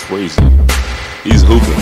crazy. He's hooping.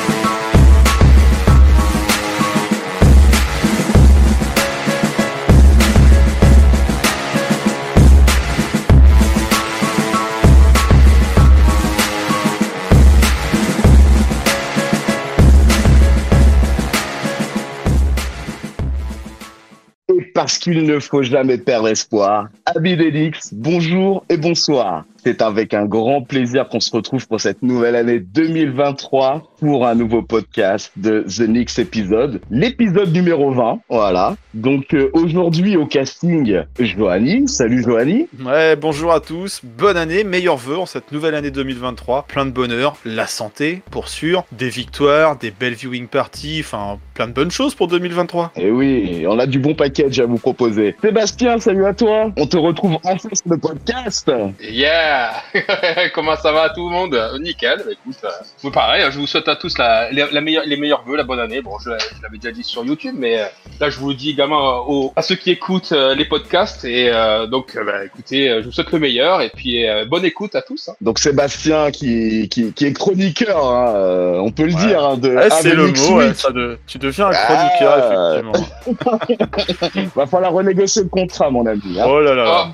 Parce qu'il ne faut jamais perdre espoir. Amis d'Enix, bonjour et bonsoir. C'est avec un grand plaisir qu'on se retrouve pour cette nouvelle année 2023 pour un nouveau podcast de The Knicks épisode, l'épisode numéro 20, voilà. Donc aujourd'hui au casting, Johanny. Salut Johanny. Ouais, bonjour à tous, bonne année, meilleurs vœux en cette nouvelle année 2023, plein de bonheur, la santé pour sûr, des victoires, des belles viewing parties, enfin plein de bonnes choses pour 2023. Et oui, on a du bon package à vous proposer. Sébastien, salut à toi. On te retrouve enfin sur le podcast. Yeah. Comment ça va tout le monde? Nickel. Bah, écoute, pareil, je vous souhaite à tous les meilleurs vœux, la bonne année. Bon, je l'avais déjà dit sur YouTube, mais là, je vous le dis également à ceux qui écoutent les podcasts. Et donc, écoutez, je vous souhaite le meilleur et puis bonne écoute à tous. Hein. Donc, Sébastien qui est chroniqueur, hein, on peut le dire. Hein, c'est le mot, tu deviens un chroniqueur, effectivement. Va falloir renégocier le contrat, mon ami. Hein. Oh là là.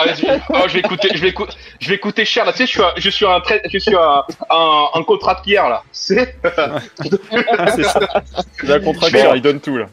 Je vais coûter cher là. Tu sais, je suis un contrat de pierre là. C'est ça. C'est un contrat de pierre. Il donne tout là.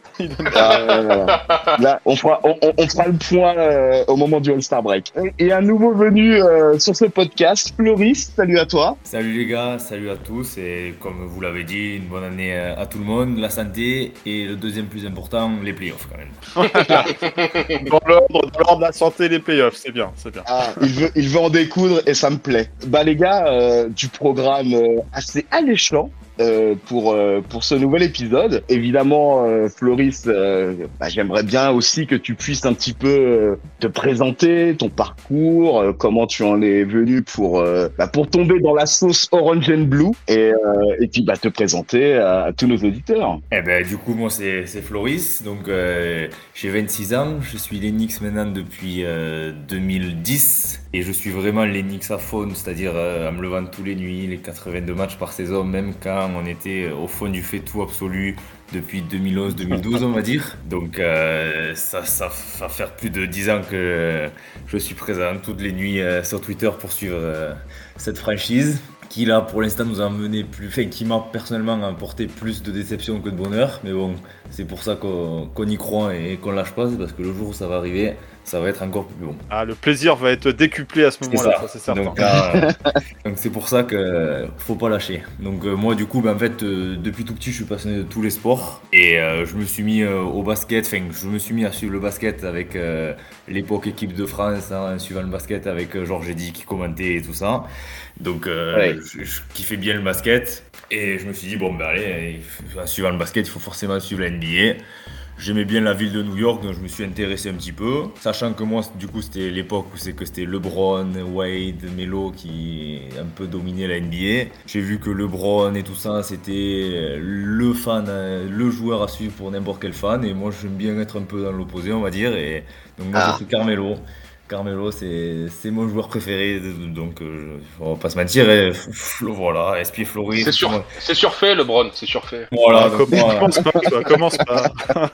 Là, on fera le point au moment du All-Star Break. Et un nouveau venu sur ce podcast, Floris. Salut à toi. Salut les gars, salut à tous. Et comme vous l'avez dit, une bonne année à tout le monde, la santé et le deuxième plus important, les playoffs quand même. Dans l'ordre de la santé, les playoffs, c'est bien. Ah, il veut en découdre et ça me plaît. Bah les gars, du programme assez alléchant pour ce nouvel épisode. Évidemment, Floris, j'aimerais bien aussi que tu puisses un petit peu te présenter, ton parcours, comment tu en es venu pour tomber dans la sauce Orange and Blue et puis te présenter à tous nos auditeurs. Du coup, moi c'est Floris, donc j'ai 26 ans, je suis l'Enix maintenant depuis 2010 et je suis vraiment l'Enix à fond, c'est-à-dire en me levant tous les nuits, les 82 matchs par saison, même quand on était au fond du fait-tout absolu depuis 2011-2012 on va dire. Donc ça va faire plus de 10 ans que je suis présent toutes les nuits sur Twitter pour suivre cette franchise qui là pour l'instant nous a mené qui m'a personnellement apporté plus de déception que de bonheur, mais bon, c'est pour ça qu'on y croit et qu'on lâche pas, c'est parce que le jour où ça va arriver, ça va être encore plus bon. Ah, le plaisir va être décuplé à ce moment-là, ça c'est certain. Donc c'est pour ça que faut pas lâcher. Donc moi du coup, en fait, depuis tout petit, je suis passionné de tous les sports et je me suis mis au basket. Je me suis mis à suivre le basket avec l'époque équipe de France, en suivant le basket avec Georges Eddy qui commentait et tout ça. Donc je kiffais bien le basket et je me suis dit allez, en suivant le basket, il faut forcément suivre la NBA. J'aimais bien la ville de New York, donc je me suis intéressé un petit peu. Sachant que moi, du coup, c'était l'époque où c'était LeBron, Wade, Melo qui un peu dominaient la NBA. J'ai vu que LeBron et tout ça, c'était le joueur à suivre pour n'importe quel fan. Et moi, j'aime bien être un peu dans l'opposé, on va dire. Et donc moi, j'ai pris Carmelo. Carmelo, c'est mon joueur préféré, donc on va pas se mentir. Voilà, SP Floris. C'est surfait, LeBron, c'est surfait. Voilà, commence pas.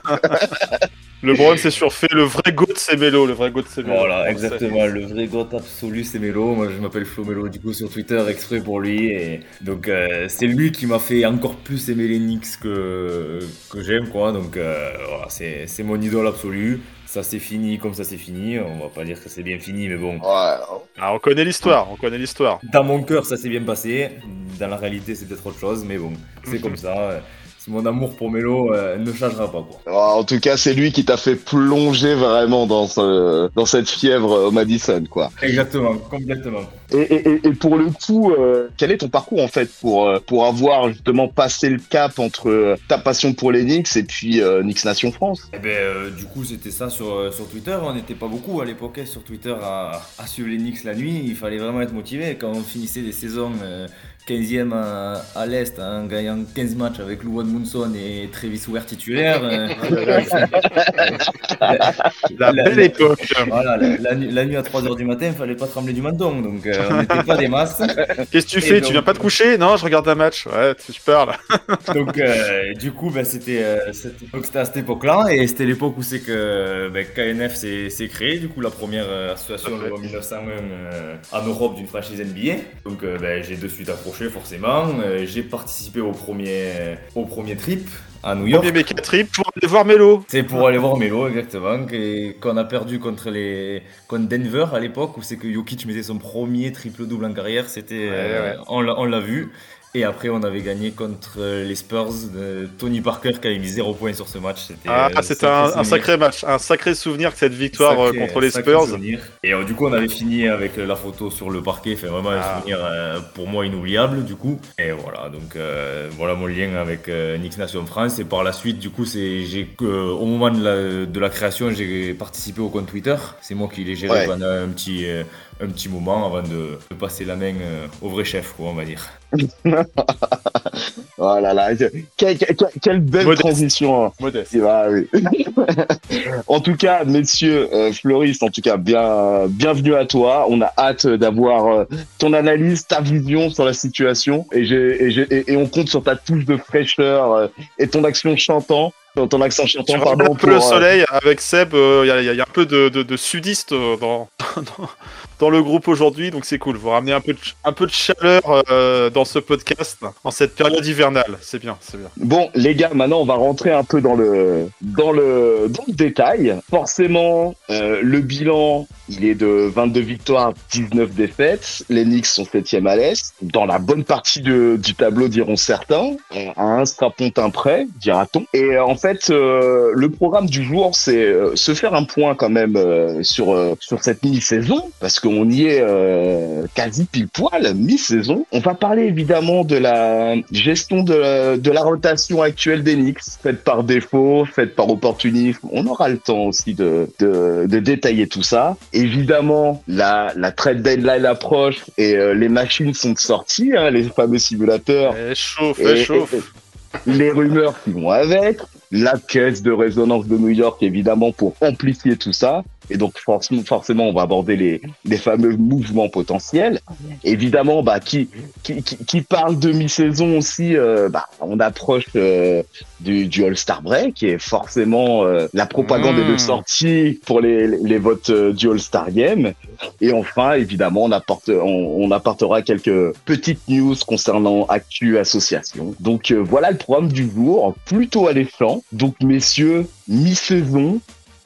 LeBron, c'est surfait. Le vrai GOAT, c'est Melo. Voilà, exactement. Le vrai GOAT absolu, c'est Melo. Moi, je m'appelle Flo Melo, du coup, sur Twitter, exprès pour lui. Et donc, c'est lui qui m'a fait encore plus aimer les Knicks que j'aime, quoi. Donc, voilà, c'est mon idole absolue. Ça c'est fini comme ça c'est fini, on va pas dire que c'est bien fini mais bon. On connaît l'histoire, Dans mon cœur ça s'est bien passé, dans la réalité c'est peut-être autre chose mais bon, c'est comme ça. Mon amour pour Melo ne changera pas quoi. En tout cas, c'est lui qui t'a fait plonger vraiment dans cette fièvre au Madison, quoi. Exactement, complètement. Et pour le coup, quel est ton parcours en fait pour avoir justement passé le cap entre ta passion pour les Knicks et puis Knicks Nation France? Du coup, c'était ça sur Twitter. On n'était pas beaucoup à l'époque sur Twitter à suivre les Knicks la nuit. Il fallait vraiment être motivé. Quand on finissait des saisons 15e à l'Est, en gagnant 15 matchs avec Lou Munson et Travis Ware titulaire. La belle époque. Voilà, la nuit à 3h du matin, il fallait pas trembler du menton. Donc, on n'était pas des masses. Qu'est-ce que tu Et fais? donc- Tu viens pas te coucher? Non, je regarde un match. Ouais, tu parles. Donc, du coup, c'était à cette époque-là, et c'était l'époque où c'est que KNF s'est créé, du coup, la première association en 1901 en Europe d'une franchise NBA. Donc, j'ai de suite accroché, forcément. J'ai participé au premier trip à New York. Premier méca trip pour aller voir Melo. C'est pour aller voir Melo, exactement, qu'on a perdu contre Denver à l'époque, où c'est que Jokic mettait son premier triple-double en carrière. C'était, Ouais. on l'a vu. Et après, on avait gagné contre les Spurs de Tony Parker qui avait mis 0 points sur ce match. C'était un sacré match, un sacré souvenir que cette victoire contre les sacré Spurs. souvenir. Et du coup, on avait fini avec la photo sur le parquet. Fait vraiment un souvenir pour moi inoubliable, du coup. Et voilà, donc voilà mon lien avec Knicks Nation France. Et par la suite, du coup, au moment de la création, j'ai participé au compte Twitter. C'est moi qui l'ai géré pendant un petit moment avant de passer la main au vrai chef, quoi, on va dire. Oh là là, quelle belle Modeste. transition. Modeste. Ah oui. En tout cas, messieurs, Floris, en tout cas, bienvenue à toi. On a hâte d'avoir ton analyse, ta vision sur la situation, et on compte sur ta touche de fraîcheur et ton accent chantant. Ton accent chantant, Tu regardes pardon. un peu le soleil avec Seb, il y a un peu de sudiste dans le groupe aujourd'hui, donc c'est cool. Vous ramenez un peu de chaleur dans ce podcast, en cette période hivernale. C'est bien, c'est bien. Bon, les gars, maintenant on va rentrer un peu dans le détail. Forcément, le bilan, il est de 22 victoires, 19 défaites. Les Knicks sont 7e à l'Est. Dans la bonne partie du tableau, diront certains. À un strapontin près, dira-t-on. Et en fait, le programme du jour, c'est se faire un point quand même sur cette mi-saison, parce qu'on y est quasi pile poil, mi-saison. On va parler évidemment de la gestion de la rotation actuelle des Knicks, faite par défaut, faite par opportunisme. On aura le temps aussi de détailler tout ça. Évidemment, la trade deadline approche et les machines sont sorties, hein, les fameux simulateurs. Chauffe. Les rumeurs qui vont avec, la caisse de résonance de New York, évidemment, pour amplifier tout ça. Et donc, forcément, on va aborder les fameux mouvements potentiels. Évidemment, qui parle de mi-saison aussi, on approche du All-Star Break, qui est forcément la propagande est de sortie pour les votes du All-Star Game. Et enfin, évidemment, on apportera quelques petites news concernant Actu Association. Donc, voilà le programme du jour, plutôt alléchant. Donc, messieurs, mi-saison,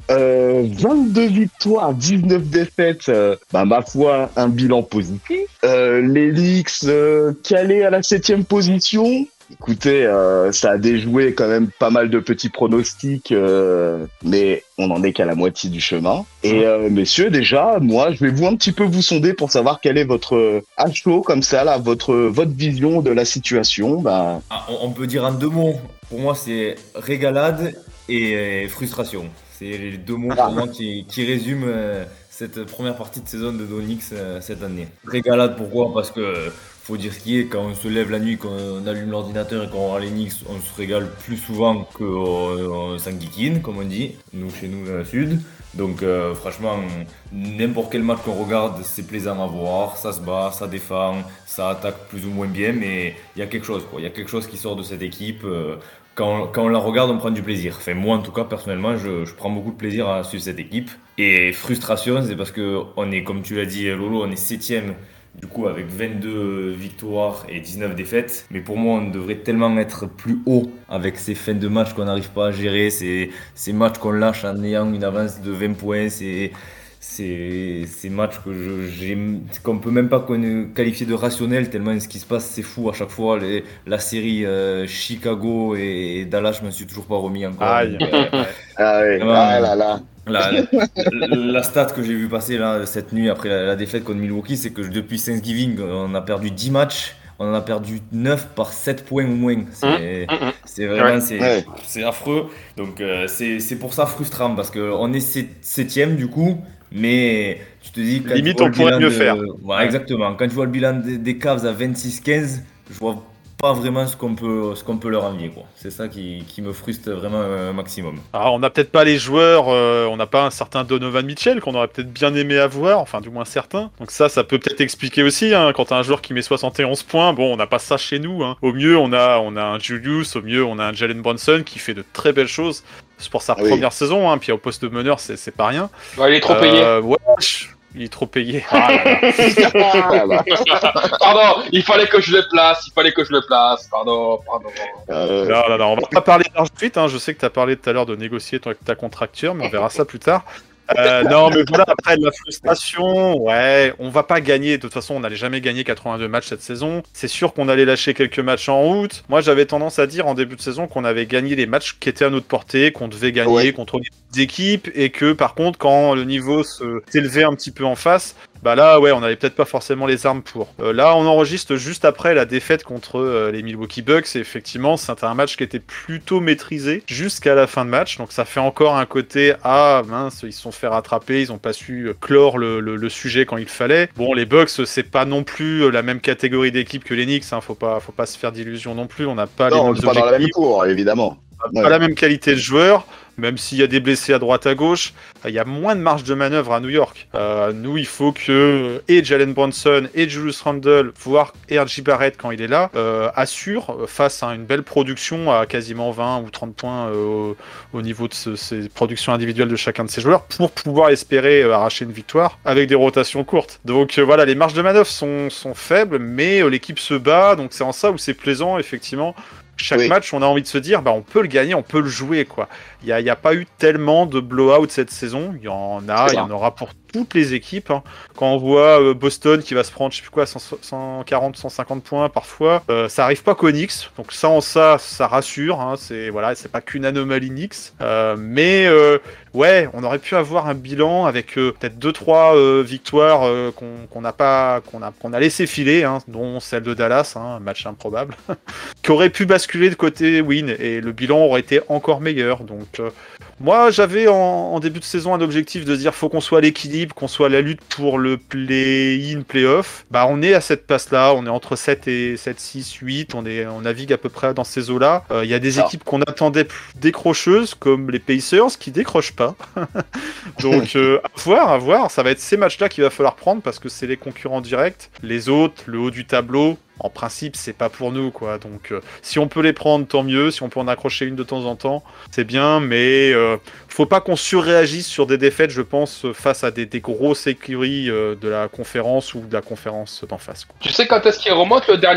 22 victoires, 19 défaites, ma foi, un bilan positif. Les Knicks calés à la 7e position. Écoutez, ça a déjoué quand même pas mal de petits pronostics, mais on n'en est qu'à la moitié du chemin. Et messieurs, déjà, moi, je vais un petit peu vous sonder pour savoir quel est votre à chaud comme ça, là, votre vision de la situation. On peut dire en 2 mots. Pour moi, c'est régalade et frustration. C'est les 2 mots pour moi qui résument cette première partie de saison de Donix cette année. Régalade, pourquoi? Parce que faut dire ce qui est, quand on se lève la nuit, qu'on allume l'ordinateur et qu'on regarde les Knicks, on se régale plus souvent qu'on s'enquiquine, comme on dit, chez nous dans le sud. Donc franchement, n'importe quel match qu'on regarde, c'est plaisant à voir, ça se bat, ça défend, ça attaque plus ou moins bien, mais il y a quelque chose, quoi. Il y a quelque chose qui sort de cette équipe. Quand on la regarde, on prend du plaisir. Enfin, moi, en tout cas, personnellement, je prends beaucoup de plaisir à suivre cette équipe. Et frustration, c'est parce que on est, comme tu l'as dit, Lolo, on est 7e, du coup, avec 22 victoires et 19 défaites. Mais pour moi, on devrait tellement être plus haut avec ces fins de match qu'on n'arrive pas à gérer, ces matchs qu'on lâche en ayant une avance de 20 points, ces matchs qu'on peut même pas qualifier de rationnels, tellement ce qui se passe c'est fou à chaque fois. La série Chicago et Dallas, je me suis toujours pas remis encore. Aïe. La stat que j'ai vu passer là, cette nuit après la défaite contre Milwaukee, c'est que depuis Thanksgiving, on a perdu 10 matchs. On en a perdu 9 par 7 points ou moins. C'est vraiment c'est affreux. Donc c'est pour ça frustrant, parce qu'on est 7e du coup. Mais tu te dis, limite on pourrait mieux faire. Voilà, exactement. Quand tu vois le bilan des Cavs à 26-15, je vois pas vraiment ce qu'on peut leur envier, quoi. C'est ça qui me frustre vraiment un maximum. Alors, on n'a peut-être pas les joueurs, on n'a pas un certain Donovan Mitchell qu'on aurait peut-être bien aimé avoir, enfin du moins certains. Donc ça peut peut-être expliquer aussi, hein, quand t'as un joueur qui met 71 points, bon, on n'a pas ça chez nous. Hein. Au mieux, on a un Julius, au mieux, on a un Jalen Brunson qui fait de très belles choses pour sa première saison, hein, puis au poste de meneur, c'est pas rien. Ouais, il est trop payé. Ouais, il est trop payé. Ah là là. Pardon, il fallait que je le place. Pardon. Non, on va pas parler d'argent tout de suite. Hein. Je sais que tu as parlé tout à l'heure de négocier avec ta contracture, mais on verra ça plus tard. Non, mais voilà, après de la frustration, ouais, on va pas gagner. De toute façon, on n'allait jamais gagner 82 matchs cette saison. C'est sûr qu'on allait lâcher quelques matchs en août. Moi, j'avais tendance à dire en début de saison qu'on avait gagné les matchs qui étaient à notre portée, qu'on devait gagner contre des équipes, et que par contre, quand le niveau s'élevait un petit peu en face, bah là, ouais, on avait peut-être pas forcément les armes pour. Là, on enregistre juste après la défaite contre les Milwaukee Bucks, et effectivement, c'était un match qui était plutôt maîtrisé jusqu'à la fin de match, donc ça fait encore un côté « Ah, mince, ils se sont fait rattraper, ils ont pas su clore le sujet quand il fallait ». Bon, les Bucks, c'est pas non plus la même catégorie d'équipe que les Knicks, hein, faut pas se faire d'illusions non plus, on n'a pas les mêmes objectifs. Non, on n'est pas dans la même cour, évidemment. Pas la même qualité de joueur, même s'il y a des blessés à droite à gauche, il y a moins de marge de manœuvre à New York. Nous, il faut que et Jalen Brunson et Julius Randle, voire R.J. Barrett quand il est là, assurent face à une belle production à quasiment 20 ou 30 points au niveau de ces productions individuelles de chacun de ces joueurs pour pouvoir espérer arracher une victoire avec des rotations courtes. Donc voilà, les marges de manœuvre sont faibles, mais l'équipe se bat, donc c'est en ça où c'est plaisant, effectivement. Chaque match, on a envie de se dire, bah, on peut le gagner, on peut le jouer, quoi. Il y a pas eu tellement de blowout cette saison. Il y en aura pour toutes les équipes. Hein. Quand on voit Boston qui va se prendre, je sais plus quoi, 140, 150 points parfois, ça arrive pas qu'aux Knicks. Donc ça rassure. Hein. C'est pas qu'une anomalie Knicks. Ouais, on aurait pu avoir un bilan avec peut-être 2-3 victoires qu'on a laissé filer, hein, dont celle de Dallas, hein, un match improbable, qui aurait pu basculer de côté win et le bilan aurait été encore meilleur. Donc moi, j'avais en début de saison un objectif de dire faut qu'on soit à l'équilibre, qu'on soit à la lutte pour le play-in, play-off. Bah, on est à cette place-là, on est entre 7 et 7, 6, 8, on navigue à peu près dans ces eaux-là. Il y a des équipes qu'on attendait plus décrocheuses, comme les Pacers, qui décrochent pas. Donc, à voir, ça va être ces matchs-là qu'il va falloir prendre, parce que c'est les concurrents directs. Les autres, le haut du tableau, en principe, c'est pas pour nous, quoi. Donc, si on peut les prendre, tant mieux. Si on peut en accrocher une de temps en temps, c'est bien. Mais faut pas qu'on surréagisse sur des défaites, je pense, face à des grosses écuries de la conférence ou de la conférence d'en face, quoi. Tu sais quand est-ce qu'il remonte le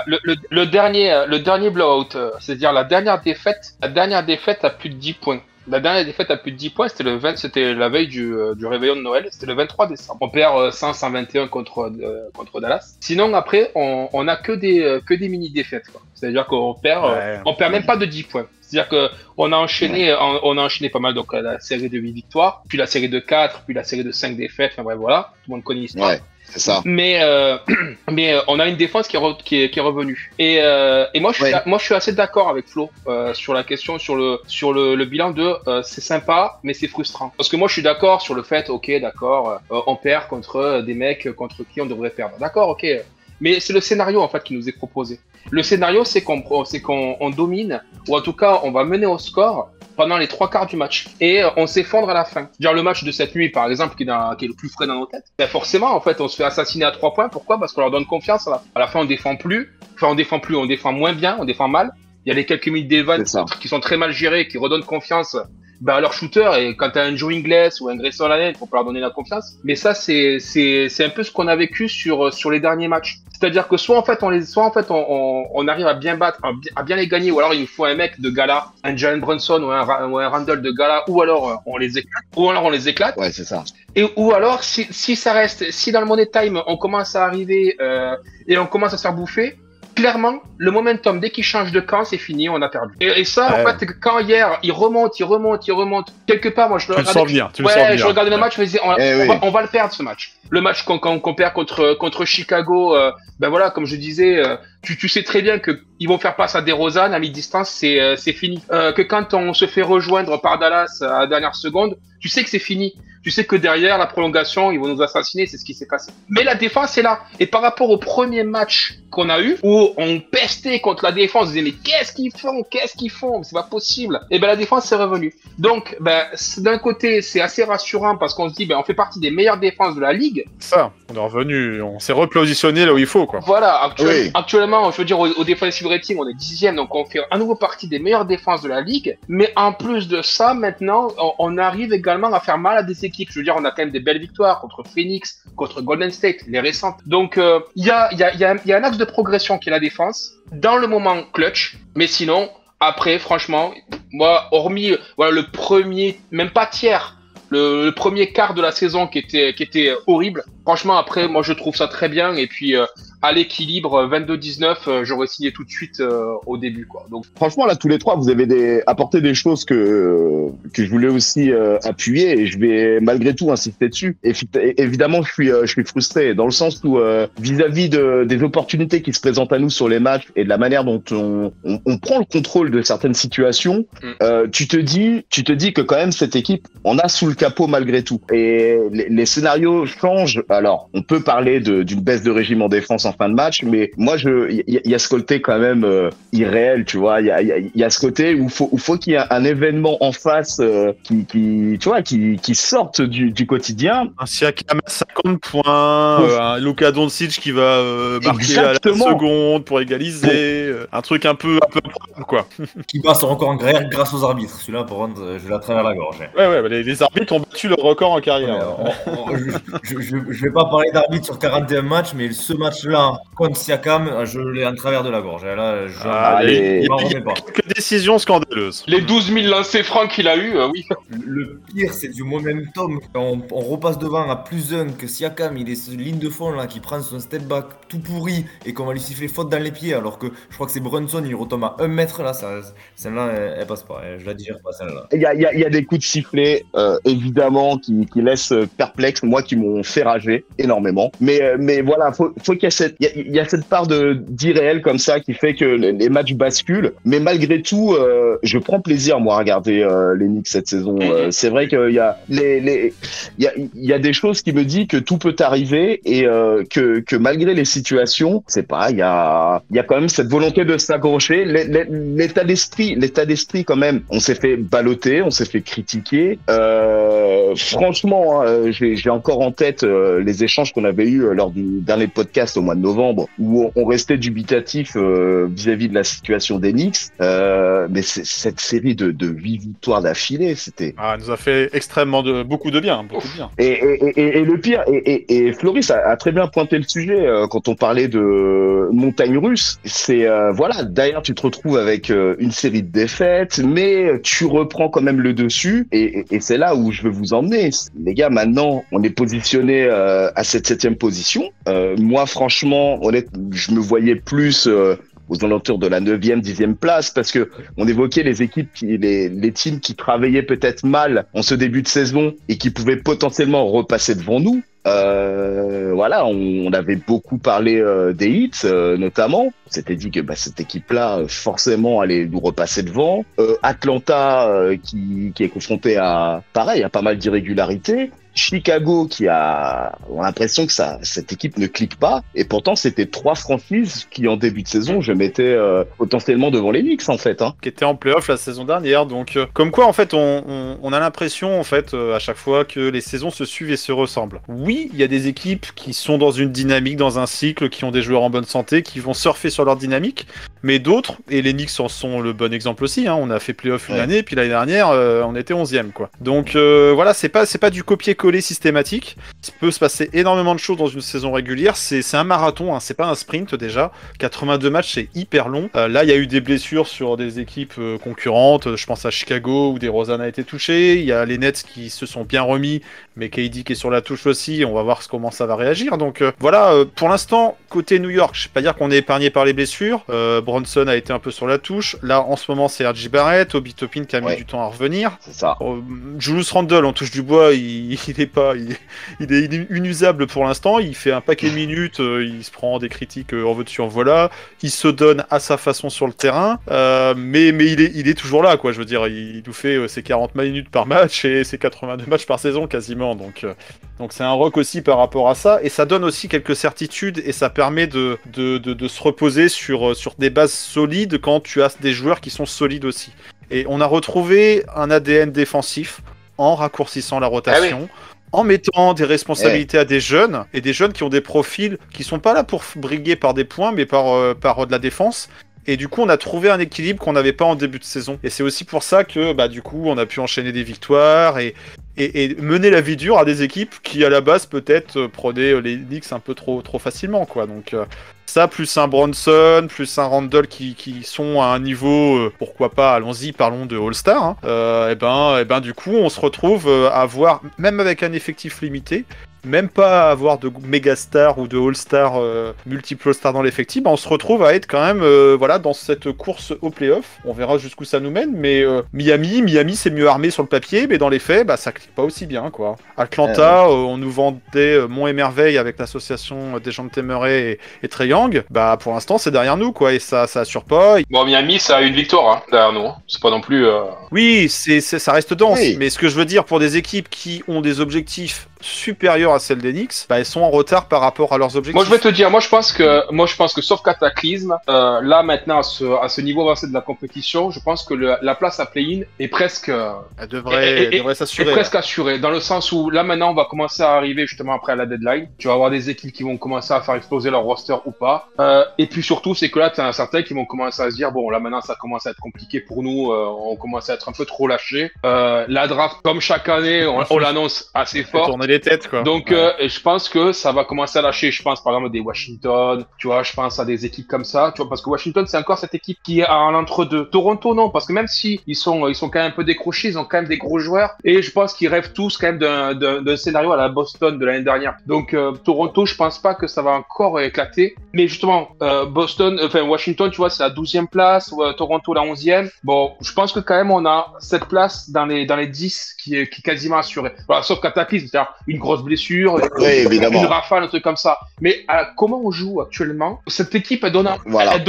dernier blowout, c'est-à-dire la dernière défaite à plus de 10 points. La dernière défaite à plus de 10 points, c'était la veille du réveillon de Noël, c'était le 23 décembre. On perd 100-121 contre Dallas. Sinon, après, on a que des mini-défaites, quoi. C'est-à-dire qu'on perd, on perd même pas de 10 points. C'est-à-dire que on a enchaîné pas mal, donc la série de 8 victoires, puis la série de 4, puis la série de 5 défaites, enfin bref, voilà. Tout le monde connaît l'histoire. Ouais. C'est ça. Mais on a une défense qui est revenue. Et moi je suis assez d'accord avec Flo sur la question sur le bilan de c'est sympa mais c'est frustrant. Parce que moi je suis d'accord sur le fait on perd contre des mecs contre qui on devrait perdre. D'accord, ok. Mais c'est le scénario en fait qui nous est proposé. Le scénario c'est qu'on domine, ou en tout cas on va mener au score pendant les 3 quarts du match et on s'effondre à la fin. Genre le match de cette nuit par exemple qui est le plus frais dans nos têtes. Ben forcément en fait on se fait assassiner à 3 points. Pourquoi? Parce qu'on leur donne confiance à la fin on défend moins bien, on défend mal. Il y a les quelques minutes d'Evan qui sont très mal gérés, qui redonnent confiance à leur shooter, et quand t'as un Joe Ingles ou un Grayson Allen, faut pas leur donner la confiance. Mais ça, c'est un peu ce qu'on a vécu sur les derniers matchs. C'est-à-dire que soit en fait on arrive à bien battre, à bien les gagner, ou alors il nous faut un mec de gala, un Jalen Brunson ou un Randle de gala, ou alors on les éclate. Ouais, c'est ça. Ou alors si ça reste, si dans le Money Time on commence à arriver et on commence à se faire bouffer, clairement, le momentum, dès qu'il change de camp, c'est fini, on a perdu. Et ça, en fait, quand hier, il remonte, quelque part, moi, je le regardais. Je regardais le match, je me disais, on va le perdre, ce match. Le match qu'on perd contre Chicago, voilà, comme je disais, tu sais très bien que ils vont faire passe à DeRozan à mi-distance, c'est fini. Que quand on se fait rejoindre par Dallas à la dernière seconde, tu sais que c'est fini. tu sais que derrière la prolongation, ils vont nous assassiner, c'est ce qui s'est passé. Mais la défense est là. Et par rapport au premier match qu'on a eu, où on pestait contre la défense, on disait mais qu'est-ce qu'ils font, c'est pas possible. Et ben la défense s'est revenue. Donc d'un côté, c'est assez rassurant parce qu'on se dit on fait partie des meilleures défenses de la ligue. Ça, on est revenu, on s'est repositionné là où il faut, quoi. Voilà, actuellement, je veux dire, au defensive rating, on est 10e, donc on fait à nouveau partie des meilleures défenses de la ligue. Mais en plus de ça, maintenant, on arrive également à faire mal à des équipes. Je veux dire, on a quand même des belles victoires contre Phoenix, contre Golden State, les récentes. Donc, il y a un axe de progression qui est la défense, dans le moment clutch, mais sinon, après, franchement, moi, hormis le premier, même pas tiers, le premier quart de la saison qui était horrible. Franchement, après, moi, je trouve ça très bien. Et puis, à l'équilibre, 22-19, j'aurais signé tout de suite au début, quoi. Donc, franchement, là, tous les trois, vous avez apporté des choses que je voulais aussi appuyer, et je vais malgré tout insister dessus. Et évidemment, je suis frustré dans le sens où vis-à-vis des opportunités qui se présentent à nous sur les matchs et de la manière dont on prend le contrôle de certaines situations, tu te dis que quand même cette équipe, on a sous le capot malgré tout. Et les scénarios changent. Alors, on peut parler d'une baisse de régime en défense en fin de match, mais moi, il y a ce côté quand même irréel, tu vois. Il y a ce côté où faut qu'il y ait un événement en face qui sorte du quotidien. Un Siakam à 50 points, un Luka Doncic qui va marquer à la seconde pour égaliser, un truc un peu improbable, quoi. Qui passe encore en grâce aux arbitres. Celui-là, pour contre, je l'ai à travers la gorge. Ouais, les arbitres ont battu leur record en carrière. Je vais pas parler d'arbitre sur 41 matchs, mais ce match-là, contre Siakam, je l'ai en travers de la gorge. Et là, il y a quelques décisions scandaleuses. Les 12 000 lancers francs qu'il a eu, oui. Le pire, c'est du momentum. On repasse devant à plus 1 que Siakam, il est sur ligne de fond là, qui prend son step back tout pourri et qu'on va lui siffler faute dans les pieds, alors que je crois que c'est Brunson, il retombe à 1 mètre là. Celle-là, elle passe pas. Je la digère pas, celle-là. Il y a des coups de sifflet, évidemment, qui laissent perplexe, moi, qui m'ont fait rager énormément. Mais voilà, faut qu'il y a cette part d'irréel comme ça qui fait que les matchs basculent. Mais malgré tout, je prends plaisir, moi, à regarder les Knicks cette saison. C'est vrai qu'il y a il y a des choses qui me disent que tout peut arriver et que malgré les situations, c'est pas, il y a quand même cette volonté de s'accrocher. L'état d'esprit quand même. On s'est fait balloter, on s'est fait critiquer. Franchement, j'ai encore en tête les échanges qu'on avait eus lors du dernier podcast au mois de novembre, où on restait dubitatif vis-à-vis de la situation des Knicks. Mais cette série de 8 victoires d'affilée, c'était... elle nous a fait extrêmement beaucoup de bien. Et le pire, et Floris a très bien pointé le sujet quand on parlait de montagne russe. C'est, derrière tu te retrouves avec une série de défaites, mais tu reprends quand même le dessus, et c'est là où je veux vous emmener. Les gars, maintenant, on est positionné à cette 7e position. Moi, franchement, je me voyais plus aux alentours de la 9e, 10e place, parce que on évoquait les équipes, les teams qui travaillaient peut-être mal en ce début de saison et qui pouvaient potentiellement repasser devant nous. On avait beaucoup parlé des Heat, notamment. On s'était dit que cette équipe-là, forcément, allait nous repasser devant. Atlanta, qui est confronté à pas mal d'irrégularités. Chicago on a l'impression que cette équipe ne clique pas, et pourtant c'était 3 franchises qui en début de saison je mettais potentiellement devant les Knicks en fait, qui étaient en playoff la saison dernière. Donc comme quoi en fait on a l'impression en fait à chaque fois que les saisons se suivent et se ressemblent. Oui, il y a des équipes qui sont dans une dynamique, dans un cycle, qui ont des joueurs en bonne santé, qui vont surfer sur leur dynamique, mais d'autres, et les Knicks en sont le bon exemple aussi, on a fait playoff une année, puis l'année dernière on était 11e quoi. Donc c'est pas du copier-coller systématique. Il peut se passer énormément de choses dans une saison régulière. C'est un marathon, c'est pas un sprint déjà. 82 matchs, c'est hyper long. Là, il y a eu des blessures sur des équipes concurrentes. Je pense à Chicago où DeRozan a été touché. Il y a les Nets qui se sont bien remis, mais KD qui est sur la touche aussi. aussi, on va voir comment ça va réagir. Donc voilà, pour l'instant, côté New York, je ne vais pas dire qu'on est épargné par les blessures. Bronson a été un peu sur la touche. Là, en ce moment, c'est R.J. Barrett, Obi Toppin qui a mis du temps à revenir. C'est ça. Julius Randle, on touche du bois, il est inusable pour l'instant. Il fait un paquet de minutes, il se prend des critiques en veux-tu en voilà. Il se donne à sa façon sur le terrain, mais il est toujours là, quoi. Je veux dire, il nous fait ses 40 minutes par match et ses 82 matchs par saison quasiment. Donc c'est un rock aussi par rapport à ça, et ça donne aussi quelques certitudes et ça permet de se reposer sur des bases solides quand tu as des joueurs qui sont solides aussi. Et on a retrouvé un ADN défensif en raccourcissant la rotation. En mettant des responsabilités à des jeunes, et des jeunes qui ont des profils qui sont pas là pour briguer par des points, mais par de la défense. Et du coup, on a trouvé un équilibre qu'on n'avait pas en début de saison. Et c'est aussi pour ça que, du coup, on a pu enchaîner des victoires et mener la vie dure à des équipes qui, à la base, peut-être prenaient les Knicks un peu trop facilement, quoi. Donc, ça, plus un Bronson, plus un Randle qui sont à un niveau, pourquoi pas, allons-y, parlons de All-Star, hein, du coup, on se retrouve à avoir, même avec un effectif limité, même pas avoir de méga star ou de all-star, multiple all-star dans l'effectif, on se retrouve à être quand même dans cette course au play-off. On verra jusqu'où ça nous mène, mais Miami c'est mieux armé sur le papier, mais dans les faits, ça clique pas aussi bien, quoi. Atlanta, on nous vendait Mont et Merveille avec l'association des gens de Murray et Trae Young. Pour l'instant, c'est derrière nous, quoi, et ça assure pas. Bon, Miami, ça a une victoire derrière nous. Hein. C'est pas non plus. Oui, ça reste dense, mais ce que je veux dire pour des équipes qui ont des objectifs supérieures à celles des Knicks, elles sont en retard par rapport à leurs objectifs. Moi, je vais te dire, moi, je pense que sauf cataclysme, là, maintenant, à ce niveau avancé de la compétition, je pense que la place à play-in est presque. Elle devrait s'assurer. Est presque assurée, dans le sens où, là, maintenant, on va commencer à arriver justement après la deadline. Tu vas avoir des équipes qui vont commencer à faire exploser leur roster ou pas. Et puis surtout, c'est que là, tu as certains qui vont commencer à se dire, bon, là, maintenant, ça commence à être compliqué pour nous, on commence à être un peu trop lâchés. La draft, comme chaque année, on l'annonce assez fort. Les têtes, quoi. Donc, je pense que ça va commencer à lâcher. Je pense, par exemple, des Washington, tu vois, je pense à des équipes comme ça, tu vois, parce que Washington, c'est encore cette équipe qui est à l'entre-deux. Toronto, non, parce que même si ils sont quand même un peu décrochés, ils ont quand même des gros joueurs, et je pense qu'ils rêvent tous quand même d'un scénario à la Boston de l'année dernière. Donc, Toronto, je pense pas que ça va encore éclater. Mais justement, Washington, tu vois, c'est la 12e place, Toronto, la 11e. Bon, je pense que quand même, on a cette place dans les 10 qui est quasiment assurée. Voilà, sauf cataclysme, c'est-à-dire une grosse blessure, une rafale, un truc comme ça. Mais comment on joue actuellement, cette équipe, elle donne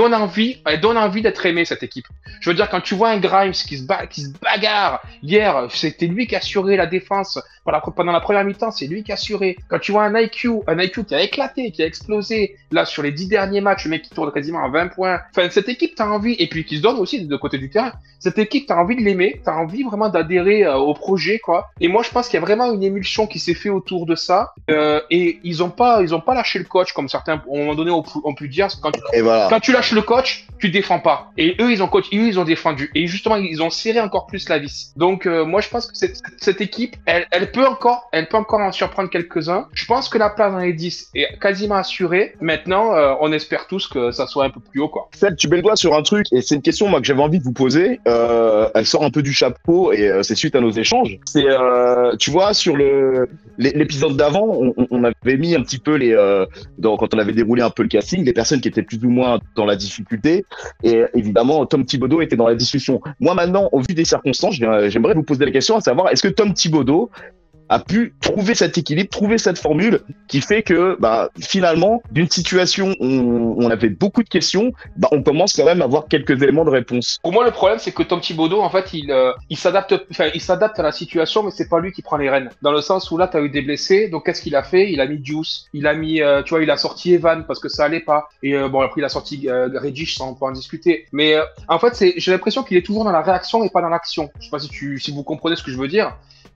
envie d'être aimée, cette équipe. Je veux dire, quand tu vois un Grimes qui se bagarre, hier, c'était lui qui a assuré la défense pendant la première mi-temps, c'est lui qui a assuré. Quand tu vois un IQ qui a éclaté, qui a explosé, là, sur les 10 derniers matchs, le mec qui tourne quasiment à 20 points. Enfin, cette équipe, t'as envie, et puis qui se donne aussi de côté du terrain. Cette équipe, t'as envie de l'aimer, t'as envie vraiment d'adhérer au projet, quoi. Et moi, je pense qu'il y a vraiment une émulsion qui s'est fait autour de ça, et ils ont pas lâché le coach, comme certains, à un moment donné, ont pu dire, quand tu lâches le coach, tu défends pas. Et eux, ils ont défendu. Et justement, ils ont serré encore plus la vis. Donc, moi, je pense que cette équipe, elle peut encore en surprendre quelques-uns. Je pense que la place dans les 10 est quasiment assurée. Maintenant, on espère tous que ça soit un peu plus haut, quoi. Seb, tu mets le doigt sur un truc, et c'est une question, moi, que j'avais envie de vous poser. Elle sort un peu du chapeau, et c'est suite à nos échanges. C'est, tu vois, sur l'épisode d'avant, on avait mis un petit peu quand on avait déroulé un peu le casting, les personnes qui étaient plus ou moins dans la difficulté, et évidemment, Tom Thibodeau était dans la discussion. Moi, maintenant, au vu des circonstances, j'aimerais vous poser la question à savoir, est-ce que Tom Thibodeau a pu trouver cet équilibre, trouver cette formule qui fait que finalement, d'une situation où on avait beaucoup de questions, on commence quand même à avoir quelques éléments de réponse. Pour moi, le problème, c'est que Tom Thibodeau, en fait, il s'adapte à la situation, mais c'est pas lui qui prend les rênes. Dans le sens où là, t'as eu des blessés, donc qu'est-ce qu'il a fait? Il a mis Deuce, il a mis, il a sorti Evan parce que ça allait pas. Et après, il a sorti Reddish, sans en discuter. Mais en fait, j'ai l'impression qu'il est toujours dans la réaction et pas dans l'action. Je sais pas si vous comprenez ce que je veux dire.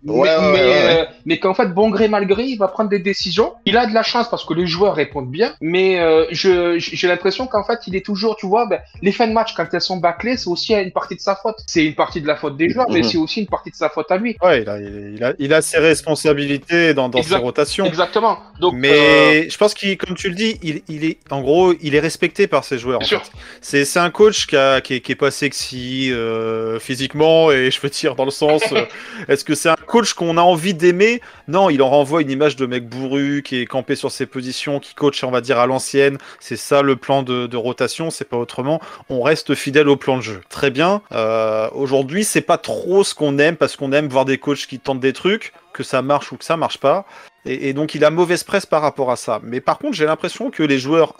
Mais qu'en fait, bon gré mal gré, il va prendre des décisions. Il a de la chance parce que les joueurs répondent bien, mais j'ai l'impression qu'en fait, il est toujours, tu vois, les fins de match, quand elles sont bâclées, c'est aussi une partie de sa faute. C'est une partie de la faute des joueurs, mais c'est aussi une partie de sa faute à lui. Ouais, il a ses responsabilités dans ses rotations. Exactement. Donc, mais je pense qu'il, comme tu le dis, il est respecté par ses joueurs. En fait. C'est un coach qui est pas sexy physiquement, et je veux dire dans le sens, est-ce que c'est un coach qu'on a envie d'aimer. Non, il en renvoie une image de mec bourru qui est campé sur ses positions, qui coach, on va dire, à l'ancienne. C'est ça le plan de rotation, c'est pas autrement. On reste fidèle au plan de jeu. Très bien. Aujourd'hui, c'est pas trop ce qu'on aime parce qu'on aime voir des coachs qui tentent des trucs, que ça marche ou que ça marche pas. Et donc, il a mauvaise presse par rapport à ça. Mais par contre, j'ai l'impression que les joueurs,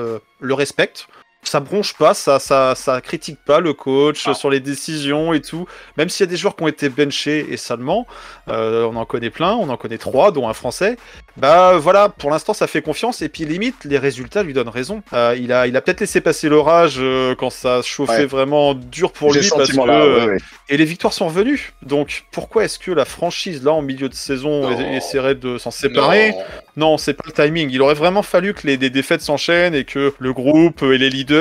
le respectent. Ça bronche pas, ça critique pas le coach sur les décisions et tout. Même s'il y a des joueurs qui ont été benchés et salement, on en connaît plein, on en connaît 3, dont un français. Bah voilà, pour l'instant ça fait confiance et puis limite les résultats lui donnent raison. Il a peut-être laissé passer l'orage quand ça chauffait vraiment dur pour lui parce que et les victoires sont revenues. Donc pourquoi est-ce que la franchise là en milieu de saison essaierait de s'en séparer? Non, c'est pas le timing. Il aurait vraiment fallu que des défaites s'enchaînent et que le groupe et les leaders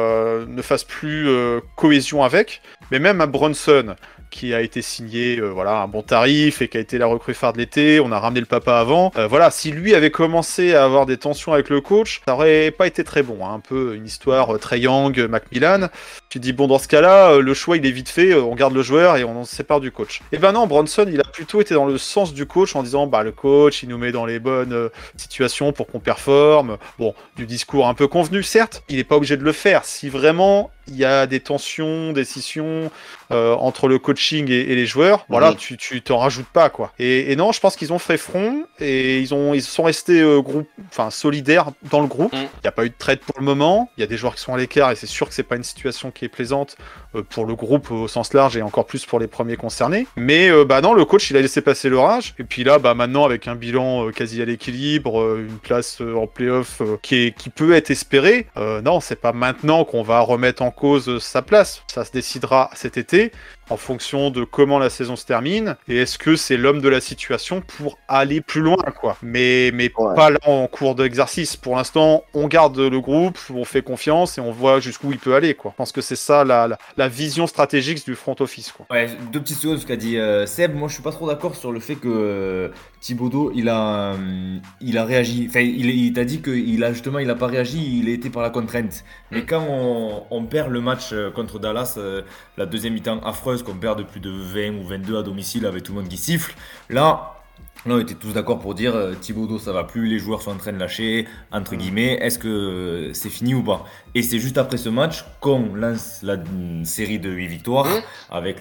ne fassent plus cohésion avec. Mais même un Brunson qui a été signé un bon tarif et qui a été la recrue phare de l'été, on a ramené le papa avant. Si lui avait commencé à avoir des tensions avec le coach, ça aurait pas été très bon. Hein. Un peu une histoire Trae Young, Macmillan. Tu dis bon, dans ce cas-là, le choix il est vite fait, on garde le joueur et on se sépare du coach. Et ben non, Brunson il a plutôt été dans le sens du coach en disant le coach il nous met dans les bonnes situations pour qu'on performe. Bon, du discours un peu convenu certes, il est pas obligé de le faire. Si vraiment il y a des tensions, des scissions entre le coaching et les joueurs, tu t'en rajoutes pas quoi. Et non, je pense qu'ils ont fait front et ils sont restés solidaires dans le groupe. Il n'y a pas eu de trade pour le moment. Il y a des joueurs qui sont à l'écart et c'est sûr que c'est pas une situation qui est plaisante pour le groupe au sens large et encore plus pour les premiers concernés. Mais non, le coach il a laissé passer l'orage et puis là maintenant avec un bilan quasi à l'équilibre, une place en play-off qui peut être espérée. Non, c'est pas maintenant qu'on va remettre en cause sa place. Ça se décidera cet été en fonction de comment la saison se termine et est-ce que c'est l'homme de la situation pour aller plus loin quoi. Mais pas là en cours d'exercice. Pour l'instant, on garde le groupe, on fait confiance et on voit jusqu'où il peut aller quoi. Je pense que c'est ça la vision stratégique du front office quoi. Ouais, 2 petites secondes ce qu'a dit Seb. Moi, je suis pas trop d'accord sur le fait que Thibodeau il a réagi. Enfin, il t'a dit qu'il a pas réagi. Il a été par la contrainte. Mais quand on perd le match contre Dallas, la deuxième mi-temps affreuse qu'on perd de plus de 20 ou 22 à domicile avec tout le monde qui siffle, là on était tous d'accord pour dire Thibodeau ça va plus, les joueurs sont en train de lâcher, entre guillemets, est-ce que c'est fini ou pas? Et c'est juste après ce match qu'on lance la série de 8 victoires avec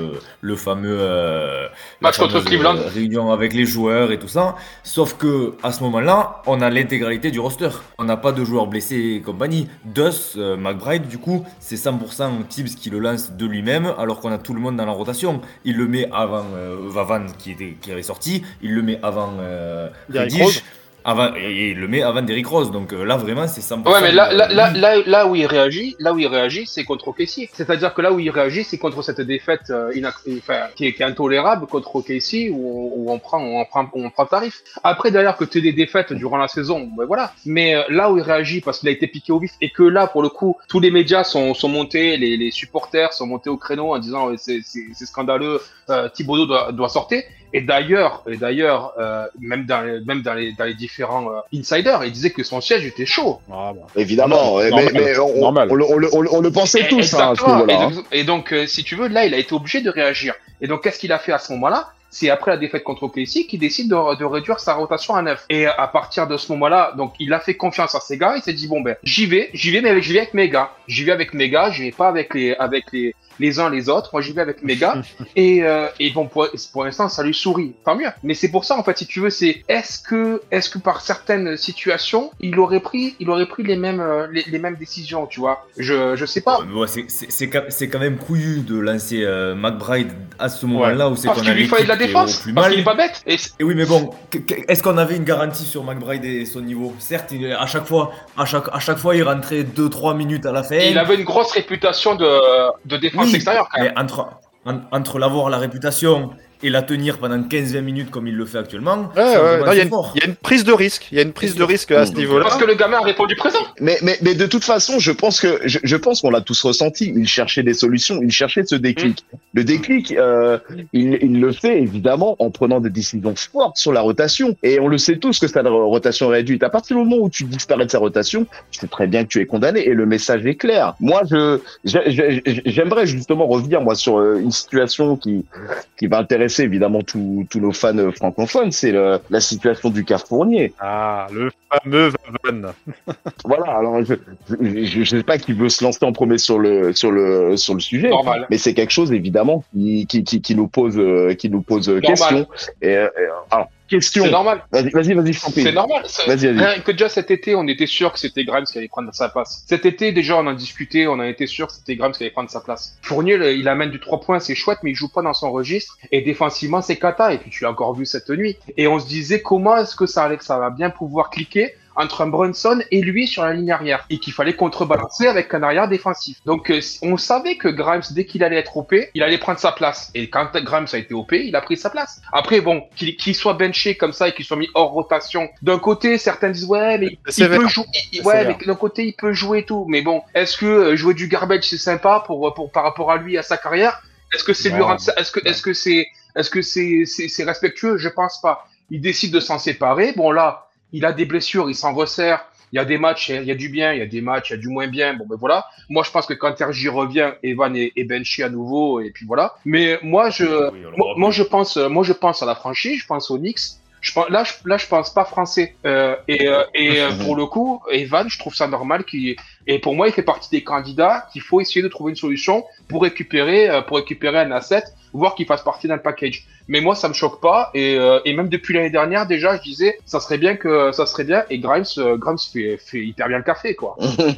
le fameux match contre Cleveland, réunion avec les joueurs et tout ça. Sauf que à ce moment-là, on a l'intégralité du roster. On n'a pas de joueurs blessés et compagnie. Dus, McBride, du coup, c'est 100% Tibbs qui le lance de lui-même, alors qu'on a tout le monde dans la rotation. Il le met avant Vavan qui avait sorti. Il le met avant Reddish. Il le met avant Derrick Rose, donc là vraiment c'est 100%. Ouais, mais là où il réagit, c'est contre OKC. C'est-à-dire que là où il réagit, c'est contre cette défaite qui est intolérable contre OKC où on prend tarif. Après d'ailleurs que tu aies des défaites durant la saison, ben voilà. Mais là où il réagit parce qu'il a été piqué au vif et que là pour le coup tous les médias sont montés, les supporters sont montés au créneau en disant c'est scandaleux, Thibodeau doit sortir. Et d'ailleurs, même dans les différents insiders, il disait que son siège était chaud. Ah, bon. Évidemment, mais on le pensait tous à ce moment-là. Et donc, si tu veux, là, il a été obligé de réagir. Et donc, qu'est-ce qu'il a fait à ce moment-là? C'est après la défaite contre OKC qu'il décide de réduire sa rotation à 9. Et à partir de ce moment-là, donc il a fait confiance à ses gars. Il s'est dit bon j'y vais, mais j'y vais avec mes gars. J'y vais avec mes gars. Je vais pas avec les uns les autres. Moi j'y vais avec mes gars. Et bon pour l'instant ça lui sourit. Tant mieux. Mais c'est pour ça en fait si tu veux c'est est-ce que par certaines situations il aurait pris les mêmes décisions tu vois. Je sais pas. Ouais, c'est quand même couillu de lancer McBride à ce moment-là où c'est qu'on a l'équipe de défense, parce qu'il est pas bête. Et oui, mais bon, est-ce qu'on avait une garantie sur McBride et son niveau? Certes, à chaque fois, il rentrait 2-3 minutes à la fin. Et il avait une grosse réputation de défense extérieure, quand même. Mais entre l'avoir la réputation et la tenir pendant 15-20 minutes comme il le fait actuellement, il y a une prise de risque. Il y a une prise de risque à ce niveau-là. Parce que le gamin a répondu présent. Mais de toute façon, je pense qu'on l'a tous ressenti. Il cherchait des solutions, il cherchait ce déclic. Le déclic, il le fait évidemment en prenant des décisions fortes sur la rotation. Et on le sait tous que sa rotation est réduite. À partir du moment où tu disparais de sa rotation, tu sais très bien que tu es condamné. Et le message est clair. Moi, j'aimerais justement revenir sur une situation qui va intéresser intéresser évidemment tous nos fans francophones, c'est la situation du cas Fournier. Ah, le fameux Van. Voilà, alors je sais pas qui veut se lancer en premier sur le sujet, Normal. mais c'est quelque chose évidemment qui nous pose question. Alors question. C'est normal. Vas-y, Champagne. C'est normal. Vas-y. Rien que déjà cet été, on était sûr que c'était Grimes qui allait prendre sa place. Cet été, déjà, on en discutait, on a été sûr que c'était Grimes qui allait prendre sa place. Fournier, il amène du 3 points, c'est chouette, mais il joue pas dans son registre. Et défensivement, c'est cata. Et puis, tu l'as encore vu cette nuit. Et on se disait, comment est-ce que ça va bien pouvoir cliquer entre un Brunson et lui sur la ligne arrière, et qu'il fallait contrebalancer avec un arrière défensif. Donc on savait que Grimes, dès qu'il allait être OP, il allait prendre sa place. Et quand Grimes a été OP, il a pris sa place. Après, bon, qu'il soit benché comme ça et qu'il soit mis hors rotation. D'un côté, certains disent ouais, mais il peut jouer. Ouais, mais d'un côté, il peut jouer et tout. Mais bon, est-ce que jouer du garbage c'est sympa pour par rapport à lui, à sa carrière? Est-ce que c'est lui rendre ça? Est-ce que c'est respectueux? Je pense pas. Il décide de s'en séparer. Bon là. Il a des blessures, il s'en resserre. Il y a des matchs, il y a du bien, il y a des matchs, il y a du moins bien. Bon, ben voilà. Moi, je pense que quand Tergy revient, Evan est benché à nouveau, et puis voilà. Mais moi, je pense à la franchise, je pense aux Knicks. Là, je pense pas français. Pour le coup, Evan, je trouve ça normal et pour moi, il fait partie des candidats qu'il faut essayer de trouver une solution pour récupérer un asset, voire qu'il fasse partie d'un package. Mais moi, ça me choque pas et même depuis l'année dernière, déjà, je disais, ça serait bien et Grimes fait hyper bien le café, quoi.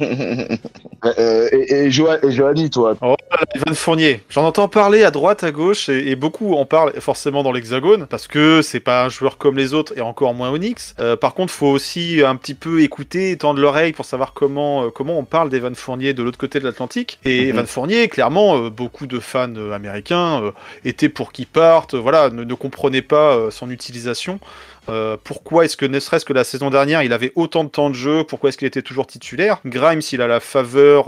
Et Johanny, toi? Oh, Evan Fournier. J'en entends parler à droite, à gauche, et beaucoup en parlent forcément dans l'Hexagone, parce que c'est pas un joueur comme les autres, et encore moins au Knicks. Par contre, faut aussi un petit peu écouter, tendre l'oreille pour savoir comment on parle d'Evan Fournier de l'autre côté de l'Atlantique. Et Evan Fournier, clairement, beaucoup de fans américains étaient pour qu'il parte, voilà, ne comprenaient pas son utilisation. Pourquoi est-ce que, ne serait-ce que la saison dernière, il avait autant de temps de jeu? Pourquoi est-ce qu'il était toujours titulaire? Grimes, il a la faveur,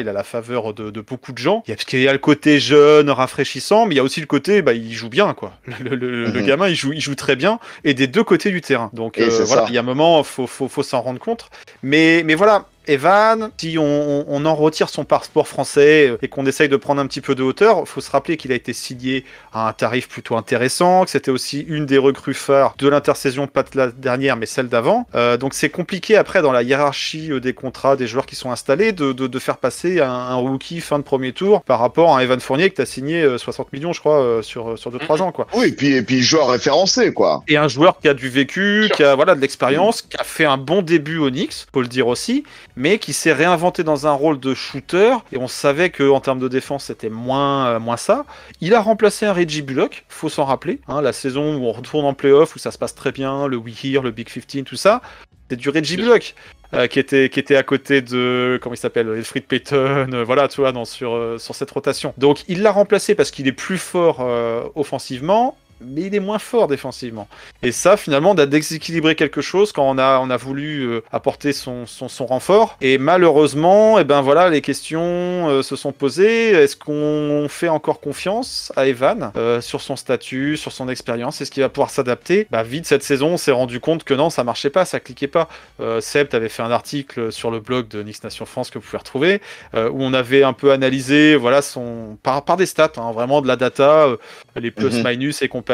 de beaucoup de gens. Parce qu'il y a le côté jeune, rafraîchissant, mais il y a aussi le côté, il joue bien, quoi. Le gamin, il joue très bien, et des deux côtés du terrain. Donc voilà, il y a un moment, faut s'en rendre compte. Mais voilà. Evan, si on en retire son passeport français et qu'on essaye de prendre un petit peu de hauteur, il faut se rappeler qu'il a été signé à un tarif plutôt intéressant, que c'était aussi une des recrues phares de l'intersaison, pas de la dernière, mais celle d'avant. Donc c'est compliqué après dans la hiérarchie des contrats des joueurs qui sont installés de faire passer un rookie fin de premier tour par rapport à un Evan Fournier que tu as signé 60 millions, je crois, sur 2-3 ans, quoi. Oui, et puis joueur référencé, quoi. Et un joueur qui a du vécu, qui a de l'expérience, qui a fait un bon début au Knicks, faut le dire aussi, mais qui s'est réinventé dans un rôle de shooter, et on savait qu'en termes de défense, c'était moins ça. Il a remplacé un Reggie Bullock, faut s'en rappeler, la saison où on retourne en playoff, où ça se passe très bien, le We Here, le Big 15, tout ça, c'est du Reggie Bullock. Qui était à côté de, comment il s'appelle, Elfrid Payton, voilà, tu vois, sur cette rotation. Donc il l'a remplacé parce qu'il est plus fort offensivement, mais il est moins fort défensivement. Et ça, finalement, on a déséquilibré quelque chose quand on a voulu apporter son renfort. Et malheureusement, les questions se sont posées. Est-ce qu'on fait encore confiance à Evan sur son statut, sur son expérience? Est-ce qu'il va pouvoir s'adapter? Vite, cette saison, on s'est rendu compte que non, ça marchait pas, ça cliquait pas. Seb, t'avais fait un article sur le blog de Knicks Nation France que vous pouvez retrouver, où on avait un peu analysé, voilà, par des stats, vraiment de la data, les plus-minus et compagnie,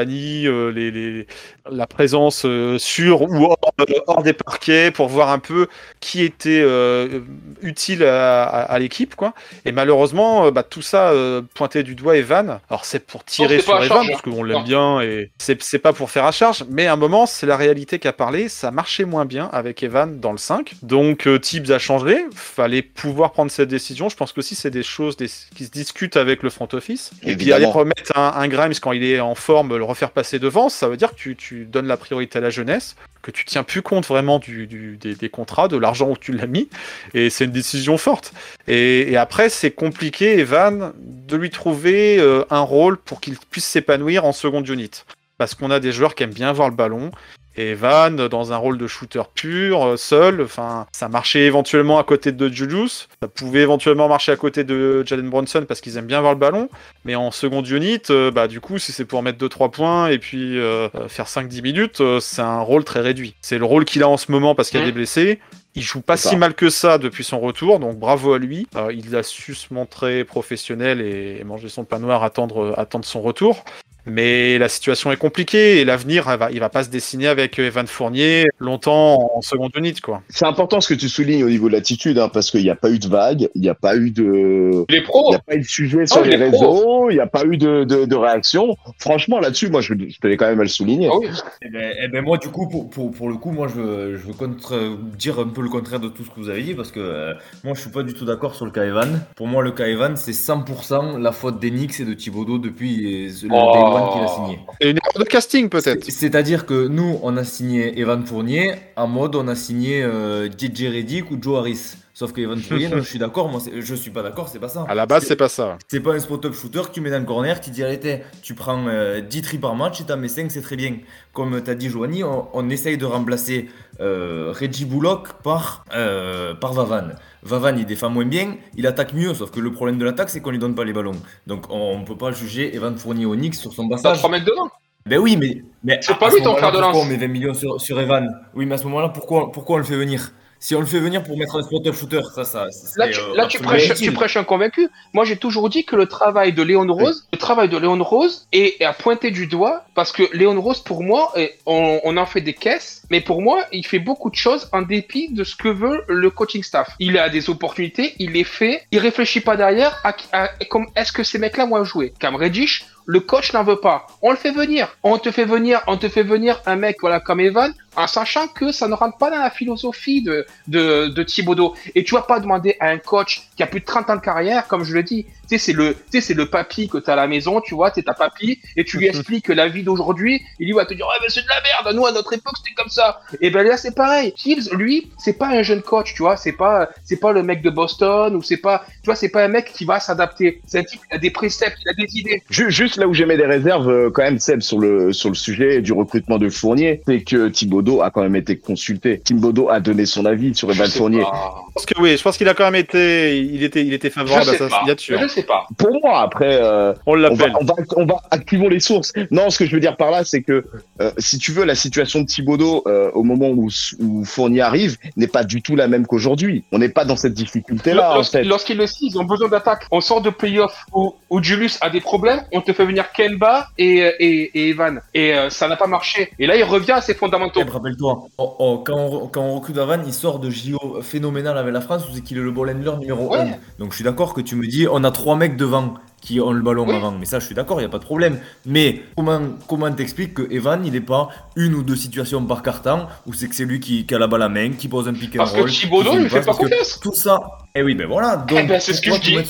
la présence sur ou hors des parquets pour voir un peu qui était utile à l'équipe, quoi. Et malheureusement, tout ça pointait du doigt Evan. Alors c'est pour tirer sur Evan parce qu'on l'aime bien et c'est pas pour faire à charge, mais à un moment c'est la réalité qui a parlé. Ça marchait moins bien avec Evan dans le 5. Donc Tibbs a changé. Fallait pouvoir prendre cette décision. Je pense que aussi c'est des choses qui se discutent avec le front office. Évidemment. Et puis aller remettre un Grimes quand il est en forme, le refaire passer devant, ça veut dire que tu donnes la priorité à la jeunesse, que tu tiens plus compte vraiment des contrats, de l'argent où tu l'as mis, et c'est une décision forte. Et après, c'est compliqué, Evan, de lui trouver un rôle pour qu'il puisse s'épanouir en seconde unit. Parce qu'on a des joueurs qui aiment bien avoir le ballon, et Evan, dans un rôle de shooter pur, seul, ça marchait éventuellement à côté de Julius, ça pouvait éventuellement marcher à côté de Jalen Brunson parce qu'ils aiment bien avoir le ballon, mais en seconde unit, du coup, si c'est pour mettre 2-3 points et puis faire 5-10 minutes, c'est un rôle très réduit. C'est le rôle qu'il a en ce moment parce qu'il y a des blessés. Il joue pas si mal que ça depuis son retour, donc bravo à lui. Il a su se montrer professionnel et manger son pain noir, attendre son retour. Mais la situation est compliquée et l'avenir, il va pas se dessiner avec Evan Fournier longtemps en seconde unit, quoi. C'est important ce que tu soulignes au niveau de l'attitude, hein, parce qu'il n'y a pas eu de vague, il n'y a pas eu de, Les pros. il n'y a pas eu de sujet sur les les pros. réseaux, il n'y a pas eu de réaction. Franchement, là-dessus, moi, je tenais quand même à le souligner. Ah oui. Moi, du coup, pour le coup, moi, je veux dire un peu le contraire de tout ce que vous avez dit, parce que moi, je suis pas du tout d'accord sur le cas Evan. Pour moi, le cas Evan, c'est 100% la faute d'Enix et de Thibodeau depuis le Day One qu'il a signé. Et une erreur de casting, peut-être. C'est-à-dire que nous, on a signé Evan Fournier en mode on a signé DJ Reddick ou Joe Harris. Sauf que Evan Fournier, non, je suis d'accord, je suis pas d'accord, c'est pas ça. À la base, c'est pas ça. C'est pas un spot-up shooter que tu mets dans le corner, tu dis arrêtez, tu prends 10 tri par match et t'en mets 5, c'est très bien. Comme t'as dit Joanie, on essaye de remplacer Reggie Bullock par Vavan. Vavan, il défend moins bien, il attaque mieux, sauf que le problème de l'attaque, c'est qu'on lui donne pas les ballons. Donc on peut pas juger Evan Fournier au Knicks sur son T'as passage. 3 mecs devant. Ben oui, mais C'est pas à lui ce ton moment-là, fer de pourquoi lance. on met 20 millions sur Evan? Oui, mais à ce moment-là, pourquoi on le fait venir? Si on le fait venir pour mettre un spot-up shooter, ça Là, serait, tu absolument prêches, inutile. tu prêches un convaincu. Moi, j'ai toujours dit que le travail de Léon Rose est à pointer du doigt parce que Léon Rose, pour moi, on en fait des caisses, mais pour moi, il fait beaucoup de choses en dépit de ce que veut le coaching staff. Il a des opportunités, il les fait, il réfléchit pas derrière comme est-ce que ces mecs-là vont jouer. Cam Reddish, le coach n'en veut pas. On le fait venir. On te fait venir un mec, voilà, comme Evan, en sachant que ça ne rentre pas dans la philosophie de Thibodeau. Et tu vas pas demander à un coach qui a plus de 30 ans de carrière, comme je le dis, tu sais, c'est le papy que t'as à la maison, tu vois, c'est ta papy, et tu lui expliques que la vie d'aujourd'hui, il va te dire, ouais, mais c'est de la merde, nous, à notre époque, c'était comme ça. Et ben là, c'est pareil. Hibbs, lui, c'est pas un jeune coach, tu vois, c'est pas le mec de Boston, ou c'est pas un mec qui va s'adapter. C'est un type qui a des préceptes, il a des idées. Juste là où j'ai mis des réserves, quand même, Seb, sur le sujet du recrutement de Fournier, c'est que Thibodeau a quand même été consulté. Thibodeau a donné son avis sur Evan Fournier. Je pense qu'il a quand même été, il était favorable à sa signature. Je sais pas. Pour moi, après, On l'appelle. on va activons les sources. Non, ce que je veux dire par là, c'est que si tu veux, la situation de Thibodeau au moment où Fournier arrive n'est pas du tout la même qu'aujourd'hui. On n'est pas dans cette difficulté-là, en fait. Lorsqu'ils le disent, ils ont besoin d'attaque. On sort de playoff où Julius a des problèmes, on te fait venir Kemba et Evan. Et ça n'a pas marché. Et là, il revient à ses fondamentaux. Rappelle-toi, quand on recrute Evan, il sort de JO phénoménal avec la France, où c'est qu'il est le ball handler numéro 1. Donc je suis d'accord que tu me dis, on a 3 mecs devant qui ont le ballon avant. Mais ça, je suis d'accord, il n'y a pas de problème. Mais comment t'expliques que Evan, il n'est pas une ou deux situations par carton où c'est que c'est lui qui a la balle à main, qui pose un pick and roll. Parce que Thibodeau, il ne fait pas confiance. Tout ça. Eh oui, ben voilà. Donc, c'est ce que je dis.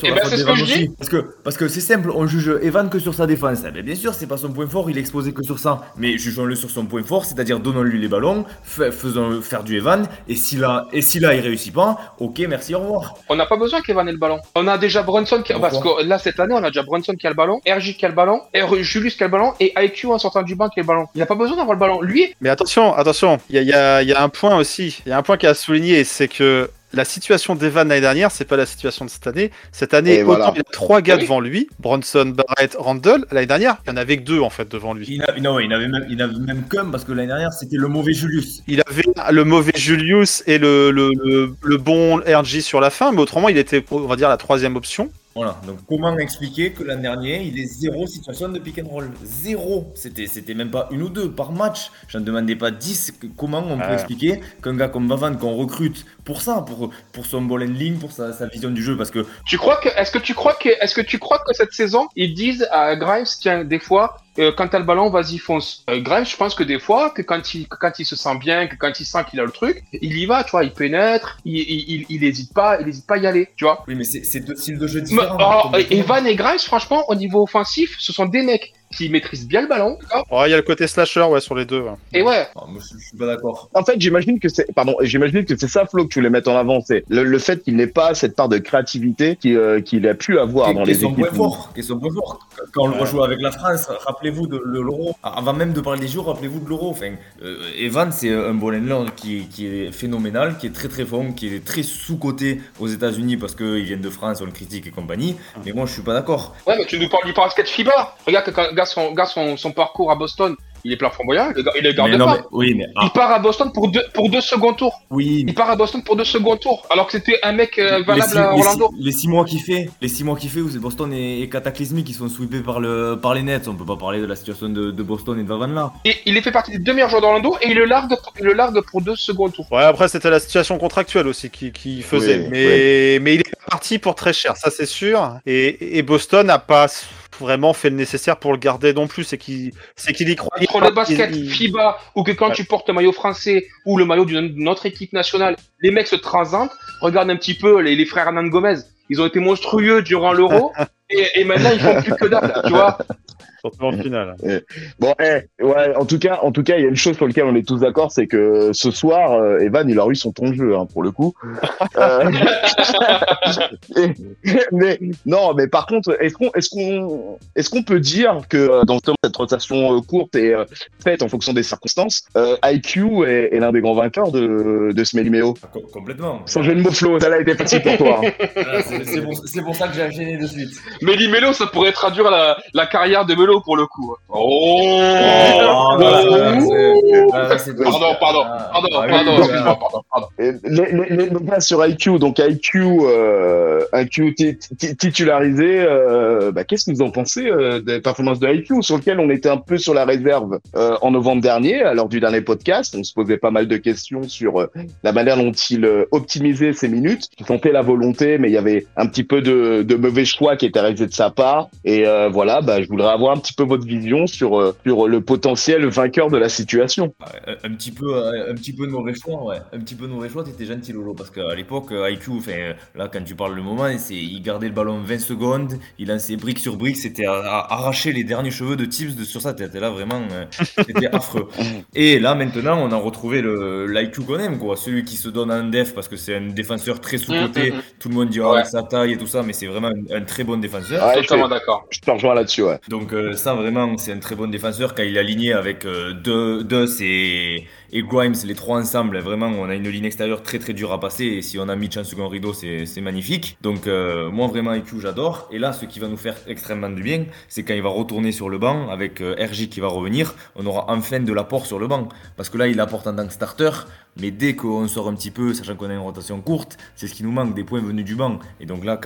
Parce que c'est simple, on juge Evan que sur sa défense. Eh ben, bien sûr, c'est pas son point fort, il est exposé que sur ça. Mais jugeons-le sur son point fort, c'est-à-dire donnons-lui les ballons, faisons faire du Evan. Et si là, il réussit pas, ok, merci, au revoir. On n'a pas besoin qu'Evan ait le ballon. On a déjà Brunson parce que là, cette année, on a déjà Brunson qui a le ballon, RJ qui a le ballon, Julius qui a le ballon et IQ en sortant du banc qui a le ballon. Il n'a pas besoin d'avoir le ballon. Lui. Mais attention, il y a un point aussi. Il y a un point qui a souligné, c'est que la situation d'Evan l'année dernière, c'est pas la situation de cette année. Cette année, autant il y a 3 gars devant lui, Bronson, Barrett, Randle. L'année dernière, il y en avait que 2 en fait devant lui. Il n'avait même qu'un parce que l'année dernière, c'était le mauvais Julius. Il avait le mauvais Julius et le bon RJ sur la fin, mais autrement, il était, on va dire, la 3e option. Voilà, donc comment expliquer que l'an dernier, il est 0 situation de pick and roll? 0. C'était même pas 1 ou 2 par match. J'en demandais pas 10. Comment on peut expliquer qu'un gars comme Vavan, qu'on recrute pour ça, pour son ball handling, pour sa vision du jeu, parce que... Est-ce que tu crois que cette saison, ils disent à Grimes, tiens, des fois, quand t'as le ballon, vas-y, fonce. Grimes, je pense que des fois, que quand il se sent bien, que quand il sent qu'il a le truc, il y va, tu vois, il pénètre, il hésite pas à y aller, tu vois. Oui, mais c'est 2 styles de jeu différents. Evan et Grimes, franchement, au niveau offensif, ce sont des mecs qui maîtrisent bien le ballon. Il y a le côté slasher, sur les deux. Et ouais. Moi, je suis pas d'accord. En fait, j'imagine que c'est ça, Flo, que tu voulais mettre en avant. C'est le fait qu'il n'ait pas cette part de créativité qu'il a pu avoir dans les équipes. Qui est son point fort. Quand on le rejoue avec la France, rappelez-vous de l'Euro. Avant même de parler des jours, rappelez-vous de l'Euro. Enfin, Evan, c'est un ball handler qui est phénoménal, qui est très très fort, qui est très sous-coté aux États-Unis parce qu'ils viennent de France, on le critique et compagnie. Mais moi, je suis pas d'accord. Ouais, mais tu nous parles du basket FIBA. Regarde son parcours à Boston. Il est plein flamboyant, il le garde Mais non, pas. mais, oui, mais Il part à Boston pour deux second tours. oui. Il part à Boston pour 2 second tours, alors que c'était un mec Les valable six- à les Orlando. six- les 6 mois qu'il fait, où Boston est cataclysmique, ils sont sweepés par les Nets. On peut pas parler de la situation de Boston et de Vavan là. Et il fait partie des 2 meilleurs joueurs d'Orlando et il le largue pour 2 second tours. Ouais, après, c'était la situation contractuelle aussi qui faisait. Oui, mais il est parti pour très cher, ça c'est sûr. Et Boston n'a pas vraiment fait le nécessaire pour le garder non plus. C'est qu'il y croyait Entre pas. le basket FIBA ou que quand Ouais. tu portes le maillot français ou le maillot d'une autre équipe nationale, les mecs se transentent. Regarde un petit peu les frères Hernan Gomez. Ils ont été monstrueux durant l'Euro et maintenant ils font plus que dalle, tu vois. Surtout en finale. Bon, ouais, en tout cas, il y a une chose sur laquelle on est tous d'accord, c'est que ce soir, Evan, il a eu son ton de jeu, hein, pour le coup. Mais non, mais par contre, est-ce qu'on peut dire que dans cette rotation courte et faite en fonction des circonstances, IQ est l'un des grands vainqueurs de ce Méliméo? Complètement. Sans jeu de mots, Flo, ça a été facile pour toi. Hein. Voilà, c'est pour ça que j'ai enchaîné de suite. Mais Melo, ça pourrait traduire la carrière de Melo pour le coup. Oh, Pardon, excuse-moi. Et les gars sur IQ, donc IQ titularisé, qu'est-ce que vous en pensez des performances de IQ sur lequel on était un peu sur la réserve en novembre dernier, lors du dernier podcast. On se posait pas mal de questions sur la manière dont il optimisait ses minutes. Il sentait la volonté, mais il y avait un petit peu de mauvais choix qui étaient réalisés de sa part. Et voilà, je voudrais avoir un petit peu votre vision sur le potentiel vainqueur de la situation. Un petit peu de mauvais choix, ouais. Un petit peu de mauvais choix, t'étais gentil, Lolo, parce qu'à l'époque, IQ, là, quand tu parles le moment, il gardait le ballon 20 secondes, il lançait brique sur brique, c'était à arracher les derniers cheveux de Tibbs sur sa tête. Et là, vraiment, c'était affreux. Et là, maintenant, on a retrouvé l'IQ qu'on aime, quoi. Celui qui se donne en def, parce que c'est un défenseur très sous-coté. Tout le monde dit, avec sa taille et tout ça, mais c'est vraiment un très bon défenseur. Ouais, Totalement d'accord. Je te rejoins là-dessus, ouais. Donc ça vraiment c'est un très bon défenseur quand il est aligné avec Duss et Grimes, les trois ensemble, vraiment on a une ligne extérieure très très dure à passer et si on a Mitch en second rideau c'est magnifique. Donc moi vraiment IQ j'adore et là ce qui va nous faire extrêmement du bien c'est quand il va retourner sur le banc avec RJ qui va revenir, on aura enfin de l'apport sur le banc parce que là il apporte en tant que starter mais dès qu'on sort un petit peu, sachant qu'on a une rotation courte, c'est ce qui nous manque, des points venus du banc. Et donc là,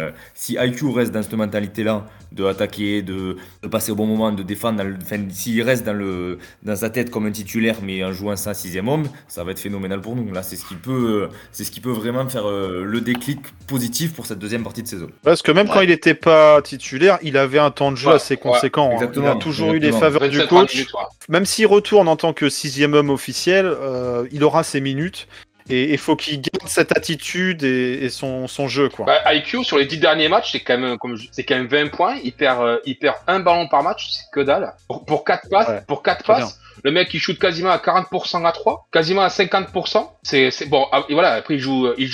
si IQ reste dans cette mentalité-là, de attaquer, de passer au bon moment, de défendre, s'il reste dans sa tête comme un titulaire, mais en jouant ça 6e homme, ça va être phénoménal pour nous. Là, c'est ce qui peut vraiment faire le déclic positif pour cette deuxième partie de saison. Parce que même quand il n'était pas titulaire, il avait un temps de jeu assez conséquent. Exactement, Il a toujours eu les exactement. faveurs du 27 coach. minutes, ouais. Même s'il retourne en tant que 6e homme officiel, il aura ses minutes. Et il faut qu'il garde cette attitude et son jeu, quoi. IQ sur les 10 derniers matchs, c'est quand même 20 points. Il perd un ballon par match, c'est que dalle. Pour 4 passes, Ouais. passes, le mec il shoot quasiment à 40% à 3, quasiment à 50%. C'est bon. Et voilà. Après il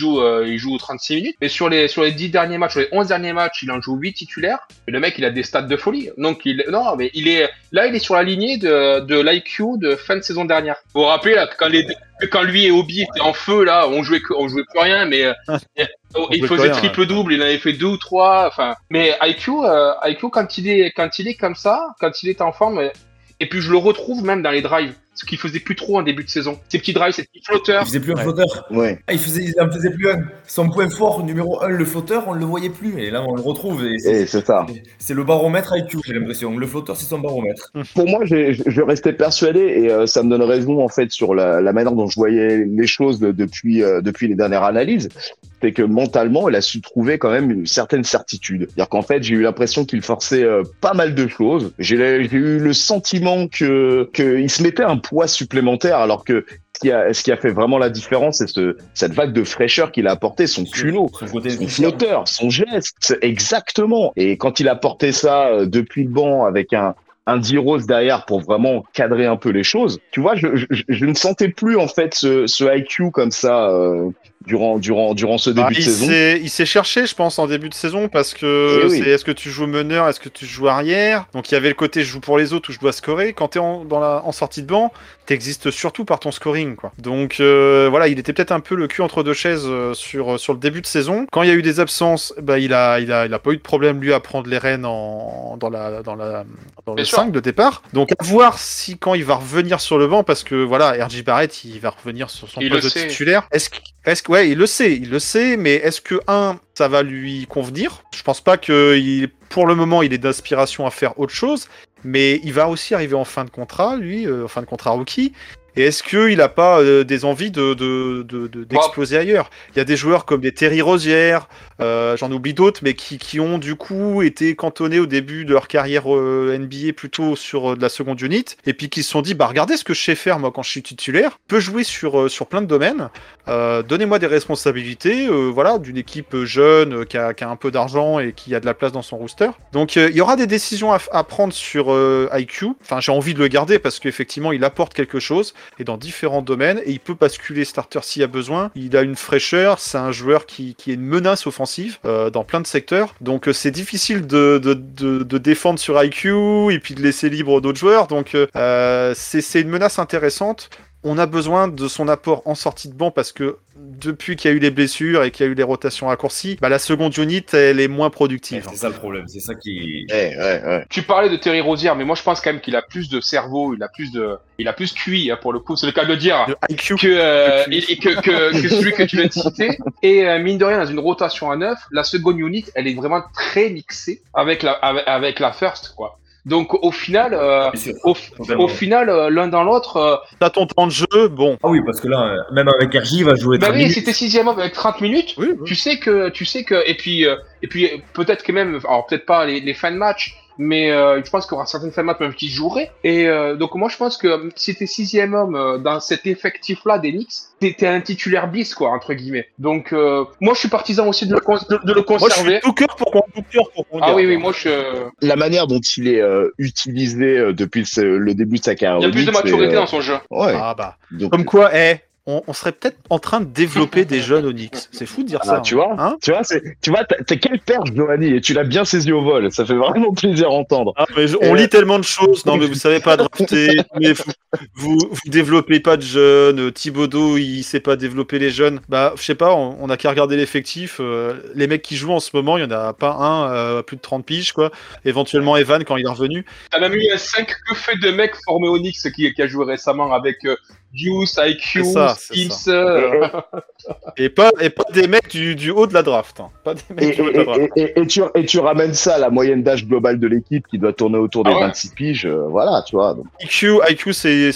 joue 36 minutes. Mais sur les 10 derniers matchs, sur les 11 derniers matchs, il en joue 8 titulaires. Et le mec il a des stats de folie. Donc il est sur la lignée de l'IQ de fin de saison dernière. Vous vous rappelez là quand lui et Obi étaient en feu là, on jouait plus rien, mais il faisait triple double, il en avait fait 2 ou 3. Enfin, mais IQ quand il est comme ça, quand il est en forme, et puis je le retrouve même dans les drives, ce qu'il faisait plus trop en début de saison. Ces petits drives, ces petits flotteurs. Il faisait plus un flotteur. Ouais. Il en faisait plus un. Son point fort numéro 1, le flotteur, on le voyait plus. Et là, on le retrouve. Et C'est ça. c'est le baromètre IQ, j'ai l'impression. Le flotteur, c'est son baromètre. Pour moi, je restais persuadé et ça me donne raison en fait sur la manière dont je voyais les choses depuis les dernières analyses. C'est que mentalement, il a su trouver quand même une certaine certitude. C'est-à-dire qu'en fait, j'ai eu l'impression qu'il forçait pas mal de choses. J'ai eu le sentiment qu'il se mettait un poids supplémentaire alors que ce qui a fait vraiment la différence, c'est cette vague de fraîcheur qu'il a apporté, son culot, son flotteur, son geste, exactement. Et quand il a porté ça depuis le banc avec un D-Rose derrière pour vraiment cadrer un peu les choses, tu vois, je ne sentais plus en fait ce IQ comme ça durant ce début de saison. Il s'est cherché, je pense, en début de saison parce que Eh oui. est-ce que tu joues meneur, est-ce que tu joues arrière. Donc il y avait le côté je joue pour les autres où je dois scorer. Quand t'es en sortie de banc, t'existes surtout par ton scoring, quoi. Donc voilà, il était peut-être un peu le cul entre deux chaises sur le début de saison. Quand il y a eu des absences, bah il a pas eu de problème lui à prendre les rênes dans le 5 de départ. Donc à voir si quand il va revenir sur le banc, parce que voilà, RJ Barrett il va revenir sur son poste de titulaire. Ouais, il le sait, mais est-ce que ça va lui convenir? Je pense pas que pour le moment il ait d'inspiration à faire autre chose, mais il va aussi arriver en fin de contrat, lui, en fin de contrat rookie. Et est-ce qu'il n'a pas des envies d'exploser ailleurs? Il y a des joueurs comme des Terry Rozier, j'en oublie d'autres, mais qui ont du coup été cantonnés au début de leur carrière NBA plutôt sur de la seconde unit, et puis qui se sont dit, bah regardez ce que je sais faire moi quand je suis titulaire, je peux jouer sur plein de domaines, donnez-moi des responsabilités, voilà, d'une équipe jeune qui a un peu d'argent et qui a de la place dans son roster. Donc il y aura des décisions à prendre sur IQ. Enfin, j'ai envie de le garder parce qu'effectivement il apporte quelque chose et dans différents domaines, et il peut basculer starter s'il y a besoin. Il a une fraîcheur, c'est un joueur qui est une menace offensive dans plein de secteurs, donc c'est difficile de défendre sur IQ et puis de laisser libre d'autres joueurs, donc c'est une menace intéressante. On a besoin de son apport en sortie de banc parce que depuis qu'il y a eu les blessures et qu'il y a eu les rotations raccourcies, bah la seconde unit, elle est moins productive. C'est ça le problème, c'est ça qui... Ouais. Tu parlais de Terry Rozier, mais moi je pense quand même qu'il a plus de cerveau, il a plus QI, hein, pour le coup, c'est le cas de le dire, De IQ. que celui que tu viens de citer. Et mine de rien, dans une rotation à 9, la seconde unit, elle est vraiment très mixée avec la first, quoi. Donc au final, l'un dans l'autre. T'as ton temps de jeu, bon. Ah oui, parce que là, même avec RJ, il va jouer 30 Bah oui, minutes. c'était 6e homme avec 30 minutes. Oui. Tu sais que, et puis peut-être que même, alors peut-être pas les fins de match, mais je pense qu'il y aura certaines fins de match même qui joueraient. Et donc moi je pense que si t'es 6e homme dans cet effectif-là des Knicks, t'es un titulaire bis, quoi, entre guillemets. Donc moi je suis partisan aussi de le conserver. Moi je suis tout cœur pour qu'on Ah garde. oui, moi La manière dont il est utilisé depuis le début de sa carrière. il y a plus de maturité dans son jeu. Ouais. Ah bah. Donc, Comme quoi, on serait peut-être en train de développer des jeunes au Knicks. C'est fou de dire ça. tu vois, hein. t'as quelle perche, Giovanni, et tu l'as bien saisi au vol. Ça fait vraiment plaisir à entendre. Ah, mais on lit tellement de choses. Non, mais vous savez pas drafter. Mais vous développez pas de jeunes. Thibodeau, il sait pas développer les jeunes. Bah, je sais pas. On a qu'à regarder l'effectif. Les mecs qui jouent en ce moment, il y en a pas un plus de 30 piges, quoi. Éventuellement Evan quand il est revenu. T'as même eu un 5 que fait de mecs formés au Knicks qui a joué récemment avec Deuce, IQ, Skims. Et pas des mecs du haut de la draft. Hein. Pas des mecs du haut de la draft. Et tu ramènes ça à la moyenne d'âge globale de l'équipe qui doit tourner autour des 26 piges. Voilà, tu vois. Donc. IQ,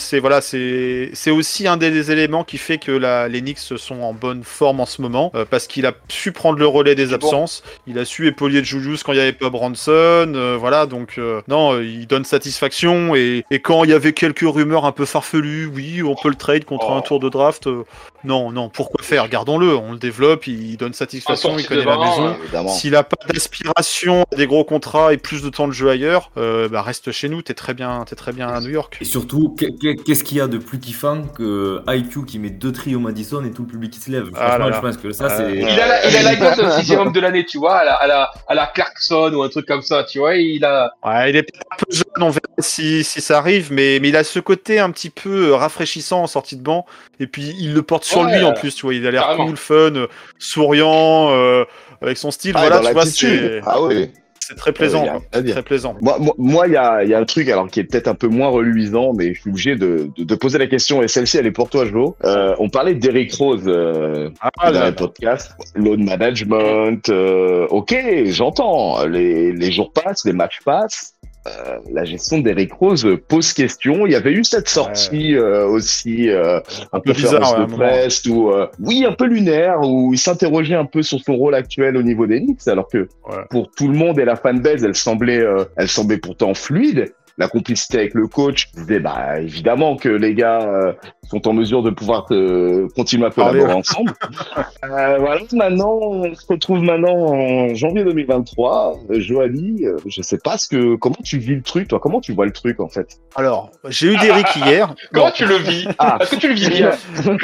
c'est aussi un des éléments qui fait que les Knicks sont en bonne forme en ce moment, parce qu'il a su prendre le relais des absences, il a su épauler Julius quand il n'y avait pas Bronson, voilà, donc non, il donne satisfaction, et quand il y avait quelques rumeurs un peu farfelues, oui, on peut le trade contre un tour de draft, non, pourquoi faire? Gardons-le, on le développe, il donne satisfaction, il connaît la maison. S'il a pas d'aspiration, des gros contrats et plus de temps de jeu ailleurs, bah reste chez nous, t'es très bien à New York. Et surtout, qu'est-ce qu'il y a de plus kiffant que IQ qui met 2 trios Madison et tout le public qui se lève? Franchement, je pense que ça, c'est... Il a la gueule d'un 6e homme de l'année, tu vois, à la Clarkson ou un truc comme ça, tu vois, il a... Ouais, il est peut-être un peu jeune, on verra si ça arrive, mais il a ce côté un petit peu rafraîchissant en sortie de banc, et puis il le porte sur lui en plus, tu vois, il a l'air cool, fun, souriant, avec son style, voilà, tu vois, c'est très plaisant, très plaisant. Moi, il y a un truc alors qui est peut-être un peu moins reluisant, mais je suis obligé de poser la question, et celle-ci, elle est pour toi, Jo. On parlait de Derrick Rose dans le podcast, load management, ok, j'entends, les jours passent, les matchs passent. La gestion d'Eric Rose pose question. Il y avait eu cette sortie aussi un peu bizarre de presse, oui, un peu lunaire, où il s'interrogeait un peu sur son rôle actuel au niveau des Knicks, alors que pour tout le monde et la fanbase, elle semblait pourtant fluide. La complicité avec le coach disait évidemment que les gars sont en mesure de pouvoir continuer à collaborer ensemble. Voilà, maintenant on se retrouve en janvier 2023. Joali, je sais pas comment tu vis le truc, toi, comment tu vois le truc en fait? Alors, j'ai eu Derrick hier. Comment tu le vis? Est-ce que tu le vis bien?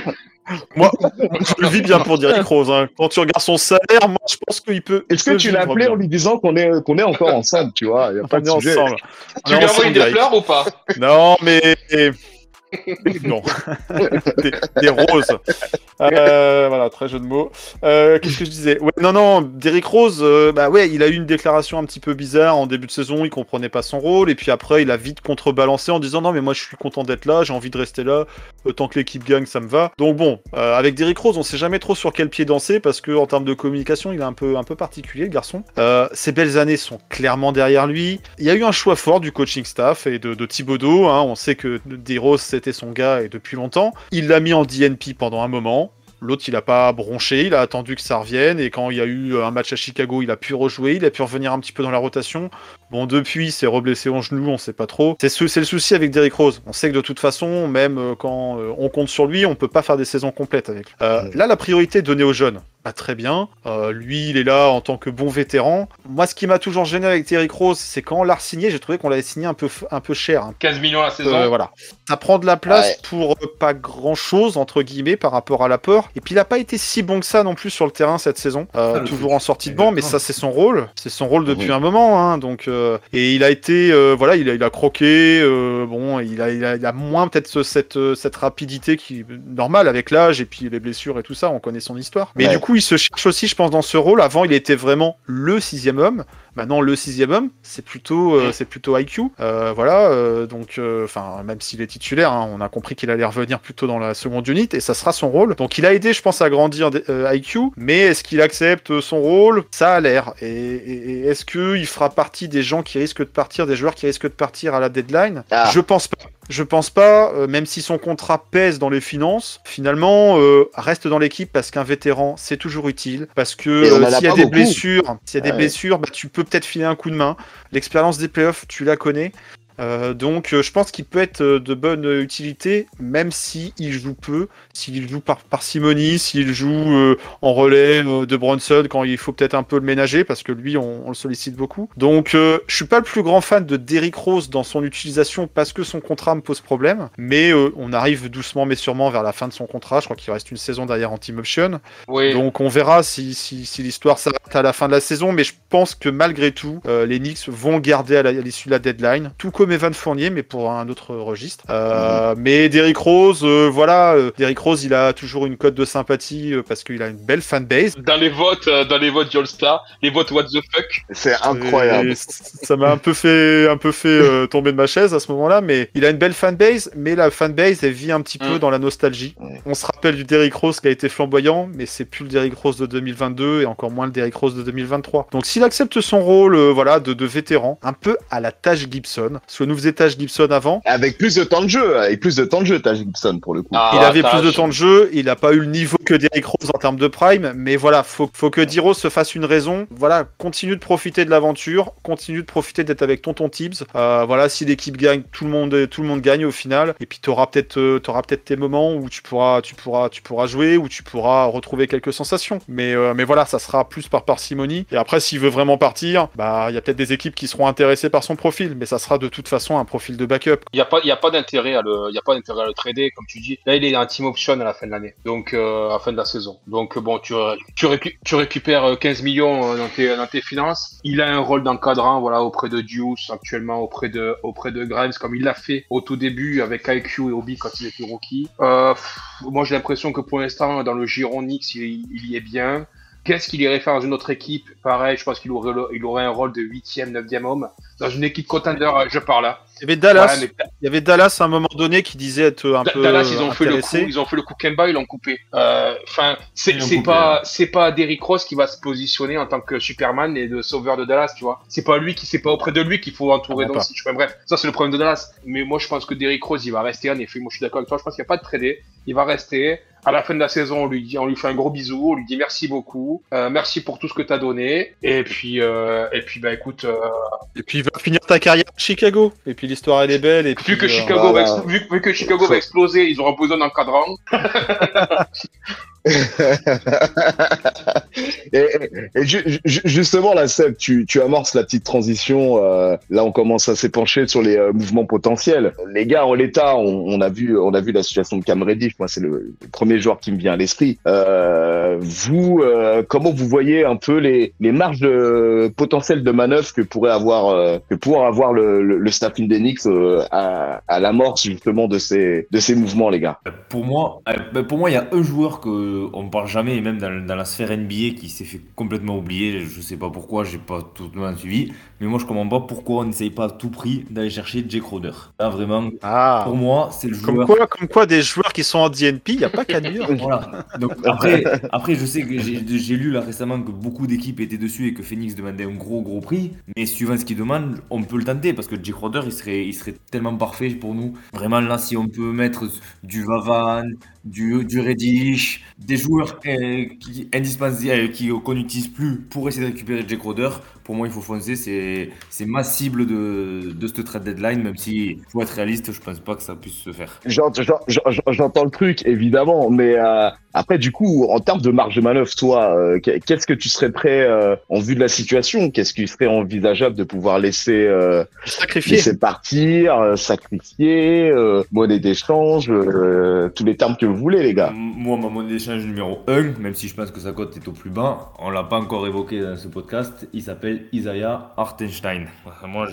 Moi, je le vis bien pour Derrick Rose. Hein. Quand tu regardes son salaire, moi, je pense qu'il peut. Est-ce que tu l'as appelé en lui disant qu'on est encore ensemble, tu vois? Il y a pas On de est sujet. ensemble. Tu lui as envoyé des fleurs ou pas? Non, mais. Non. des roses. Voilà, très jeu de mots. Qu'est-ce que je disais? Ouais, non, Derrick Rose, il a eu une déclaration un petit peu bizarre en début de saison, il comprenait pas son rôle, et puis après, il a vite contrebalancé en disant non, mais moi je suis content d'être là, j'ai envie de rester là, tant que l'équipe gagne, ça me va. Donc bon, avec Derrick Rose, on sait jamais trop sur quel pied danser, parce que en termes de communication, il est un peu particulier, le garçon. Ses belles années sont clairement derrière lui. Il y a eu un choix fort du coaching staff et de Thibodeau, hein. On sait que D-Rose, c'était son gars et depuis longtemps. Il l'a mis en DNP pendant un moment. L'autre, il a pas bronché, il a attendu que ça revienne, et quand il y a eu un match à Chicago, il a pu rejouer, il a pu revenir un petit peu dans la rotation. Bon, depuis, c'est reblessé en genou, on sait pas trop. C'est le souci avec Derrick Rose. On sait que de toute façon, même quand on compte sur lui, on peut pas faire des saisons complètes avec lui. Là, la priorité est donnée aux jeunes. Bah, très bien. Lui, il est là en tant que bon vétéran. Moi, ce qui m'a toujours gêné avec Derrick Rose, c'est quand on l'a signé, j'ai trouvé qu'on l'avait signé un peu cher. Hein. 15 millions la saison. Voilà. Ça prend de la place pour pas grand-chose, entre guillemets, par rapport à l'apport. Et puis, il a pas été si bon que ça non plus sur le terrain cette saison. Toujours en sortie de banc, mais ça, c'est son rôle. C'est son rôle depuis un moment. Hein, donc, et il a été... il a croqué. Il a moins peut-être cette rapidité qui est normale avec l'âge et puis les blessures et tout ça. On connaît son histoire. Mais du coup, il se cherche aussi, je pense, dans ce rôle. Avant, il était vraiment le 6e homme. Maintenant, le 6e homme, c'est plutôt IQ. Même s'il est titulaire, hein, on a compris qu'il allait revenir plutôt dans la seconde unit, et ça sera son rôle. Donc, il a aidé, je pense, à grandir IQ, mais est-ce qu'il accepte son rôle? Ça a l'air. Et est-ce qu'il fera partie des gens qui risquent de partir, des joueurs qui risquent de partir à la deadline? Je pense pas. Je pense pas, même si son contrat pèse dans les finances, finalement, reste dans l'équipe parce qu'un vétéran, c'est toujours utile. Parce que s'il y a des blessures, tu peux peut-être filer un coup de main. L'expérience des playoffs, tu la connais. Donc je pense qu'il peut être de bonne utilité, même s'il joue peu, s'il joue par parcimonie, s'il joue en relais de Brunson quand il faut peut-être un peu le ménager, parce que lui on le sollicite beaucoup. Donc je suis pas le plus grand fan de Derrick Rose dans son utilisation parce que son contrat me pose problème, mais on arrive doucement mais sûrement vers la fin de son contrat. Je crois qu'il reste une saison derrière en team option. Oui. Donc on verra si l'histoire s'arrête à la fin de la saison, mais je pense que malgré tout les Knicks vont le garder à l'issue de la deadline, tout comme Evan Fournier, mais pour un autre registre. Mais Derrick Rose, Derrick Rose, il a toujours une cote de sympathie parce qu'il a une belle fanbase. Dans les votes du All-Star, les votes what the fuck. C'est incroyable. Et ça m'a un peu fait tomber de ma chaise à ce moment-là, mais il a une belle fanbase, mais la fanbase, elle vit un petit peu dans la nostalgie. On se rappelle du Derrick Rose qui a été flamboyant, mais c'est plus le Derrick Rose de 2022 et encore moins le Derrick Rose de 2023. Donc s'il accepte son rôle de vétéran, un peu à la Taj Gibson, ce que nous faisait Taj Gibson avant. Avec plus de temps de jeu, Taj Gibson pour le coup. Il avait plus de temps de jeu, il n'a pas eu le niveau que Derrick Rose en termes de prime, mais voilà, faut que D-Rose se fasse une raison. Voilà, continue de profiter de l'aventure, continue de profiter d'être avec tonton Tibbs. Si l'équipe gagne, tout le monde gagne au final. Et puis t'auras peut-être tes moments où tu pourras jouer, où tu pourras retrouver quelques sensations. Mais voilà, ça sera plus par parcimonie. Et après, s'il veut vraiment partir, il y a peut-être des équipes qui seront intéressées par son profil, mais ça sera de toute façon un profil de backup. Il y a pas d'intérêt à le trader, comme tu dis. Là, il est en team option à la fin de l'année, donc à la fin de la saison. Donc bon, tu récupères 15 millions dans tes finances. Il a un rôle d'encadrant, auprès de Deuce, actuellement auprès de Grimes, comme il l'a fait au tout début avec IQ et Obi quand il était rookie. Moi, j'ai l'impression que pour l'instant, dans le giron Knicks, il y est bien. Qu'est-ce qu'il irait faire dans une autre équipe? Pareil, je pense qu'il aurait un rôle de 8e, 9e homme. Dans une équipe contender, je parle là. Il y avait Dallas. Il y avait Dallas à un moment donné qui disait être un peu Dallas, ils ont intéressé. fait le coup Kemba, ils l'ont coupé. C'est pas Derrick Rose qui va se positionner en tant que Superman et de sauveur de Dallas, tu vois. C'est pas auprès de lui qu'il faut entourer Doncic. Bref, ça c'est le problème de Dallas. Mais moi, je pense que Derrick Rose, il va rester. En effet, moi, je suis d'accord avec toi. Je pense qu'il n'y a pas de tradé. Il va rester. À la fin de la saison, on lui fait un gros bisou, on lui dit merci beaucoup, merci pour tout ce que t'as donné, et puis écoute. Et puis il va finir ta carrière à Chicago. Et puis l'histoire elle est belle. Et vu que Chicago va exploser, ils auront besoin d'encadrant. Justement, là, Seb, tu amorces la petite transition. Là, on commence à s'épancher sur les mouvements potentiels. Les gars, en l'état, on a vu la situation de Cam Reddish. Moi, c'est le premier joueur qui me vient à l'esprit. Vous, comment vous voyez un peu les marges potentielles de manœuvre que pourrait avoir le staff Indenix à l'amorce justement de ces mouvements, les gars? Pour moi, il y a un joueur que on parle jamais, et même dans la sphère NBA, qui s'est fait complètement oublier. Je sais pas pourquoi, j'ai pas tout le monde suivi, mais moi je comprends pas pourquoi on n'essaye pas à tout prix d'aller chercher Jay Crowder. Là, vraiment, pour moi, c'est le joueur. Comme quoi, des joueurs qui sont en DNP, il y a pas qu'à New York. Voilà. Donc après, je sais que j'ai lu là récemment que beaucoup d'équipes étaient dessus et que Phoenix demandait un gros prix, mais suivant ce qu'ils demandent, on peut le tenter parce que Jay Crowder, il serait tellement parfait pour nous. Vraiment là, si on peut mettre du Vavan, du Reddish, des joueurs indispensables qu'on n'utilise plus pour essayer de récupérer Jay Crowder, pour moi il faut foncer, c'est ma cible de ce trade deadline, même si faut être réaliste, je pense pas que ça puisse se faire. J'entends le truc évidemment, mais après du coup en termes de marge de manœuvre, toi, qu'est-ce que tu serais prêt en vue de la situation, qu'est-ce qui serait envisageable de pouvoir laisser partir, sacrifier, monnaie d'échange, tous les termes que vous voulez, les gars. Moi, ma monnaie d'échange numéro 1, même si je pense que sa cote est au plus bas, on l'a pas encore évoqué dans ce podcast, il s'appelle Isaiah Hartenstein. Moi,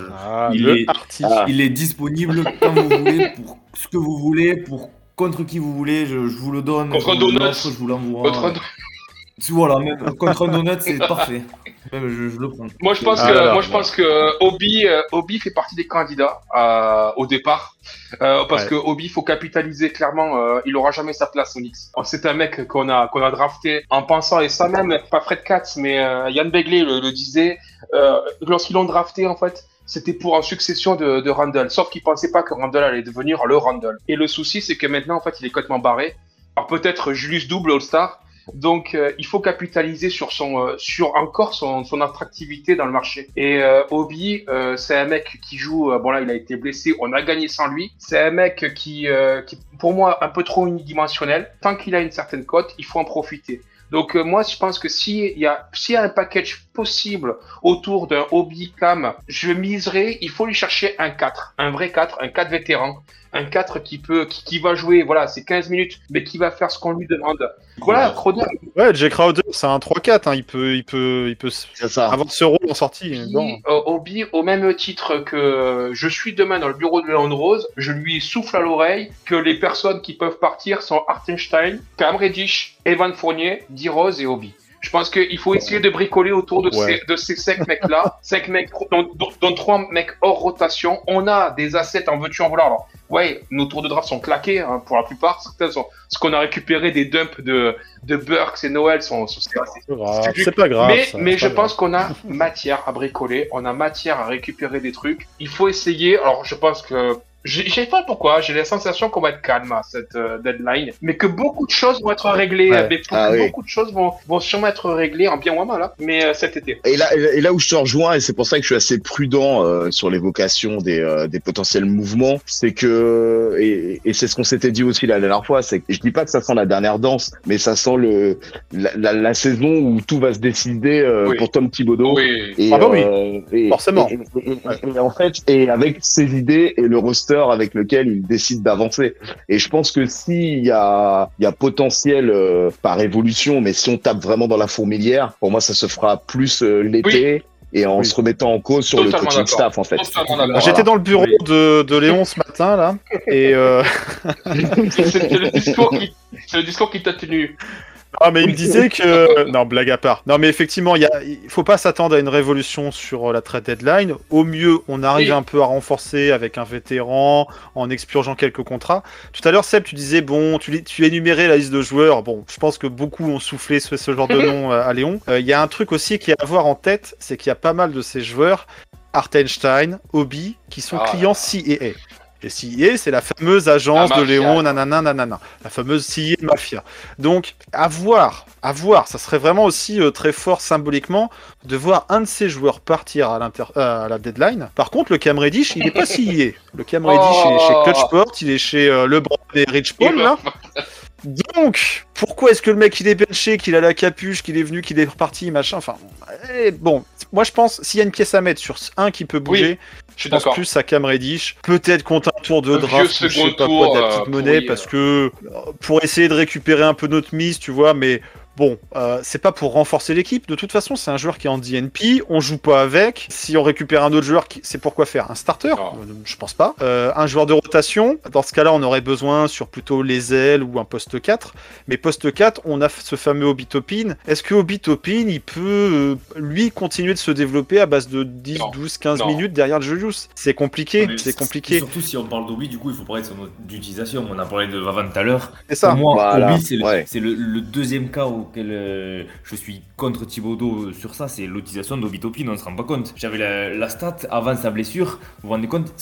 il est disponible quand vous voulez, pour ce que vous voulez, contre qui vous voulez, je vous le donne. Contre un donut. Je vous l'envoie. Voilà, même contre un donut, c'est parfait. Même je le prends. Moi, je pense que Obi fait partie des candidats au départ. Parce que Obi, faut capitaliser clairement. Il aura jamais sa place au Knicks. C'est un mec qu'on a drafté en pensant, et ça même, pas Fred Katz, mais Yann Begley le disait, lorsqu'ils l'ont drafté, en fait, c'était pour en succession de Randle. Sauf qu'ils pensaient pas que Randle allait devenir le Randle. Et le souci, c'est que maintenant, en fait, il est complètement barré. Alors peut-être Julius Double All-Star. Donc, il faut capitaliser sur son attractivité dans le marché. Et Obi, c'est un mec qui joue. Bon là, il a été blessé. On a gagné sans lui. C'est un mec qui, pour moi, un peu trop unidimensionnel. Tant qu'il a une certaine cote, il faut en profiter. Donc moi, je pense que s'il y a un package possible autour d'un Obi Cam, je miserais. Il faut lui chercher un 4, un vrai 4, un 4 vétéran. Un 4 qui va jouer, voilà, c'est 15 minutes, mais qui va faire ce qu'on lui demande. Voilà, Crowder. Ouais, Jay Crowder, c'est un 3-4, hein. Il peut avoir ce rôle en sortie. Obi, au même titre que je suis demain dans le bureau de Leon Rose, je lui souffle à l'oreille que les personnes qui peuvent partir sont Hartenstein, Cam Reddish, Evan Fournier, D-Rose et Obi. Je pense qu'il faut essayer de bricoler autour de ces 5 mecs-là, 5 mecs, dont 3 mecs hors rotation. On a des assets en veux-tu en vouloir. Alors, ouais, nos tours de draft sont claqués, hein, pour la plupart. Ce qu'on a récupéré des dumps de Burks et Noël c'est pas grave. Mais je pense qu'on a matière à bricoler, on a matière à récupérer des trucs. Il faut essayer. Alors, je pense que je sais pas pourquoi, j'ai la sensation qu'on va être calme à cette deadline, mais que beaucoup de choses vont être réglées, beaucoup de choses vont sûrement être réglées en bien ou en mal, hein, mais cet été. Et là où je te rejoins, et c'est pour ça que je suis assez prudent sur l'évocation des potentiels mouvements, c'est que, et c'est ce qu'on s'était dit aussi la dernière fois, c'est que je dis pas que ça sent la dernière danse, mais ça sent la saison où tout va se décider pour Tom Thibodeau. Oui. Et, forcément. Et en fait, et avec ses idées et le roster avec lequel il décide d'avancer. Et je pense que s'il y a potentiel par évolution, mais si on tape vraiment dans la fourmilière, pour moi, ça se fera plus l'été. Et en se remettant en cause sur le coaching staff, en fait. J'étais dans le bureau de Léon ce matin, là, et c'est le discours qui t'a tenu. Ah, mais il me disait que... Non, blague à part. Non, mais effectivement, il faut pas s'attendre à une révolution sur la trade deadline. Au mieux, on arrive un peu à renforcer avec un vétéran, en expurgeant quelques contrats. Tout à l'heure, Seb, tu disais, bon, tu énumérais la liste de joueurs. Bon, je pense que beaucoup ont soufflé ce genre de nom à Léon. Il y a un truc aussi qui est à avoir en tête, c'est qu'il y a pas mal de ces joueurs, Hartenstein, Obi, qui sont clients CAA. Et CIE, c'est la fameuse agence de Léon, nanana. La fameuse CIE Mafia. Donc, à voir. Ça serait vraiment aussi très fort symboliquement de voir un de ces joueurs partir à la deadline. Par contre, le Cam Reddish, il n'est pas CIE. Le Cam Reddish, il est chez Clutchport, il est chez LeBron et Rich Paul, là. Donc, pourquoi est-ce que le mec il est benché, qu'il a la capuche, qu'il est venu, qu'il est reparti, machin, enfin, bon, moi je pense, s'il y a une pièce à mettre sur un qui peut bouger, Je suis je pense d'accord. plus à Cam Reddish, peut-être contre un tour de Un draft, vieux ou je sais second pas tour, quoi, de la petite monnaie, pourri, parce que, pour essayer de récupérer un peu notre mise, tu vois, mais... Bon, c'est pas pour renforcer l'équipe. De toute façon, c'est un joueur qui est en DNP. On joue pas avec. Si on récupère un autre joueur, c'est pourquoi faire un starter Je pense pas. Un joueur de rotation. Dans ce cas-là, on aurait besoin sur plutôt les ailes ou un poste 4. Mais poste 4, on a ce fameux Obi Toppin. Est-ce que Obi Toppin, il peut, lui, continuer de se développer à base de 10, 12, 15 minutes derrière Julius? C'est compliqué. C'est compliqué. Surtout si on parle d'Obi, du coup, il faut parler de son utilisation. On a parlé de Vavan tout à l'heure. C'est ça. Pour moi, Voilà. Obi, c'est le deuxième cas auquel je suis contre Thibodeau sur ça, c'est l'utilisation d'Obi Toppin, on ne se rend pas compte. J'avais la stat avant sa blessure, vous vous rendez compte,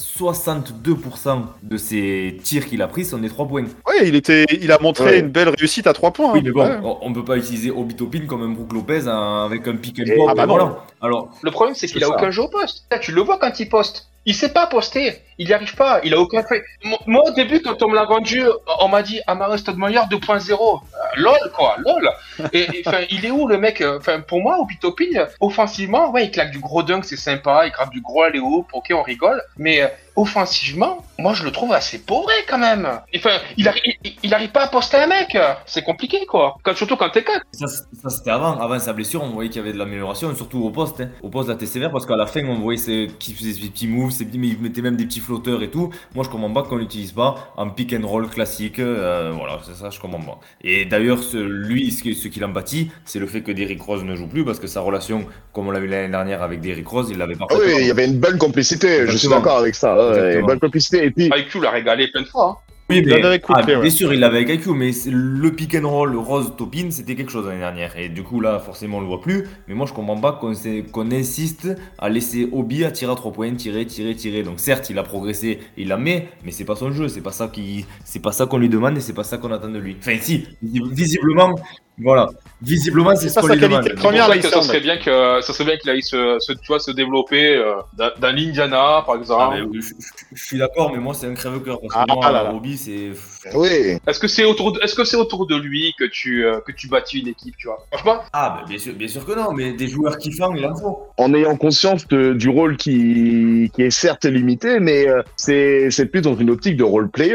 62% de ses tirs qu'il a pris sont des 3 points. Oui, il a montré une belle réussite à 3 points. Oui, mais bon, Ouais. on ne peut pas utiliser Obi Toppin comme un Brook Lopez avec un pick and Et- pop. Ah bah non. Voilà. Alors, Le problème, c'est qu'il a ça. aucun jeu au poste. Là, tu le vois quand il poste. Il sait pas poster. Il y arrive pas. Il a aucun fait. Moi, au début, quand on me l'a vendu, on m'a dit Amare Stoudemire 2.0. Lol, quoi. Lol. Et enfin, il est où, le mec? Enfin, pour moi, Obi Toppin, offensivement, ouais, il claque du gros dunk, c'est sympa. Il grappe du gros alley-oop. Ok, on rigole. Mais offensivement, moi, je le trouve assez pauvre quand même. Enfin, il arrive pas à poster un mec. C'est compliqué, quoi. Surtout quand t'es 4. ça c'était avant. Avant sa blessure, on voyait qu'il y avait de l'amélioration, surtout au poste. Au poste, là, t'es sévère parce qu'à la fin, on voyait qu'il faisait ses petits moves, mais il mettait même des petits flotteurs et tout. Moi, je comprends pas qu'on l'utilise pas en pick and roll classique. Voilà, c'est ça, je comprends pas. Et d'ailleurs, ce qu'il en bâtit, c'est le fait que Derrick Rose ne joue plus parce que sa relation, comme on l'a vu l'année dernière avec Derrick Rose, il l'avait Ah parfaitement. oui, il y avait une bonne complicité, je suis Exactement. d'accord avec ça. Exactement. Bonne complicité. Et puis, IQ l'a régalé plein de fois. Hein. Oui, Il l'avait coupé, ouais. bien sûr, il l'avait avec IQ, mais le pick and roll Rose Toppin, c'était quelque chose l'année dernière. Et du coup, là, forcément, on le voit plus. Mais moi, je comprends pas qu'on insiste à laisser Obi à tirer à 3 points, tirer. Donc, certes, il a progressé, il la met, mais c'est pas son jeu. C'est pas ça qu'on lui demande et c'est pas ça qu'on attend de lui. Enfin, si, visiblement, voilà. Visiblement, c'est C'est ce pas qu'on sa lui qualité demande. première. C'est pour ça que Lisa, ça serait bien qu'il aille se développer dans l'Indiana, par Ah, exemple. mais je suis d'accord, mais moi, c'est un crève-cœur. Parce que Ah, moi, là, là. Obi, c'est. oui. Est-ce que c'est autour de lui que tu bâtis une équipe, tu vois? Franchement, Ah, bah, bien sûr que non, mais des joueurs kiffants, il en faut. En ayant conscience du rôle qui est certes limité, mais c'est plus dans une optique de role player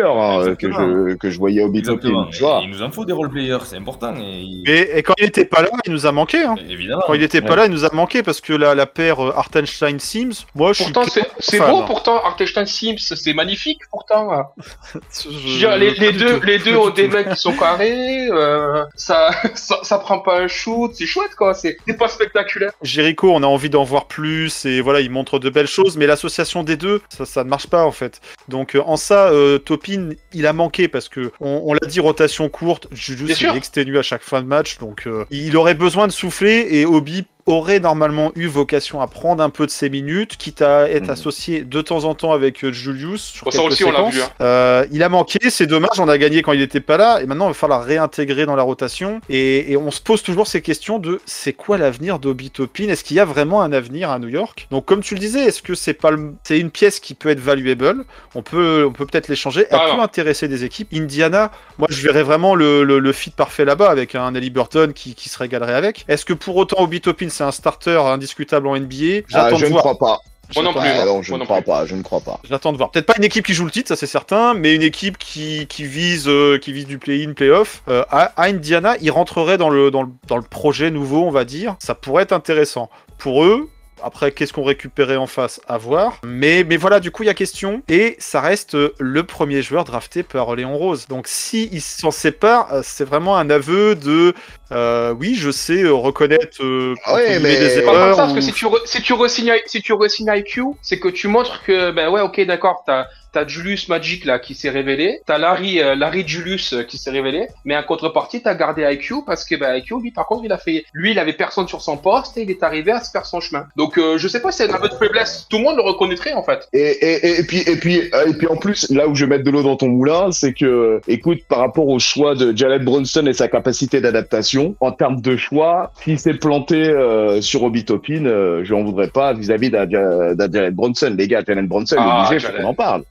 que je voyais Obi Toppin, tu vois. Il nous en faut des role-players, c'est important. Et quand il était pas là, il nous a manqué. Hein. Évidemment. Quand il était pas là, il nous a manqué parce que la paire Hartenstein-Sims, moi je pourtant suis. c'est fan, beau, hein. pourtant Hartenstein Sims, c'est magnifique, pourtant. Je Je veux dire, les deux ont des mecs qui sont carrés, ça prend pas un shoot, c'est chouette, quoi. C'est pas spectaculaire. Jericho, on a envie d'en voir plus et voilà, il montre de belles choses, mais l'association des deux, ça ne marche pas en fait. Donc en ça, Toppin, il a manqué parce que on l'a dit, rotation courte, Bien Julius sûr. il est exténué à chaque fin de match, donc il aurait besoin de souffler et Obi aurait normalement eu vocation à prendre un peu de ses minutes, quitte à être associé de temps en temps avec Julius sur Bon, ça quelques aussi, on l'a séquences. vu, hein. Il a manqué, c'est dommage, on a gagné quand il était pas là, et maintenant il va falloir réintégrer dans la rotation, et on se pose toujours ces questions de c'est quoi l'avenir d'Obi Toppin? Est-ce qu'il y a vraiment un avenir à New York? Donc comme tu le disais, est-ce que c'est une pièce qui peut être valuable? On peut peut-être l'échanger, elle peut intéresser des équipes. Indiana, moi je verrais vraiment le fit parfait là-bas avec un Haliburton qui se régalerait avec. Est-ce que pour autant Obi Toppin c'est un starter indiscutable en NBA? J'attends de Je ne voir. crois pas. Moi non plus. Non, je Moi ne non crois plus. pas, je ne crois pas. J'attends de voir. Peut-être pas une équipe qui joue le titre, ça c'est certain, mais une équipe qui vise du play-in, play-off. À Indiana, ils rentreraient dans le projet nouveau, on va dire. Ça pourrait être intéressant pour eux. Après, qu'est-ce qu'on récupérait en face? À voir. Mais voilà, du coup, il y a question. Et ça reste le premier joueur drafté par Léon Rose. Donc, s'il s'en sépare, c'est vraiment un aveu de... oui, je sais reconnaître Ouais, mais- des C'est pas erreurs. comme ça, parce ou- que si tu re-signes IQ, c'est que tu montres que, ben ouais, ok, d'accord, t'as Julius Magic là qui s'est révélé, t'as Larry Julius qui s'est révélé, mais en contrepartie t'as gardé IQ parce que ben IQ lui par contre il avait personne sur son poste et il est arrivé à se faire son chemin. Donc je sais pas si c'est un aveu de faiblesse, tout le monde le reconnaîtrait en fait. Et puis en plus, là où je vais mettre de l'eau dans ton moulin, c'est que, écoute, par rapport au choix de Jalen Brunson et sa capacité d'adaptation, en termes de choix, s'il s'est planté sur Obi Toppin, je n'en voudrais pas vis-à-vis d'un Jalen Brunson. Les gars, Jalen Brunson, Ah, obligé, faut Jalen. qu'on en parle.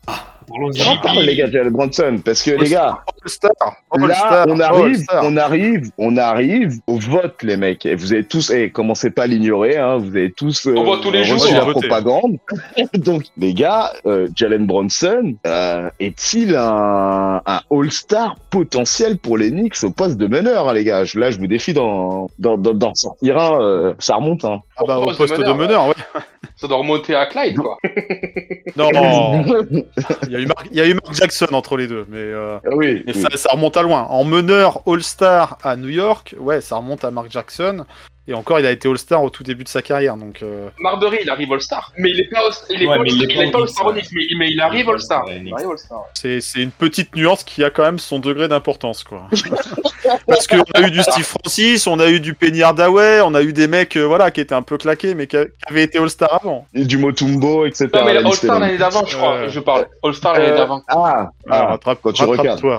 J'en parle, les gars, Jalen Brunson, parce que les gars, All-Star. là, All-Star. on arrive au vote, les mecs. Et vous avez tous, commencez pas à l'ignorer, hein, vous avez tous On vote tous les jours, reçu on la va voter. propagande. Donc, les gars, Jalen Brunson est-il un All-Star potentiel pour les Knicks au poste de meneur, hein, les gars? Là, je vous défie d'en sortir un, ça remonte, hein. Ah bah, au Poste poste de de meneur, ouais. Ça doit remonter à Clyde, quoi. Non, il y a eu Mark Jackson entre les deux, mais Oui. mais ça remonte à loin. En meneur All-Star à New York, ouais, ça remonte à Mark Jackson. Et encore, il a été All-Star au tout début de sa carrière, donc... Marbury, il arrive All-Star. Mais il est pas All-Star au Knicks, mais il arrive All-Star. Ouais, Il arrive All-Star. C'est une petite nuance qui a quand même son degré d'importance, quoi. Parce qu'on a eu du Steve Francis, on a eu du Penny Hardaway, on a eu des mecs voilà, qui étaient un peu claqués, mais qui avaient été All-Star avant. Et du Motumbo, etc. Non, mais la liste est All-Star longue. l'année d'avant, je crois. Je parle. All-Star l'année d'avant. Ah, quand tu regardes. rattrape-toi.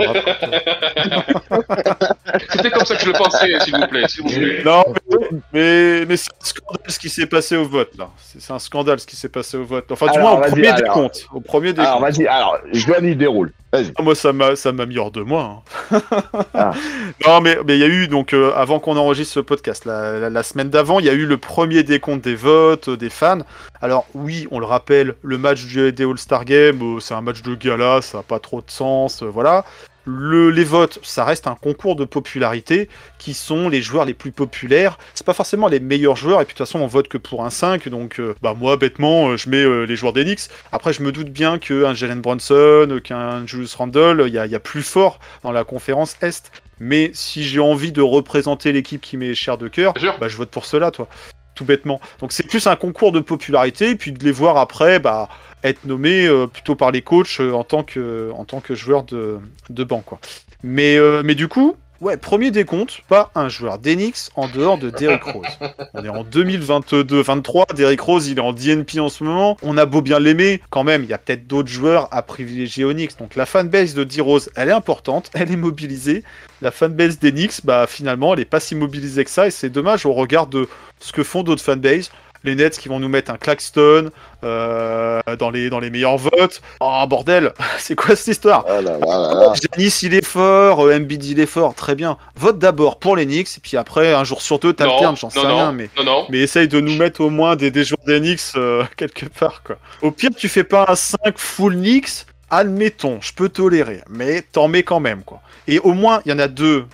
C'était comme ça que je le pensais, s'il vous plaît. S'il vous plaît. Non, mais c'est un scandale ce qui s'est passé au vote, là. C'est un scandale ce qui s'est passé au vote. Enfin, du Alors, moins, au vas-y, premier alors. décompte. Au premier décompte. Alors, vas-y, alors, Joanne, il déroule. Vas-y. Ah, moi, ça m'a mis hors de moi. Hein. Ah. Non, mais il y a eu, donc, avant qu'on enregistre ce podcast, la semaine d'avant, il y a eu le premier décompte des votes, des fans. Alors, oui, on le rappelle, le match des All-Star Game, c'est un match de gala, ça n'a pas trop de sens, voilà. Les votes, ça reste un concours de popularité qui sont les joueurs les plus populaires. C'est pas forcément les meilleurs joueurs, et puis de toute façon, on vote que pour un 5, donc moi, bêtement, je mets les joueurs des Knicks. Après, je me doute bien qu'un Jalen Brunson, qu'un Julius Randle, il y a plus fort dans la conférence Est. Mais si j'ai envie de représenter l'équipe qui m'est chère de cœur, Bien sûr. bah, je vote pour cela, toi. Tout bêtement. Donc c'est plus un concours de popularité, et puis de les voir après, bah, être nommés plutôt par les coachs en tant que joueur de banc, quoi. Mais du coup, ouais, premier décompte, pas un joueur d'Enix en dehors de Derrick Rose. On est en 2022-23, Derrick Rose, il est en DNP en ce moment. On a beau bien l'aimer, quand même, il y a peut-être d'autres joueurs à privilégier aux Knicks. Donc la fanbase de D-Rose, elle est importante, elle est mobilisée. La fanbase des Knicks, bah finalement, elle est pas si mobilisée que ça, et c'est dommage au regard de ce que font d'autres fanbases. Les Nets qui vont nous mettre un Claxton dans les meilleurs votes. Oh bordel, c'est quoi cette histoire? Oh là là là là. Giannis il est fort, Embiid il est fort, très bien. Vote d'abord pour les Knicks, et puis après, un jour sur deux, t'alternes, j'en sais rien, mais essaye de nous mettre au moins des joueurs des Knicks quelque part, quoi. Au pire, tu fais pas un 5 full Knicks, admettons, je peux tolérer, mais t'en mets quand même, quoi. Et au moins, il y en a deux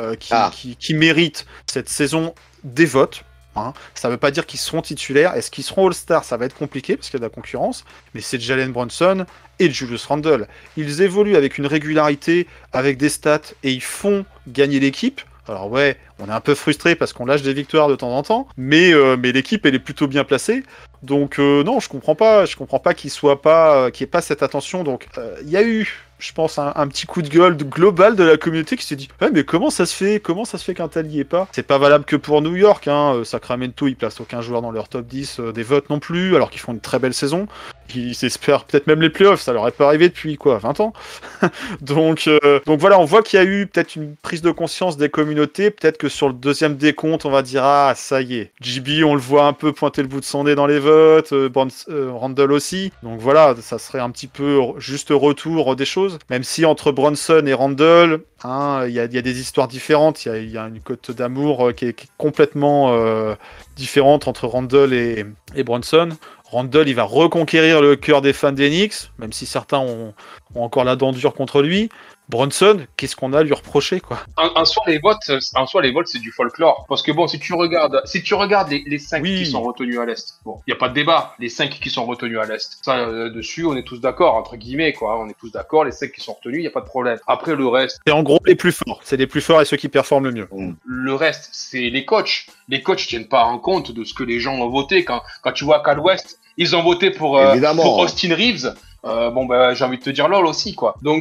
qui méritent cette saison des votes. Hein. Ça veut pas dire qu'ils seront titulaires. Est-ce qu'ils seront All-Star? Ça va être compliqué parce qu'il y a de la concurrence. Mais c'est Jalen Brunson et Julius Randle. Ils évoluent avec une régularité, avec des stats, et ils font gagner l'équipe. Alors ouais, on est un peu frustré parce qu'on lâche des victoires de temps en temps, mais l'équipe elle est plutôt bien placée. Donc non, je comprends pas qu'il n'y ait pas cette attention. Donc il y a eu, je pense, un petit coup de gueule global de la communauté qui s'est dit mais comment ça se fait qu'un tel y est pas? C'est pas valable que pour New York, hein. Sacramento ils placent aucun joueur dans leur top 10 des votes non plus, alors qu'ils font une très belle saison. Ils espèrent peut-être même les playoffs, ça leur est pas arrivé depuis 20 ans. donc voilà, on voit qu'il y a eu peut-être une prise de conscience des communautés, peut-être que sur le deuxième décompte on va dire ça y est, JB on le voit un peu pointer le bout de son nez dans les votes, Randle aussi, donc voilà, ça serait un petit peu juste retour des choses, même si entre Brunson et Randle, il y a des histoires différentes, il y a une cote d'amour qui est complètement différente entre Randle et Brunson. Randle, il va reconquérir le cœur des fans des Knicks, même si certains ont encore la dent dure contre lui. Brunson, qu'est-ce qu'on a à lui reprocher, quoi? En soi, les votes, c'est du folklore. Parce que bon, si tu regardes les 5 qui sont retenus à l'Est, bon, il n'y a pas de débat, les 5 qui sont retenus à l'Est. Ça, dessus, on est tous d'accord, entre guillemets, quoi. On est tous d'accord, les 5 qui sont retenus, il n'y a pas de problème. Après, le reste. C'est en gros les plus forts. C'est les plus forts et ceux qui performent le mieux. Le reste, c'est les coachs. Les coachs tiennent pas en compte de ce que les gens ont voté. Quand tu vois qu'à l'Ouest, ils ont voté pour Austin Reeves. J'ai envie de te dire lol aussi, quoi. Donc,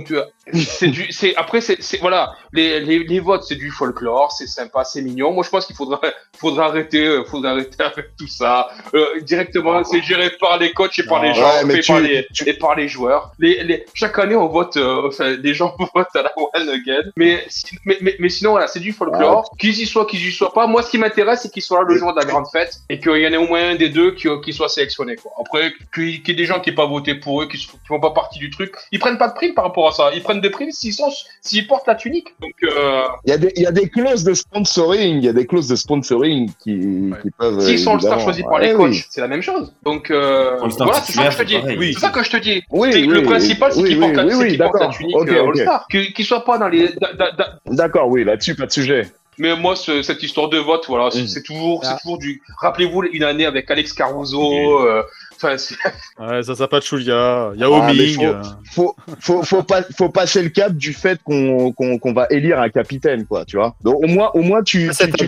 Voilà, les votes, c'est du folklore, c'est sympa, c'est mignon. Moi, je pense qu'il faudra arrêter avec tout ça. Directement, c'est géré par les coachs et par les gens, et par les joueurs. Chaque année, on vote, les gens votent à la one again. Mais sinon, voilà, c'est du folklore. Qu'ils y soient pas. Moi, ce qui m'intéresse, c'est qu'ils soient là le jour de la grande fête et qu'il y en ait au moins un des deux qui soit sélectionné, quoi. Après, qu'il y ait des gens qui n'aient pas voté pour eux, qui font pas partie du truc, ils prennent pas de prime par rapport à ça. Ils prennent des primes s'ils portent la tunique. Donc, il y a des clauses de sponsoring, qui peuvent. S'ils sont le star choisi par les coachs, c'est la même chose. Donc, voilà, c'est ça que je te dis. Oui. C'est ça que je te dis. Le principal, c'est qu'ils portent la tunique All-Star. Qu'ils soient pas dans les. D'accord, oui, là-dessus, pas de sujet. Mais moi, cette histoire de vote, voilà, c'est toujours du. Rappelez-vous une année avec Alex Caruso. Ouais, ça pas de Choulia, Yao Ming. Faut passer le cap du fait qu'on va élire un capitaine, quoi, tu vois. Donc au moins tu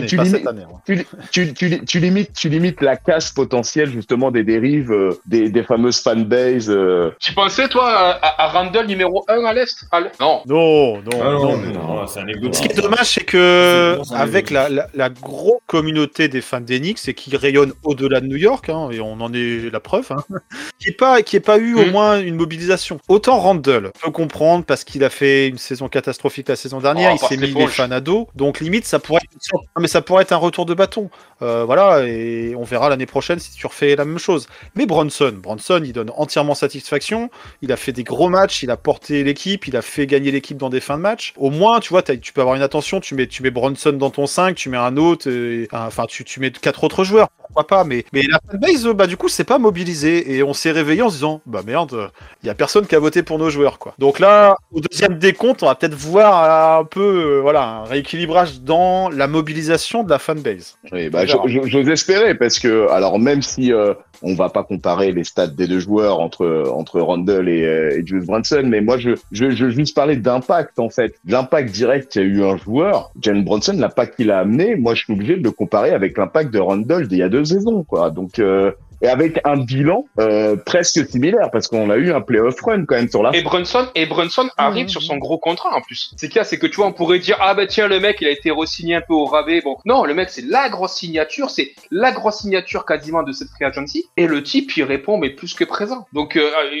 limites la casse potentielle justement des dérives des fameuses fanbases. Tu pensais toi à Randall numéro 1 à l'Est? Non, c'est anecdotique. Ce qui est dommage, c'est que avec la grosse communauté des fans d'Enix, c'est qui rayonne au-delà de New York, hein, et on en est la preuve. Qui n'ait pas eu au moins une mobilisation. Autant Randall, je peux comprendre parce qu'il a fait une saison catastrophique la saison dernière, il s'est mis les fans à dos, donc limite ça pourrait être un retour de bâton. Voilà, et on verra l'année prochaine si tu refais la même chose. Mais Brunson, il donne entièrement satisfaction, il a fait des gros matchs, il a porté l'équipe, il a fait gagner l'équipe dans des fins de match. Au moins, tu vois, tu peux avoir une attention, tu mets Brunson dans ton 5, tu mets un autre, tu mets 4 autres joueurs. Pourquoi pas, mais la fanbase, du coup, c'est pas mobilisé et on s'est réveillé en se disant, bah merde, il y a personne qui a voté pour nos joueurs, quoi. Donc là, au deuxième décompte, on va peut-être voir un peu, un rééquilibrage dans la mobilisation de la fanbase. Oui, j'ose espérer parce que, alors même si on va pas comparer les stats des deux joueurs entre Randall et Julius Brunson, mais moi je veux juste parler d'impact en fait, l'impact direct qu'il y a eu un joueur. Jalen Brunson, l'impact qu'il a amené, moi je suis obligé de le comparer avec l'impact de Randall d'il y a 2 saisons, quoi. Donc et avec un bilan presque similaire parce qu'on a eu un playoff run quand même sur la. Et Brunson arrive sur son gros contrat en plus. C'est que tu vois, on pourrait dire tiens, le mec il a été re-signé un peu au rabais. Bon, non, le mec c'est la grosse signature quasiment de cette free agency et le type il répond mais plus que présent. Donc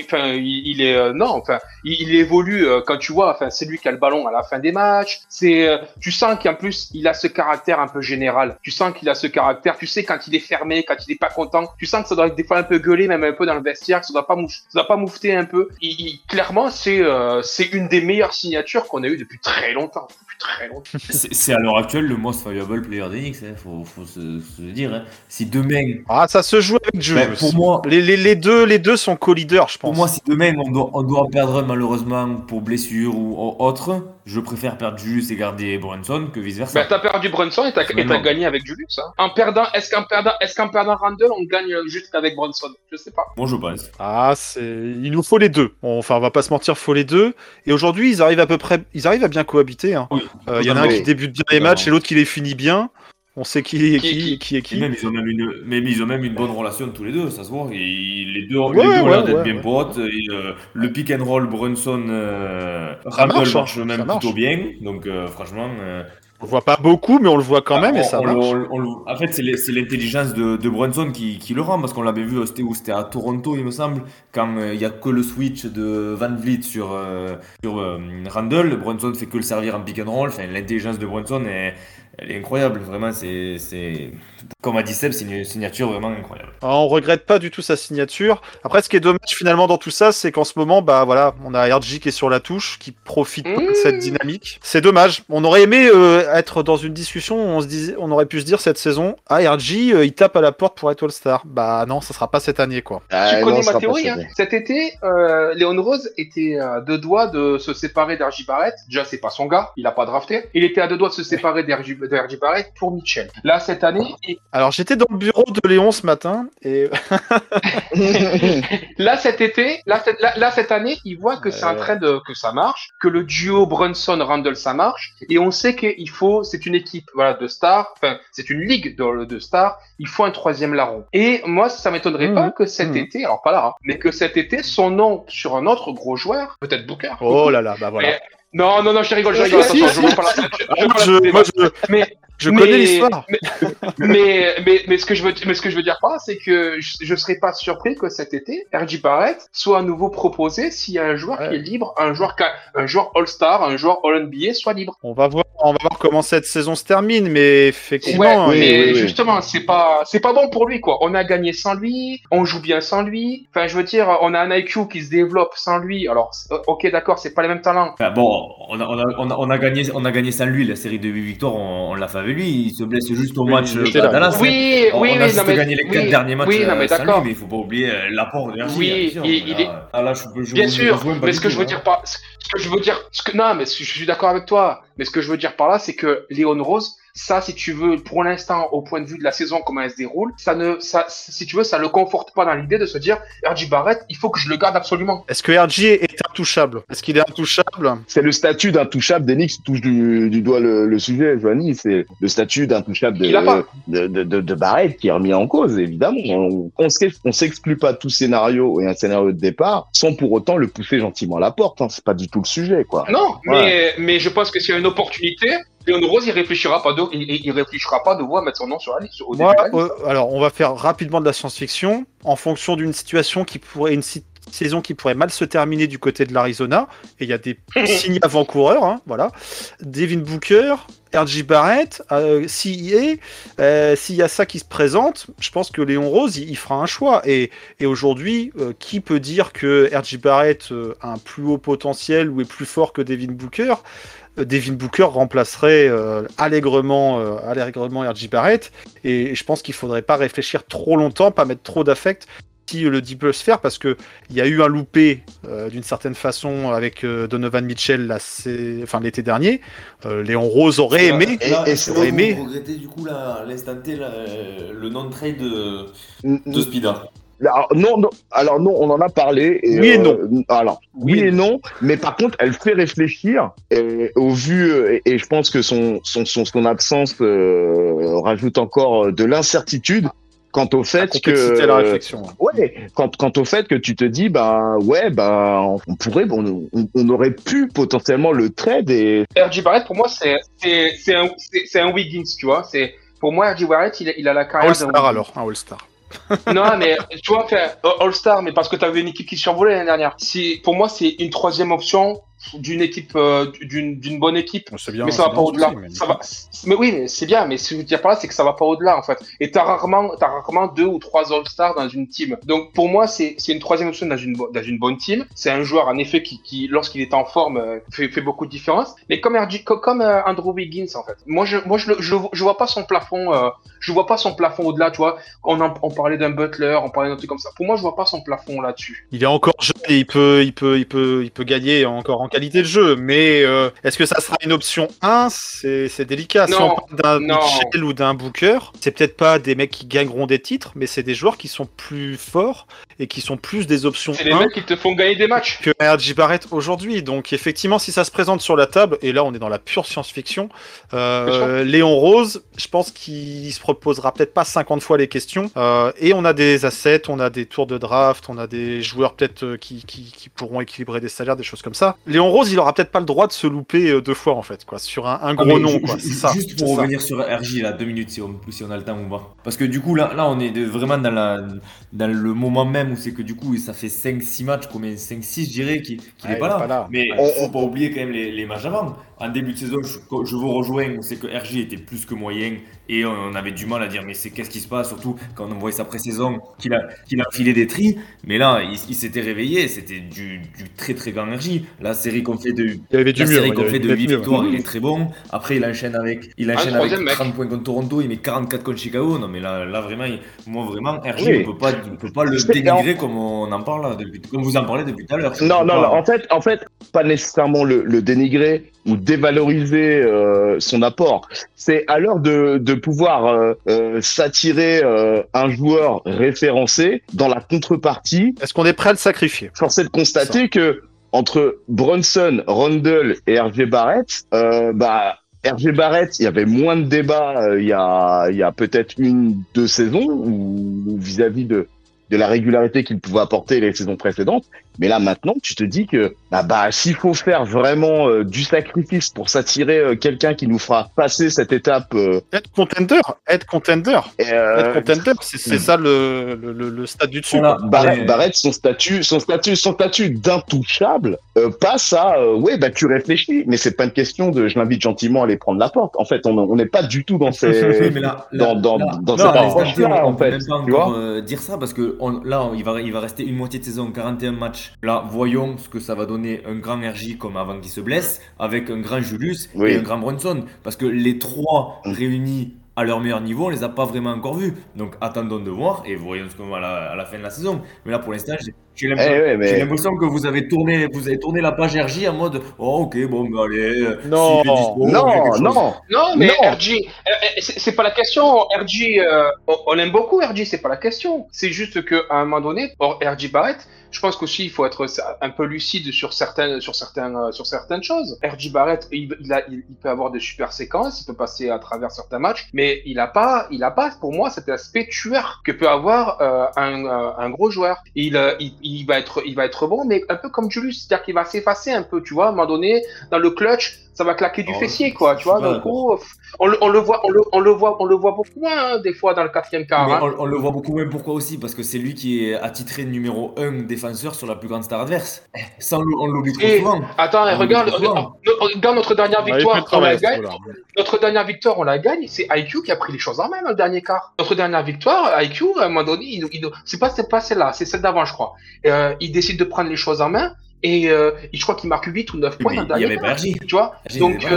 il évolue quand tu vois, c'est lui qui a le ballon à la fin des matchs. Tu sens qu'en plus il a ce caractère un peu général. Tu sens qu'il a ce caractère, tu sais quand il est fermé, quand il est pas content, tu sens que ça doit être des fois un peu gueuler, même un peu dans le vestiaire, que ça doit pas moufter un peu. Clairement, c'est une des meilleures signatures qu'on a eues depuis très longtemps. C'est à l'heure actuelle le most valuable player d'Enix, faut se dire. Hein. Si demain. Ça se joue avec Julius. Pour moi, les deux sont co-leaders, je pense. Pour moi, si demain on doit perdre malheureusement pour blessure ou autre, je préfère perdre Julius et garder Brunson que vice versa. T'as perdu Brunson et t'as gagné avec Julius. Hein. Est-ce qu'en perdant Randall, on gagne juste avec Brunson? Je sais pas. Bon, je pense. Il nous faut les deux. On va pas se mentir, faut les deux. Et aujourd'hui, ils arrivent à bien cohabiter. Hein. Oui. Y en a un qui débute bien les matchs et l'autre qui les finit bien. On sait qui est qui. Même, ils ont même une bonne relation tous les deux, ça se voit. Les deux ont l'air d'être bien potes. Et, le pick and roll Brunson, Randall marche même plutôt bien. Donc franchement. On le voit pas beaucoup, mais on le voit quand même et ça marche. En fait, c'est l'intelligence de Brunson qui le rend, parce qu'on l'avait vu, c'était à Toronto, il me semble, quand il y a que le switch de Van Vliet sur Randall, Brunson fait que le servir en pick and roll. Enfin, l'intelligence de Brunson elle est incroyable, vraiment. C'est comme a dit Seb, c'est une signature vraiment incroyable. On regrette pas du tout sa signature. Après, ce qui est dommage finalement dans tout ça, c'est qu'en ce moment, on a RJ qui est sur la touche, qui profite pas de cette dynamique. C'est dommage. On aurait aimé être dans une discussion où on aurait pu se dire cette saison, RJ, il tape à la porte pour être All-Star. Bah non, ça sera pas cette année, quoi. Tu connais ma théorie, hein. Cet été, Léon Rose était à 2 doigts de se séparer d'RJ Barrett. Déjà, c'est pas son gars, il a pas drafté. Il était à 2 doigts de se séparer d'RJ de RJ Barrett pour Mitchell. Là, cette année, Alors, j'étais dans le bureau de Léon ce matin et là, cette année, il voit que c'est un trade que ça marche, que le duo Brunson-Randle, ça marche, et on sait qu'il faut, c'est une équipe, voilà, de stars, enfin, c'est une ligue de stars, il faut un troisième larron. Et moi, ça m'étonnerait pas que cet été, alors pas là, hein, mais que cet été, son nom sur un autre gros joueur, peut-être Booker. oh là là, bah voilà. Mais- non, je rigole, Si, attention, si. je veux pas Je connais l'histoire. Mais ce que je veux dire par là, c'est que je serais pas surpris que cet été, RJ Barrett soit à nouveau proposé s'il y a un joueur qui est libre, un joueur All-Star, un joueur All-NBA soit libre. On va voir comment cette saison se termine, mais effectivement. Mais justement, c'est pas bon pour lui, quoi. On a gagné sans lui, on joue bien sans lui. Enfin, je veux dire, on a un IQ qui se développe sans lui. Alors, ok, d'accord, c'est pas les mêmes talents. Enfin, bon, on a gagné sans lui la série de 8 victoires, on l'a fait avec lui. Il se blesse juste au match à Dallas. Oui, on a juste gagné les 4 derniers matchs sans lui, mais il faut pas oublier l'apport de RJ. Oui, bien sûr. Mais ce que je veux dire par, mais je suis d'accord avec toi. Mais ce que je veux dire par là, c'est que Leon Rose, ça, si tu veux, pour l'instant, au point de vue de la saison, comment elle se déroule, si tu veux, ça le conforte pas dans l'idée de se dire, RJ Barrett, il faut que je le garde absolument. Est-ce que RJ est intouchable? Est-ce qu'il est intouchable? C'est le statut d'intouchable d'Enix qui touche du doigt le sujet, Joanie. C'est le statut d'intouchable de Barrett qui est remis en cause, évidemment. On s'exclut pas tout scénario et un scénario de départ sans pour autant le pousser gentiment à la porte. Hein. C'est pas du tout le sujet, quoi. Non, mais je pense que s'il y a une opportunité, Leon Rose, il réfléchira pas de voir mettre son nom sur la liste. Alors, on va faire rapidement de la science-fiction en fonction d'une situation une saison qui pourrait mal se terminer du côté de l'Arizona. Et il y a des signes avant-coureurs, hein, voilà. Devin Booker, RJ Barrett, s'il y a ça qui se présente, je pense que Léon Rose, il fera un choix. Et aujourd'hui, qui peut dire que RJ Barrett a un plus haut potentiel ou est plus fort que Devin Booker? Devin Booker remplacerait allègrement RJ Barrett, et je pense qu'il faudrait pas réfléchir trop longtemps, pas mettre trop d'affect si le deal peut se faire, parce que il y a eu un loupé d'une certaine façon avec Donovan Mitchell l'été dernier. Léon Rose aurait aimé. Vous regrettez du coup l'instant T, le non-trade de Spida? Alors non, on en a parlé. Et, oui et non. Oui et non, mais par contre, elle fait réfléchir. Et, au vu, et je pense que son absence rajoute encore de l'incertitude quant au fait que la réflexion. Quant au fait que tu te dis on aurait pu potentiellement le trade. Et RJ Barrett, pour moi, c'est un Wiggins, tu vois. Pour moi, RJ Barrett, il a la carrière d'un All-Star. Non, mais tu vois, All-Star, mais parce que tu avais une équipe qui survolait l'année dernière. Pour moi, c'est une troisième option d'une équipe, d'une bonne équipe. Bien, mais ça va pas au-delà. Mais oui, mais c'est bien. Mais ce que je veux dire par là, c'est que ça va pas au-delà, en fait. Et t'as rarement 2 ou 3 All-Stars dans une team. Donc, pour moi, c'est une troisième option dans une bonne team. C'est un joueur, en effet, qui lorsqu'il est en forme, fait beaucoup de différence. Mais comme Andrew Wiggins, en fait. Moi, je vois pas son plafond, au-delà, tu vois. On parlait d'un Butler, on parlait d'un truc comme ça. Pour moi, je vois pas son plafond là-dessus. Il est encore jeune et il peut gagner encore en qualité de jeu, mais est-ce que ça sera une option 1? C'est délicat. Si on parle d'un Mitchell ou d'un Booker, c'est peut-être pas des mecs qui gagneront des titres, mais c'est des joueurs qui sont plus forts et qui sont plus des options 1. C'est les mecs qui te font gagner des matchs. Que RJ Barrett aujourd'hui. Donc effectivement, si ça se présente sur la table, et là on est dans la pure science-fiction, Léon Rose, je pense qu'il se proposera peut-être pas 50 fois les questions. Et on a des assets, on a des tours de draft, on a des joueurs peut-être qui pourront équilibrer des salaires, des choses comme ça. Léon Rose, il aura peut-être pas le droit de se louper 2 fois en fait, quoi, sur un gros nom, quoi. C'est ça. Juste pour revenir sur RJ là, 2 minutes si on a le temps ou pas. Parce que du coup là on est vraiment dans le moment même où c'est que du coup ça fait 5-6 matchs, 5-6 je dirais qu'il n'est pas là. Mais faut pas oublier quand même les matchs avant. En début de saison, je vous rejoins, c'est que RJ était plus que moyen et on avait du mal à dire mais qu'est-ce qui se passe, surtout quand on voyait sa pré-saison qu'il a filé des tris, mais là il s'était réveillé, c'était du très très grand RJ. La série qu'on fait de 8 victoires, il est très bon. Après il enchaîne avec 30 points contre Toronto, il met 44 contre Chicago. Non mais là vraiment, RJ on peut pas le dénigrer comme on en parle là, comme vous en parlez depuis tout à l'heure. Non, en fait, pas nécessairement le dénigrer, ou dévaloriser son apport. C'est à l'heure de pouvoir s'attirer un joueur référencé dans la contrepartie. Est-ce qu'on est prêt à le sacrifier? Force est de constater que entre Brunson, Rundle et RJ Barrett, RJ Barrett, il y avait moins de débats il y a peut-être 1-2 saisons ou vis-à-vis de la régularité qu'il pouvait apporter les saisons précédentes. Mais là, maintenant, tu te dis que s'il faut faire vraiment du sacrifice pour s'attirer quelqu'un qui nous fera passer cette étape... Être contender, c'est ça le stade du dessus. Voilà. Barrett, son statut d'intouchable passe à tu réfléchis, mais c'est pas une question de je l'invite gentiment à aller prendre la porte. En fait, on n'est pas du tout dans ces dans cette approche-là, en fait. Même pas encore dire ça parce que il va rester une moitié de saison, 41 matchs. Là, voyons ce que ça va donner un grand RJ comme avant qu'il se blesse, avec un grand Julius et un grand Brunson. Parce que les trois réunis à leur meilleur niveau, on les a pas vraiment encore vus. Donc attendons de voir et voyons ce qu'on va à la fin de la saison. Mais là, pour l'instant, j'ai l'impression que vous avez tourné la page RJ en mode ok, bon, bah, allez. Non, mais RJ, c'est pas la question. RJ, on aime beaucoup RJ, c'est pas la question. C'est juste qu'à un moment donné, RJ Barrett, je pense qu'aussi il faut être un peu lucide sur certaines choses. RJ Barrett, il peut avoir des super séquences, il peut passer à travers certains matchs, mais il a pas pour moi cet aspect tueur que peut avoir un gros joueur. Il va être bon, mais un peu comme Julius, c'est-à-dire qu'il va s'effacer un peu, tu vois, à un moment donné, dans le clutch, ça va claquer du fessier, quoi, tu vois. Donc, on le voit beaucoup moins, hein, des fois, dans le quatrième quart. Mais on le voit beaucoup moins, pourquoi aussi? Parce que c'est lui qui est attitré numéro 1 défenseur sur la plus grande star adverse. Ça, on l'oublie trop souvent. Attends, regarde notre dernière victoire, on la gagne. Notre dernière victoire, on la gagne, c'est IQ qui a pris les choses en main dans le dernier quart. Notre dernière victoire, IQ, à un moment donné, c'est pas celle-là, c'est celle d'avant, je crois. Il décide de prendre les choses en main. Et je crois qu'il marque 8 ou 9 points dans le dernier. Il y avait pas RJ. Tu vois. Donc,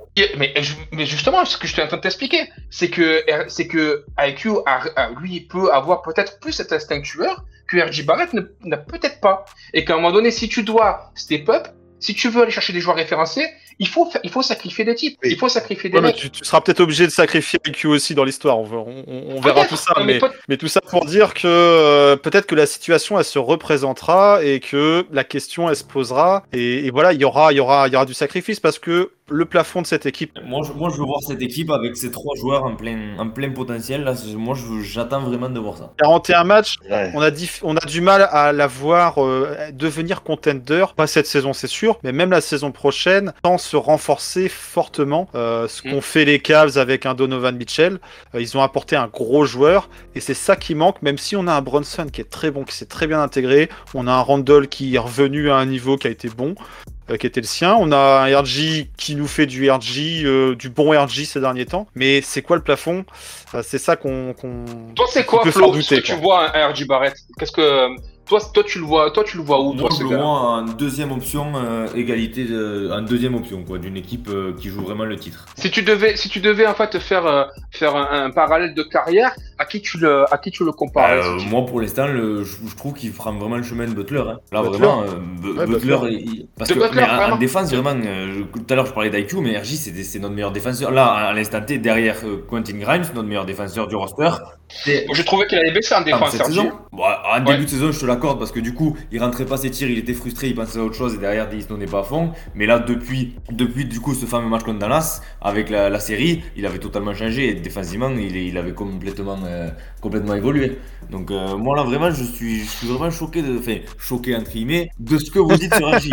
mais justement, ce que je suis en train de t'expliquer, c'est que IQ lui peut avoir peut-être plus cet instinct tueur que RJ Barrett n'a peut-être pas. Et qu'à un moment donné, si tu dois step up, si tu veux aller chercher des joueurs référencés, il faut sacrifier des types. Il faut sacrifier des mecs. Tu seras peut-être obligé de sacrifier IQ aussi dans l'histoire. On verra tout ça. Mais tout ça pour dire que peut-être que la situation, elle se représentera et que la question, elle se posera. Et voilà, il y aura du sacrifice parce que le plafond de cette équipe. Moi, je veux voir cette équipe avec ces trois joueurs en plein potentiel. Là, moi, j'attends vraiment de voir ça. 41 matchs, on a du mal à la voir devenir contender. Pas cette saison, c'est sûr, mais même la saison prochaine, sans se renforcer fortement. Ce qu'ont fait les Cavs avec un Donovan Mitchell, ils ont apporté un gros joueur et c'est ça qui manque. Même si on a un Brunson qui est très bon, qui s'est très bien intégré, on a un Randle qui est revenu à un niveau qui a été bon. Qui était le sien. On a un RJ qui nous fait du bon RJ ces derniers temps. Mais c'est quoi le plafond? C'est ça qu'on Toi, c'est quoi, Flo, ce que tu vois un RJ Barrett? Qu'est-ce que... Toi, tu le vois où? Moi, je le vois en deuxième option, égalité en deuxième option, quoi, d'une équipe qui joue vraiment le titre. Si tu devais en fait faire un parallèle de carrière, à qui tu le compares? Moi, pour l'instant, je trouve qu'il prend vraiment le chemin de Butler. Hein. Là, vraiment, Butler, parce que Butler, en défense, vraiment, tout à l'heure, je parlais d'IQ, mais RJ, c'est notre meilleur défenseur. Là, à l'instant T, derrière Quentin Grimes, notre meilleur défenseur du roster. Je trouvais qu'il avait baissé en défense. En début de saison, je te l'accorde parce que du coup, il rentrait pas ses tirs, il était frustré, il pensait à autre chose et derrière, il se donnait pas à fond. Mais là, depuis du coup, ce fameux match contre Dallas, avec la série, il avait totalement changé et défensivement, il avait complètement évolué. Donc, moi là, vraiment, je suis vraiment choqué entre guillemets, de ce que vous dites sur RJ.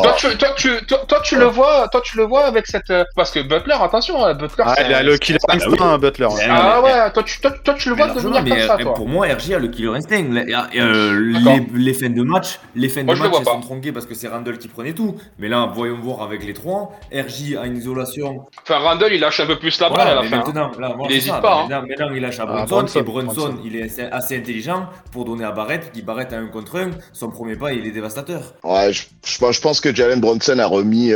Toi, tu le vois avec cette. Parce que Butler, attention, Butler. Il a le killer instinct, Butler. Ah ouais, toi, tu le vois devenir comme ça, toi. Pour moi, RJ a le killer instinct. Les fins de match, elles sont tronquées parce que c'est Randle qui prenait tout. Mais là, voyons voir avec les trois. RJ a une isolation. Enfin, Randle, il lâche un peu plus la balle à la fin. Maintenant, il n'hésite pas. Maintenant, il lâche à Brunson. Et Brunson, il est assez intelligent pour donner à Barrett. Qui Barrett a 1 contre 1. Son premier pas, il est dévastateur. Ouais, je pense que Jalen Brunson a remis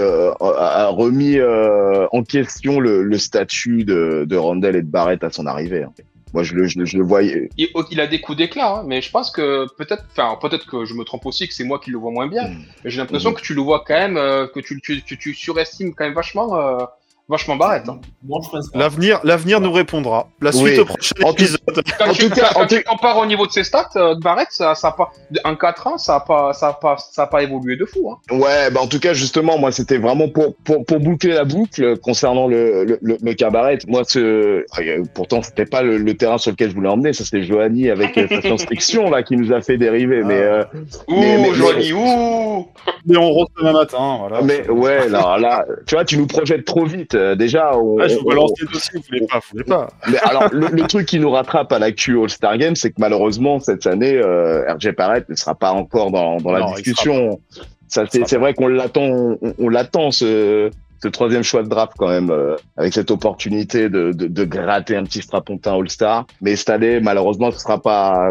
en question le statut de Randle et de Barrett à son arrivée. Moi, je le voyais. Il a des coups d'éclat, hein, mais je pense que peut-être que je me trompe aussi, que c'est moi qui le vois moins bien. Mais j'ai l'impression que tu le vois quand même, que tu surestimes quand même vachement Barrett. Hein. Moi, je pense pas. L'avenir nous répondra. La suite Oui. au prochain épisode. Quand tu compares au niveau de ses stats, Barrett, ça a pas, en 4 ans, ça a pas évolué de fou. Hein. Ouais, bah en tout cas, justement, moi, c'était vraiment pour boucler la boucle concernant le cabaret. Moi, pourtant, c'était pas le terrain sur lequel je voulais emmener. Ça, c'était Johanny avec sa science-fiction, là, qui nous a fait dériver. Johanny, Mais on rose demain matin, voilà. Mais ouais, là, tu vois, tu nous projettes trop vite. Déjà, je vous balance les dossiers, vous voulez pas. Mais alors, le truc qui nous rattrape à l'actu All-Star Game, c'est que malheureusement, cette année, RJ Barrett ne sera pas encore dans la discussion. C'est vrai qu'on l'attend, on l'attend, ce troisième choix de draft quand même, avec cette opportunité de gratter un petit strapontin All-Star. Mais cette année, malheureusement, ce sera pas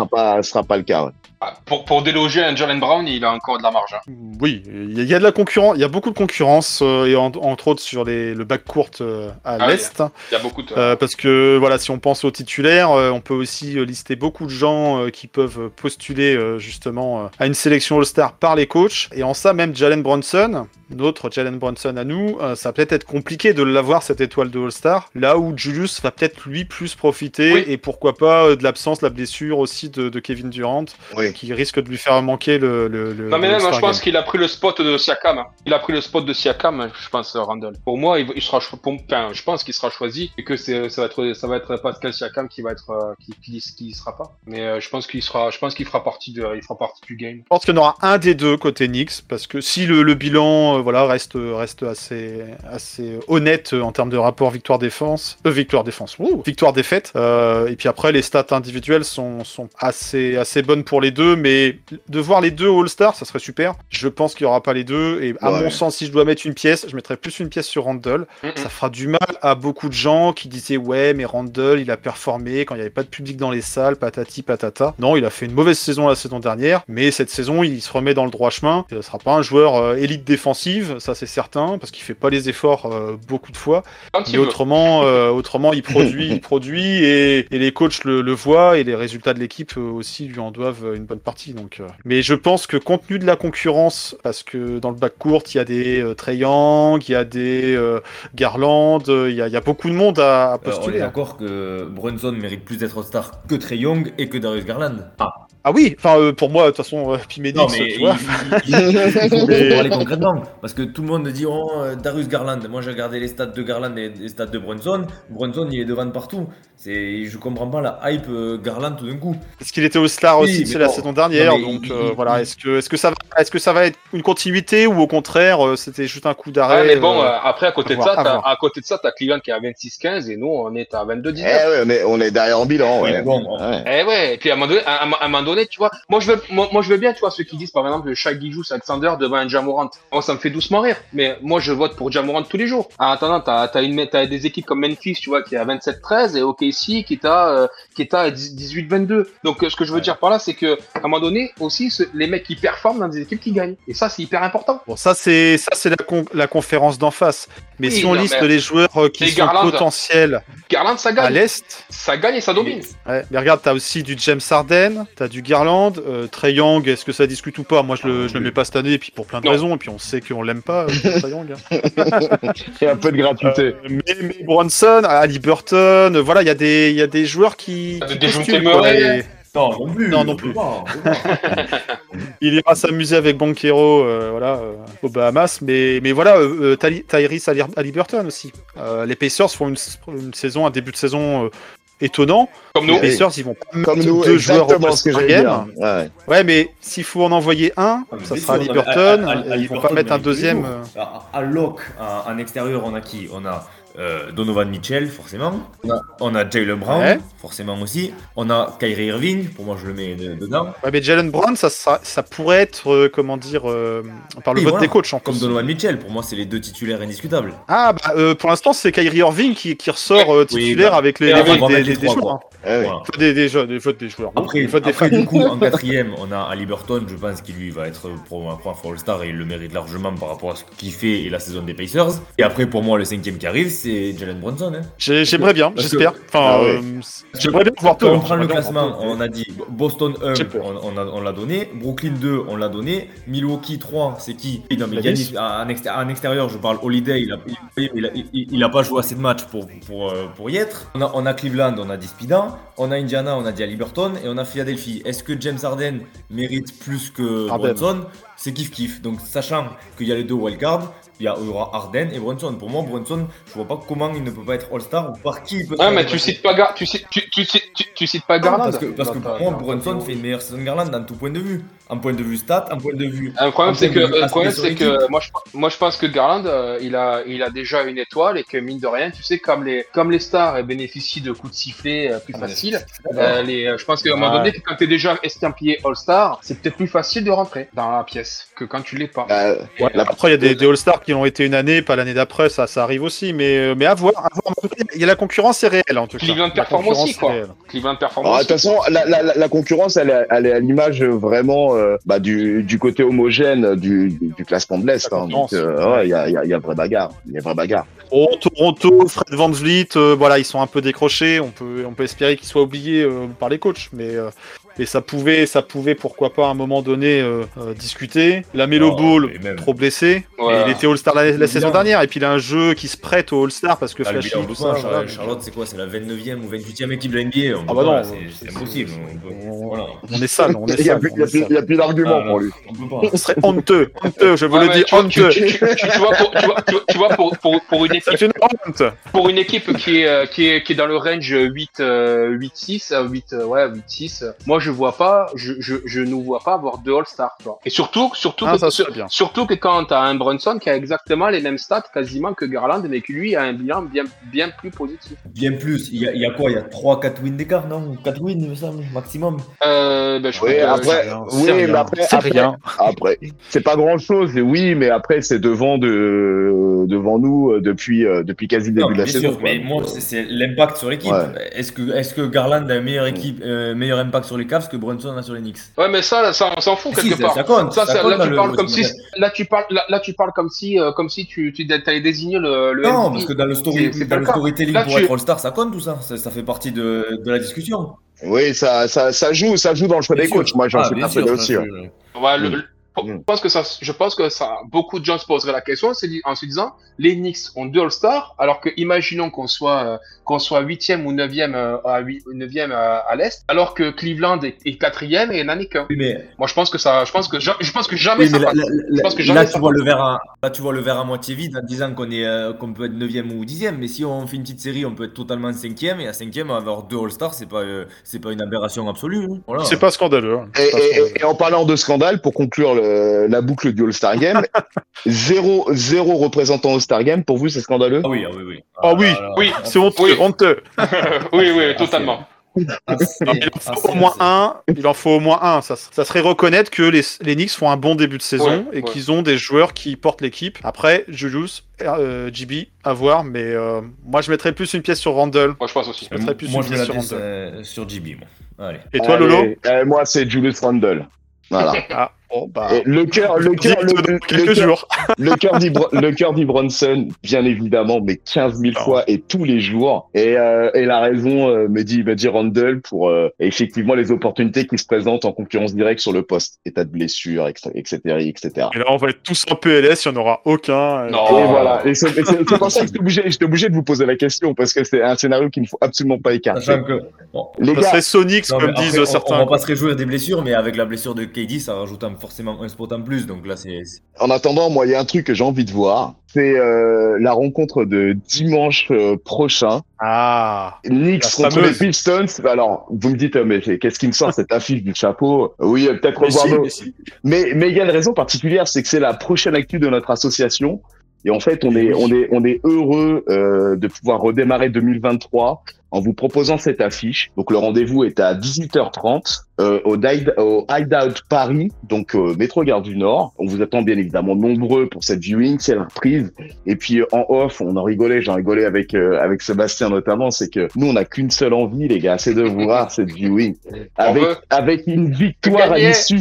le cas. Ouais. Pour déloger un Jalen Brown, il a encore de la marge. Hein. Oui, il y a de la concurrence, il y a beaucoup de concurrence, et entre autres sur le backcourt à l'Est. Il y a beaucoup de... parce que voilà, si on pense aux titulaires, on peut aussi lister beaucoup de gens qui peuvent postuler justement à une sélection All-Star par les coachs. Et en ça, même Jalen Brunson, notre Jalen Brunson à nous, ça va peut-être être compliqué de l'avoir, cette étoile de All-Star, là où Julius va peut-être lui plus profiter, et pourquoi pas de l'absence, la blessure aussi de Kevin Durant, qui risque de lui faire manquer le non mais même, je pense qu'il a pris le spot de Siakam. Hein. Il a pris le spot de Siakam, je pense, Randall. Pour moi, je pense qu'il sera choisi, et que ça va être Pascal Siakam qui va être qui sera pas. Mais je pense qu'il fera partie du game. Je pense qu'il y en aura un des deux côté Knicks, parce que si le bilan reste assez honnête en termes de rapport victoire-défense, victoire-défaite. Et puis après, les stats individuelles sont assez bonnes pour les deux, mais de voir les deux All-Star, ça serait super. Je pense qu'il n'y aura pas les deux, et à mon sens, si je dois mettre une pièce, je mettrais plus une pièce sur Randle. Ça fera du mal à beaucoup de gens qui disaient ouais, mais Randle, il a performé quand il n'y avait pas de public dans les salles, patati patata. Non, il a fait une mauvaise saison la saison dernière, mais cette saison, il se remet dans le droit chemin. Ce ne sera pas un joueur élite défensive, ça c'est certain, parce qu'il fait pas les efforts beaucoup de fois. Mais autrement, il produit, et les coachs le voient, et les résultats de l'équipe aussi lui en doivent une bonne partie. Donc, mais je pense que compte tenu de la concurrence, parce que dans le backcourt, il y a des Trae Young, il y a des Garland, il y a beaucoup de monde à postuler. On est d'accord que Brunson mérite plus d'être star que Trae Young et que Darius Garland. Ah oui, enfin pour moi de toute façon Pimenix, tu vois. Il faut parler concrètement, parce que tout le monde dit Darius Garland. Moi j'ai regardé les stats de Garland et les stats de Brunson. Brunson il est devant de partout. Je comprends pas la hype Garland tout d'un coup. Parce qu'il était au Star aussi, c'est la saison dernière, donc voilà. Est-ce que ça va être une continuité, ou au contraire c'était juste un coup d'arrêt? Mais bon, après à côté de ça, t'as Cleveland qui est à 26-15 et nous on est à 22-19. Ouais, on est derrière en bilan. Ouais. Et puis à un moment donné, tu vois, moi je veux bien, tu vois, ceux qui disent par exemple Shai Gilgeous-Alexander devant un Ja Morant. Moi ça me fait doucement rire, mais moi je vote pour Ja Morant tous les jours. En attendant, t'as des équipes comme Memphis, tu vois, qui est à 27-13, et OKC qui est à 18-22. Donc ce que je veux dire par là, c'est que à un moment donné aussi, les mecs qui performent dans des équipes qui gagnent, et ça c'est hyper important. Bon, ça c'est la conférence d'en face. Mais si on liste les joueurs qui sont potentiels, Garland, ça gagne. À l'Est, ça gagne et ça domine. Ouais, mais regarde, t'as aussi du James Harden, t'as du Garland, Trae Young, est-ce que ça discute ou pas? Moi, je le mets pas cette année, et puis pour plein de raisons, et puis on sait qu'on l'aime pas, Trae Young. Il y a un peu de gratuité. Mais Brunson, Haliburton, voilà, il y a des joueurs qui postulent, Non plus. Il ira s'amuser avec Banchero, aux Bahamas, mais voilà, Tyrese Haliburton aussi. Les Pacers font une saison, un début de saison étonnant. Comme nous. Les Pacers, ils vont pas mettre deux joueurs au All-Star Game. Ouais, mais s'il faut en envoyer un, ça sera Haliburton. Ils vont pas mettre un deuxième. À Locke, en extérieur, on a qui? On a Donovan Mitchell, forcément. On a Jaylen Brown, forcément aussi. On a Kyrie Irving, pour moi je le mets dedans. Ouais, mais Jaylen Brown, ça pourrait être, par le vote des coachs en plus. Comme Donovan Mitchell, pour moi c'est les deux titulaires indiscutables. Ah, pour l'instant c'est Kyrie Irving qui ressort titulaire avec les joueurs. Des joueurs. Après, du coup, en quatrième, on a Haliburton, je pense qu'il lui va être pour All-Star et il le mérite largement par rapport à ce qu'il fait et la saison des Pacers. Et après, pour moi, le cinquième qui arrive, c'est Jalen Brunson. Hein. J'aimerais bien, Parce que- j'espère. Enfin, Ah ouais. j'aimerais bien voir Quand deux. on prend le J'aimerais bien classement, voir deux. on a dit Boston 1, J'ai peur. on l'a donné. Brooklyn 2, on l'a donné. Milwaukee 3, c'est qui? Non, mais Giannis. Giannis, en extérieur, je parle Holiday, il a pas joué assez de matchs pour y être. On a Cleveland, on a dit Spidan. On a Indiana, on a dit Liberton. Et on a Philadelphie. Est-ce que James Harden mérite plus que Harden. Brunson? C'est kiff-kiff. Donc, sachant qu'il y a les deux wildcards, il y aura Harden et Brunson. Pour moi, Brunson, je vois pas comment il ne peut pas être All-Star ou par qui il peut Ouais, être mais tu remplacé. cites pas tu cites pas Non, Garland. parce que pour moi, Brunson fait une meilleure saison que Garland dans tout point de vue. En point de vue stat, en point de vue. Le problème, en c'est point que, de vue le problème, aspect c'est sur l'équipe. que moi, je pense que Garland, il a déjà une étoile et que mine de rien, tu sais, comme les stars bénéficient de coups de sifflet plus faciles, je pense qu'à un moment donné, quand t'es déjà estampillé All-Star, c'est peut-être plus facile de rentrer dans la pièce que quand tu l'es pas. Ouais, après, il y a des All-Stars qui l'ont été une année, pas l'année d'après, ça arrive aussi. Mais à voir. En tout cas, il y a la concurrence est réelle, en tout cas. Cleveland La performe concurrence aussi, quoi. est réelle. Cleveland performe Alors, de aussi. toute façon, la concurrence, elle est à l'image vraiment du côté homogène du classement de l'Est. La Hein. Donc, concurrence. ouais, il y a vraie bagarre. Il y a vraie bagarre. Oh, Toronto, Fred VanVleet, voilà, ils sont un peu décrochés. On peut espérer qu'ils soient oubliés par les coachs, mais ça pouvait, pourquoi pas, à un moment donné, discuter. La Melo Oh, Ball, et même- trop blessé. Ouais. Et il était All-Star la Le saison bilan. dernière. Et puis il a un jeu qui se prête au All-Star parce que Ah, le Flashy, bilan, tout doucement, ça. voilà. Charlotte, c'est quoi? C'est la 29e ou 28e équipe de la NBA. Ah bah non, c'est impossible. Voilà. On est sale, on est Il n'y a sale. plus, on est sale. il y a plus d'argument Ah, pour lui. On peut pas. On serait honteux, je vous Ouais, le mais dis, tu vois, honteux. tu vois, pour une équipe C'est une honte. pour une équipe qui est dans le range 8-6, 8-6, moi je ne vois pas avoir deux All-Stars, tu vois. Et surtout Ah, ça serait bien. surtout que quand t'as un Brunson qui a exactement les mêmes stats quasiment que Garland, mais qui lui a un bilan bien plus positif. Bien plus. Il y a quoi? Il y a 3-4 wins d'écart, non? 4 wins, il me semble, maximum. Je Oui, crois que- après, rien, oui, c'est mais rien, après, c'est rien. après, c'est pas grand chose, oui, mais après, c'est devant nous depuis quasi le Non, début de la bien saison. sûr, quoi. mais moi, c'est l'impact sur l'équipe. Ouais. Est-ce que Garland a un meilleur impact sur les Cavs que Brunson a sur les Knicks? Ouais, mais ça on s'en fout Si, quelque part. ça compte. Ça, ça compte là, dans tu le- parles comme si, là, tu parles comme si tu allais désigner le Non, MVP. parce que dans le, C'est pas le cas. storytelling Là, pour tu- être All-Star, ça compte tout ça. Ça fait partie de la discussion. Oui, ça joue dans le choix Bien des sûr. coachs. Moi, j'en suis bien persuadé sûr, aussi. ça, hein. Ouais, Mm. je pense que ça, beaucoup de gens se poseraient la question en se disant, les Knicks ont deux All-Stars, alors que imaginons qu'on soit 8e ou 9e à l'Est, alors que Cleveland est 4e et il n'en est qu'un. Oui, mais, Moi, je pense que jamais oui, ça mais passe. Je pense que jamais là, ça tu vois passe. le verre à moitié vide en disant qu'on peut être 9e ou 10e. Mais si on fait une petite série, on peut être totalement 5e. Et à 5e, avoir deux All-Stars, c'est pas une aberration absolue. Hein. Voilà. C'est pas scandaleux. hein. C'est pas scandaleux. Et en parlant de scandale, pour conclure la boucle du All-Star Game, zéro représentant All-Star Game, pour vous, c'est scandaleux? Ah oui, ah oui, oui. Ah oui, Oui, c'est honteux, Oui. honteux. oui, totalement. Non, il en faut au moins un. Il en faut au moins un. Ça serait reconnaître que les Knicks font un bon début de saison et qu'ils ont des joueurs qui portent l'équipe. Après, Julius, JB, à voir. Mais moi, je mettrais plus une pièce sur Randle. Moi, je pense aussi. Je mettrais plus Moi, une je mets pièce la sur Randle. pièce sur JB. Moi. Allez. Et toi, Allez, Lolo? Moi, c'est Julius Randle. Voilà. Ah, bon, bah. Et le cœur Quelques jours. Le cœur d'Ibronson, bien évidemment, mais 15 000 fois et tous les jours. Et la raison me dit Randle pour effectivement les opportunités qui se présentent en concurrence directe sur le poste. État de blessure, etc. Et là, on va être tous en PLS, il n'y en aura aucun. Non. Et voilà. Et c'est pour ça que j'étais obligé de vous poser la question parce que c'est un scénario qu'il ne faut absolument pas écarter. Sachant que. Bon, Les Ça gars, serait Sonics, non, mais comme après, disent on certains. va pas se réjouir des blessures, mais avec la blessure de KD, ça rajoute forcément un spot en plus. Donc là, c'est. en attendant, moi, il y a un truc que j'ai envie de voir. C'est la rencontre de dimanche prochain. Ah. Knicks La contre les fameuse. Pistons. Alors, vous me dites, mais qu'est-ce qui me sort cette affiche du chapeau? Oui, peut-être revoir nos... Mais il y a une raison particulière, c'est que c'est la prochaine actu de notre association. Et en fait, on est heureux de pouvoir redémarrer 2023 en vous proposant cette affiche. Donc, le rendez-vous est à 18h30 au Hideout Paris, donc métro Gare du Nord. On vous attend bien évidemment nombreux pour cette viewing, c'est la reprise. Et puis en off, on en rigolait, j'en rigolais avec Sébastien notamment, c'est que nous on n'a qu'une seule envie, les gars, c'est de voir cette viewing avec une victoire à Gagner. l'issue.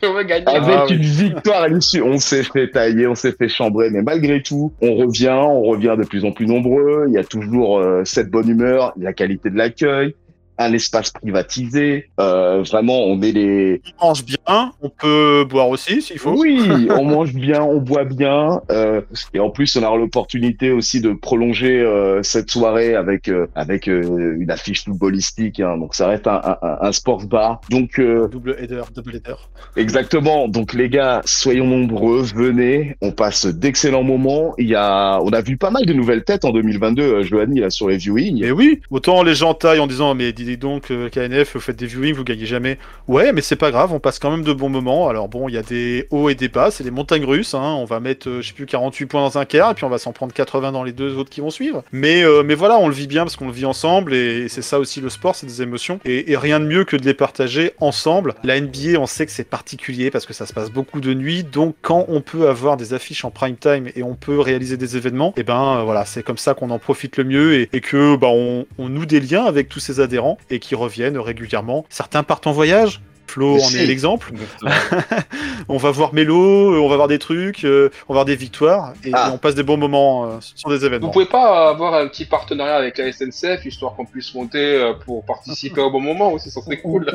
On va gagner. Avec une victoire à l'issue, on s'est fait tailler, on s'est fait chambrer, mais malgré tout, on revient de plus en plus nombreux. Il y a toujours cette bonne humeur, la qualité de l'accueil, un espace privatisé. Vraiment, on est les. On mange bien, on peut boire aussi s'il faut. Oui, on mange bien, on boit bien, et en plus, on a l'opportunité aussi de prolonger cette soirée avec une affiche footballistique. Hein, donc, ça reste un sports bar. Donc, Double header. exactement. Donc les gars, soyons nombreux, venez. On passe d'excellents moments. On a vu pas mal de nouvelles têtes en 2022, Johanny, là, sur les viewings. Et oui, autant les gens taillent en disant mais dis donc KNF, vous faites des viewings, vous gagnez jamais. Ouais, mais c'est pas grave, on passe quand même de bons moments. Alors bon, il y a des hauts et des bas, c'est des montagnes russes. Hein. On va mettre, je sais plus, 48 points dans un quart et puis on va s'en prendre 80 dans les deux autres qui vont suivre. Mais voilà, on le vit bien parce qu'on le vit ensemble et c'est ça aussi le sport, c'est des émotions. Et rien de mieux que de les partager ensemble. La NBA, on sait que c'est particulier parce que ça se passe beaucoup de nuit, donc quand on peut avoir des affiches en prime time et on peut réaliser des événements, et voilà, c'est comme ça qu'on en profite le mieux et que on noue des liens avec tous ces adhérents et qui reviennent régulièrement. Certains partent en voyage. Flo en est l'exemple. On va voir Mélo, on va voir des trucs, on va voir des victoires et on passe des bons moments sur des événements. Vous pouvez pas avoir un petit partenariat avec la SNCF histoire qu'on puisse monter pour participer au bon moment aussi, ça serait cool.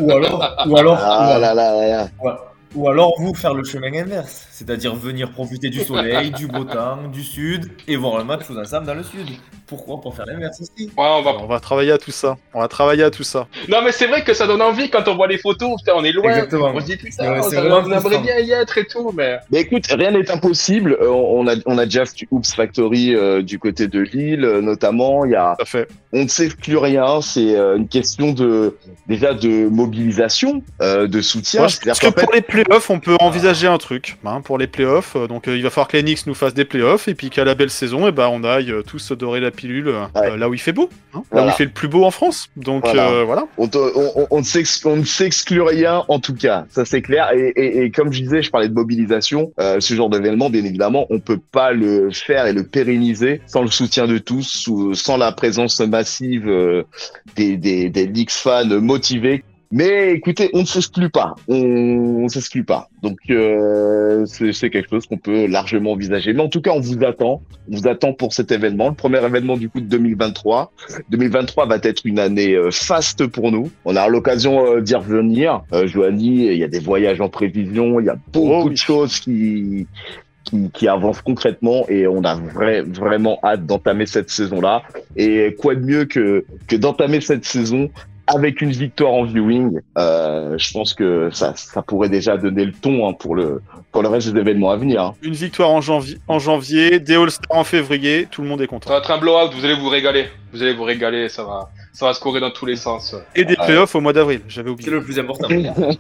Ou alors vous faire le chemin inverse, c'est-à-dire venir profiter du soleil, du beau temps, du sud et voir le match tous ensemble dans le sud. Pourquoi pas faire l'inverse ici? Ouais, on va travailler à tout ça. Non mais c'est vrai que ça donne envie quand on voit les photos, putain, on est loin. Exactement. On se dit putain, Ouais, on aimerait bien y être et tout, mais... Mais écoute, rien n'est impossible. On a déjà Oops Factory du côté de Lille, notamment. Tout à fait. On ne s'exclut rien. C'est une question de mobilisation, de soutien. Ouais, parce que pour les playoffs, on peut envisager un truc. Hein, pour les playoffs, donc il va falloir que les Knicks nous fassent des playoffs et puis qu'à la belle saison, on aille tous se dorer la pilule là où il fait beau, hein, là où il fait le plus beau en France. Donc voilà. On ne s'exclut rien en tout cas, ça c'est clair. Et comme je disais, je parlais de mobilisation. Ce genre d'événement, bien évidemment, on peut pas le faire et le pérenniser sans le soutien de tous, sans la présence massive des Knicks fans motivés. Mais écoutez, on ne s'exclut pas. On s'exclut pas. Donc c'est quelque chose qu'on peut largement envisager. Mais en tout cas, on vous attend. On vous attend pour cet événement, le premier événement du coup de 2023. 2023 va être une année faste pour nous. On a l'occasion d'y revenir. Johanny, il y a des voyages en prévision. Il y a beaucoup de choses qui avancent concrètement et on a vraiment hâte d'entamer cette saison-là. Et quoi de mieux que d'entamer cette saison avec une victoire en viewing. Je pense que ça pourrait déjà donner le ton pour le reste des événements à venir. Hein. Une victoire en janvier, des All-Stars en février, tout le monde est content. Ça va être un blowout, vous allez vous régaler, ça va scorer dans tous les sens. Et des playoffs au mois d'avril, j'avais oublié. C'est le plus important.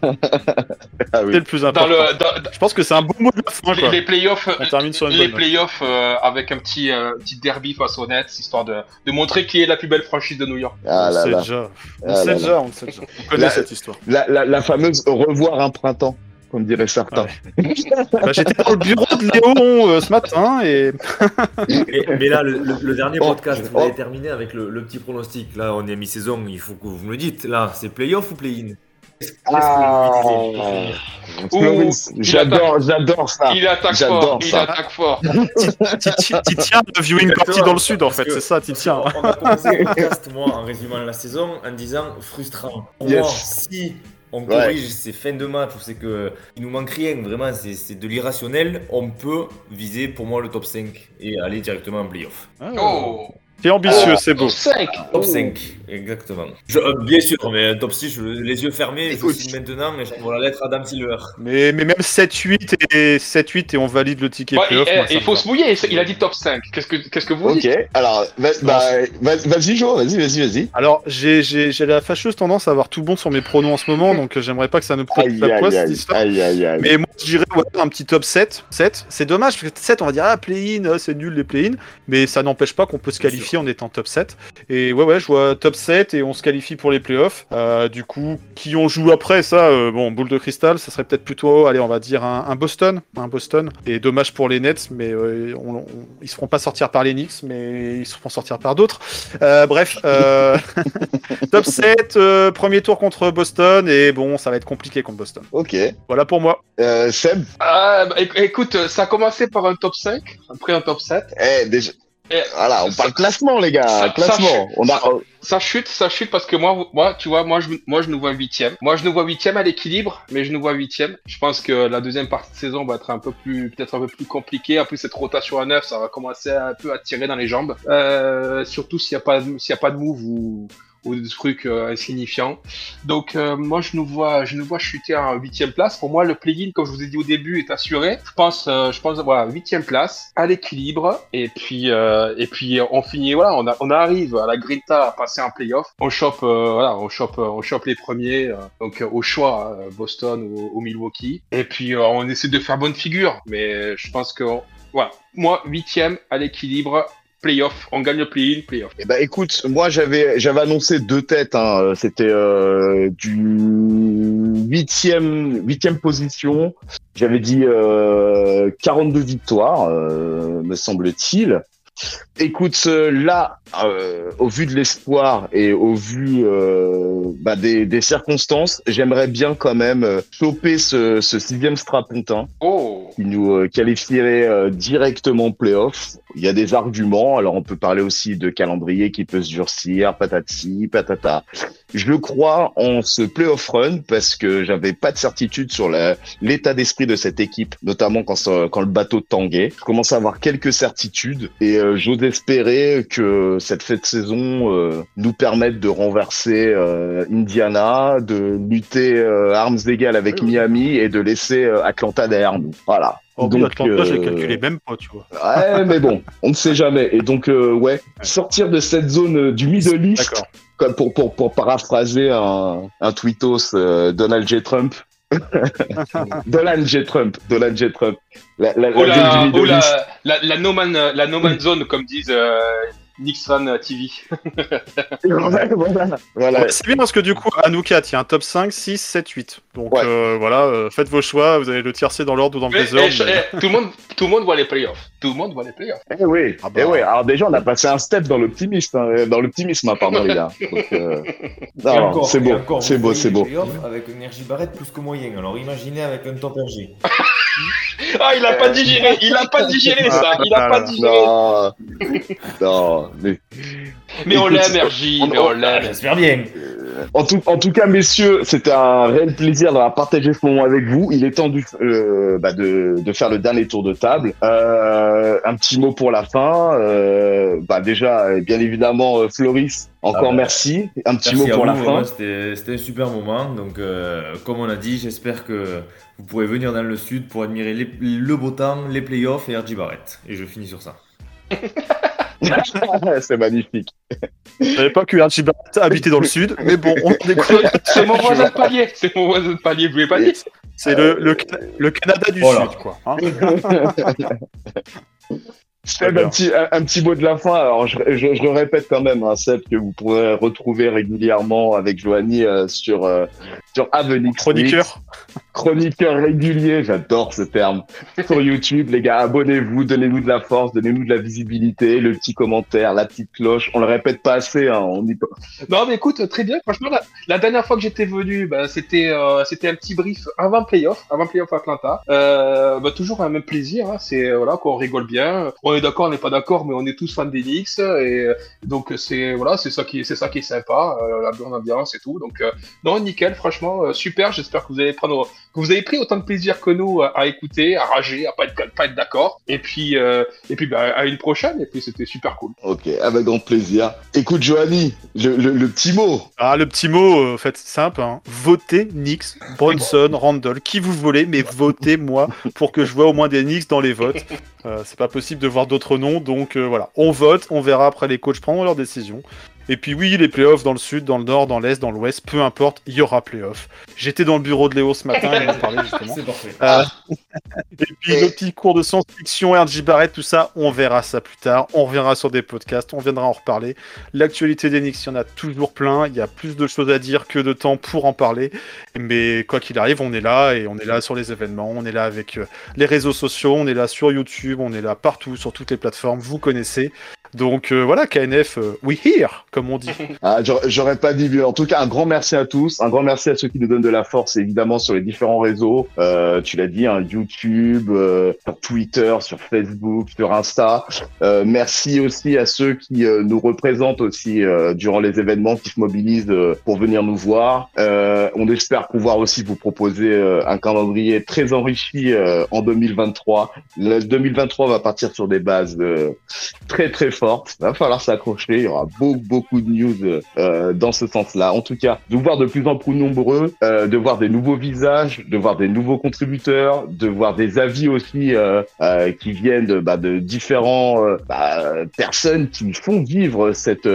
Ah oui. C'est le plus important. Je pense que c'est un bon mot de la fin. Quoi. Les playoffs, on termine sur une bonne note. playoffs avec un petit derby face aux Nets, histoire de montrer qui est la plus belle franchise de New York. On le sait déjà. On connaît cette histoire. La fameuse revoir un printemps, comme dirait certains. Ouais. J'étais dans le bureau de Léon ce matin et... mais là, le dernier podcast, vous avez terminé avec le petit pronostic. Là, on est à mi-saison, il faut que vous me le dites. Là, c'est play-off ou play-in? J'adore ça. Il attaque fort. Tu tiens le viewing party dans le sud, en fait, c'est ça, tu tiens. On a commencé le podcast, moi, en résumant la saison, en disant frustrant. Pour moi, si on corrige ces fins de match, où c'est qu'il nous manque rien, vraiment, c'est de l'irrationnel, on peut viser, pour moi, le top 5 et aller directement en play-off. C'est ambitieux, c'est beau. Top 5, exactement. Bien sûr, mais un top 6, les yeux fermés, je signe maintenant et je prends la lettre Adam Silver. Mais même 7-8 et on valide le ticket playoff. Il faut se mouiller, il a dit top 5. Qu'est-ce que vous dites? Ok, alors, vas-y Jo, vas-y. Alors, j'ai la fâcheuse tendance à avoir tout bon sur mes pronoms en ce moment, donc j'aimerais pas que ça ne prenne la poisse, cette histoire. Mais moi, je dirais un petit top 7. C'est dommage, parce que 7, on va dire, play-in, c'est nul les play-in, mais ça n'empêche pas qu'on peut se qualifier en étant top 7. Et ouais, je vois top 7 et on se qualifie pour les playoffs. Du coup, qui on joue après ça, boule de cristal, ça serait peut-être plutôt, allez, on va dire un Boston. Et dommage pour les Nets, mais ils se feront pas sortir par les Knicks, mais ils se feront sortir par d'autres. Bref, top 7, premier tour contre Boston, et bon, ça va être compliqué contre Boston. Ok. Voilà pour moi. Seb. Écoute, ça a commencé par un top 5, après un top 7. Déjà. Et Voilà, on parle classement, les gars. Classement. Ça chute parce que moi, tu vois, moi, je nous vois 8e. Moi, je nous vois 8e à l'équilibre, mais je nous vois 8e. Je pense que la deuxième partie de saison va être peut-être un peu plus compliquée. En plus, cette rotation à 9, ça va commencer un peu à tirer dans les jambes. Surtout s'il y a pas de move ou des trucs insignifiants. Donc moi je nous vois chuter à 8e place. Pour moi le play-in, comme je vous ai dit au début, est assuré. Je pense voilà, 8e place à l'équilibre et puis on finit, voilà, on arrive à la grinta à passer en play-off. On chope les premiers donc au choix Boston ou Milwaukee et puis on essaie de faire bonne figure, mais je pense que voilà, moi 8e à l'équilibre. Playoff, on gagne le play-in, playoff. Eh ben, écoute, moi j'avais annoncé 2 têtes. Hein. C'était du 8e position. J'avais dit 42 victoires, me semble-t-il. Écoute, là, au vu de l'espoir et au vu des circonstances, j'aimerais bien quand même choper ce 6e strapontin qui nous qualifierait directement play-off. Il y a des arguments, alors on peut parler aussi de calendrier qui peut se durcir, patati, patata. Je crois en ce play-off run parce que j'avais pas de certitude sur l'état d'esprit de cette équipe, notamment quand le bateau tanguait. Je commence à avoir quelques certitudes et j'ose espérer que cette fin de saison nous permette de renverser Indiana, de lutter à armes égales avec Miami et de laisser Atlanta derrière nous. Voilà. Donc, Atlanta, j'ai calculé même pas, tu vois. Ouais, mais bon, on ne sait jamais. Et donc, sortir de cette zone du Middle East, comme pour paraphraser un tweetos Donald J. Trump. Donald J. Trump. La no man zone, comme disent Nixon TV. Voilà. Ouais, c'est bien parce que du coup, à nous 4, il y a un top 5, 6, 7, 8. Donc faites vos choix, vous avez le tiercé dans l'ordre ou dans le désordre. Tout le monde voit les playoffs. Eh oui, alors déjà, on a passé un step dans l'optimisme, pardon les gars. Donc, c'est beau. Avec une Energy Barrett plus que moyen, alors imaginez avec un top RG. Ah, il a pas digéré ça. Non, mais on l'aime, RJ, mais on l'aime. J'espère bien. En tout cas, messieurs, c'était un réel plaisir d'avoir partagé ce moment avec vous. Il est temps de faire le dernier tour de table. Un petit mot pour la fin. Déjà, bien évidemment, Floris, encore merci. Un petit mot pour la fin. C'était un super moment. Donc, comme on a dit, j'espère que vous pourrez venir dans le sud pour admirer le beau temps, les playoffs et RJ Barrett. Et je finis sur ça. C'est magnifique. Je savais pas que RJ Barrett habitait dans le sud, mais bon, on découvre. C'est mon voisin de palier. Je lui ai pas dit. C'est le Canada du Sud, quoi. Hein. Seb, un petit mot de la fin. Alors, je le répète quand même, hein, Seb, que vous pourrez retrouver régulièrement avec Joanie sur Avenix. Chroniqueur régulier, j'adore ce terme. Sur YouTube, les gars, abonnez-vous, donnez-nous de la force, donnez-nous de la visibilité, le petit commentaire, la petite cloche. On le répète pas assez, hein, on y peut. Non, mais écoute, très bien. Franchement, la dernière fois que j'étais venu, c'était un petit brief avant playoff Atlanta. Toujours un même plaisir, hein, c'est qu'on rigole bien. On est d'accord, on n'est pas d'accord, mais on est tous fans des Knicks et donc c'est ça qui est sympa, la bonne ambiance et tout. Donc non, nickel, franchement, super. J'espère que vous avez pris autant de plaisir que nous à écouter, à rager, à pas être d'accord. Et puis à une prochaine. Et puis c'était super cool. Ok, avec grand plaisir. Écoute, Joanie, le petit mot. Ah, le petit mot, en fait, c'est simple. Hein. Votez Knicks, Bronson, Randall, qui vous voulez, mais votez moi pour que je vois au moins des Knicks dans les votes. C'est pas possible de voir d'autres noms, donc voilà. On vote, on verra après les coachs prendre leurs décisions. Et puis oui, les playoffs dans le sud, dans le nord, dans l'est, dans l'ouest, peu importe, il y aura playoffs. J'étais dans le bureau de Léo ce matin, il m'en parlait justement. C'est parfait. Et puis le petit cours de science-fiction, R.J. Barrett, tout ça, on verra ça plus tard. On reviendra sur des podcasts, on viendra en reparler. L'actualité des Knicks, il y en a toujours plein. Il y a plus de choses à dire que de temps pour en parler. Mais quoi qu'il arrive, on est là et on est là sur les événements. On est là avec les réseaux sociaux, on est là sur YouTube, on est là partout, sur toutes les plateformes. Vous connaissez. Donc voilà, KNF, we here, comme on dit. Ah, j'aurais pas dit mieux. En tout cas, un grand merci à tous. Un grand merci à ceux qui nous donnent de la force, évidemment, sur les différents réseaux. Tu l'as dit, hein, YouTube, sur Twitter, sur Facebook, sur Insta. Merci aussi à ceux qui nous représentent aussi durant les événements, qui se mobilisent pour venir nous voir. On espère pouvoir aussi vous proposer un calendrier très enrichi en 2023. Le 2023 va partir sur des bases très très fortes. Va falloir s'accrocher. Il y aura beaucoup de news dans ce sens-là. En tout cas, de voir de plus en plus nombreux, de voir des nouveaux visages, de voir des nouveaux contributeurs, de voir des avis aussi qui viennent de différents personnes qui font vivre cette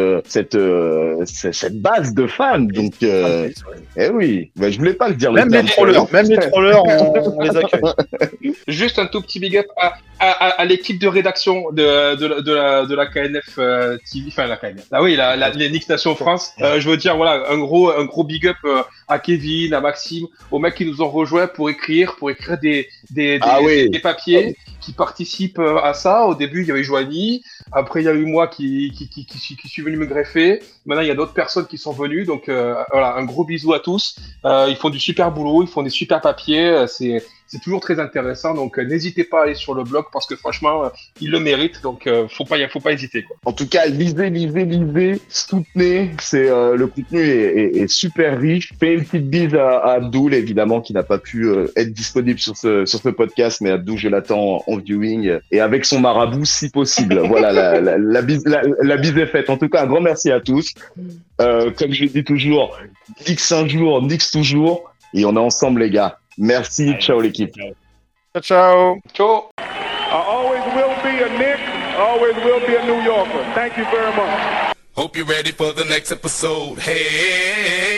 base de fans. Donc, eh oui, je voulais pas le dire. Même les trollers, on les accueille. Juste un tout petit big up à l'équipe de rédaction de la KNF TV, enfin la KNF. Ah oui, les Knicks Nation France. Je veux dire, voilà, un gros big up à Kevin, à Maxime, aux mecs qui nous ont rejoints pour écrire des papiers qui participent à ça. Au début, il y avait Joanie. Après, il y a eu moi qui suis venu me greffer. Maintenant, il y a d'autres personnes qui sont venues. Donc, voilà, un gros bisou à tous. Ils font du super boulot, ils font des super papiers. C'est toujours très intéressant. Donc, n'hésitez pas à aller sur le blog parce que franchement, ils le méritent. Donc, faut pas hésiter, quoi. En tout cas, lisez, soutenez. Le contenu est super riche. Fais une petite bise à Abdoul, évidemment, qui n'a pas pu être disponible sur ce podcast, mais Abdoul, je l'attends en viewing et avec son marabout, si possible. Voilà, la bise est faite. En tout cas, un grand merci à tous. Comme je dis toujours, Knicks un jour, Knicks toujours, et on est ensemble, les gars. Merci, ciao l'équipe. Ciao. Ciao. I always will be a Knick, always will be a New Yorker. Thank you very much. Hope you're ready for the next episode. Hey.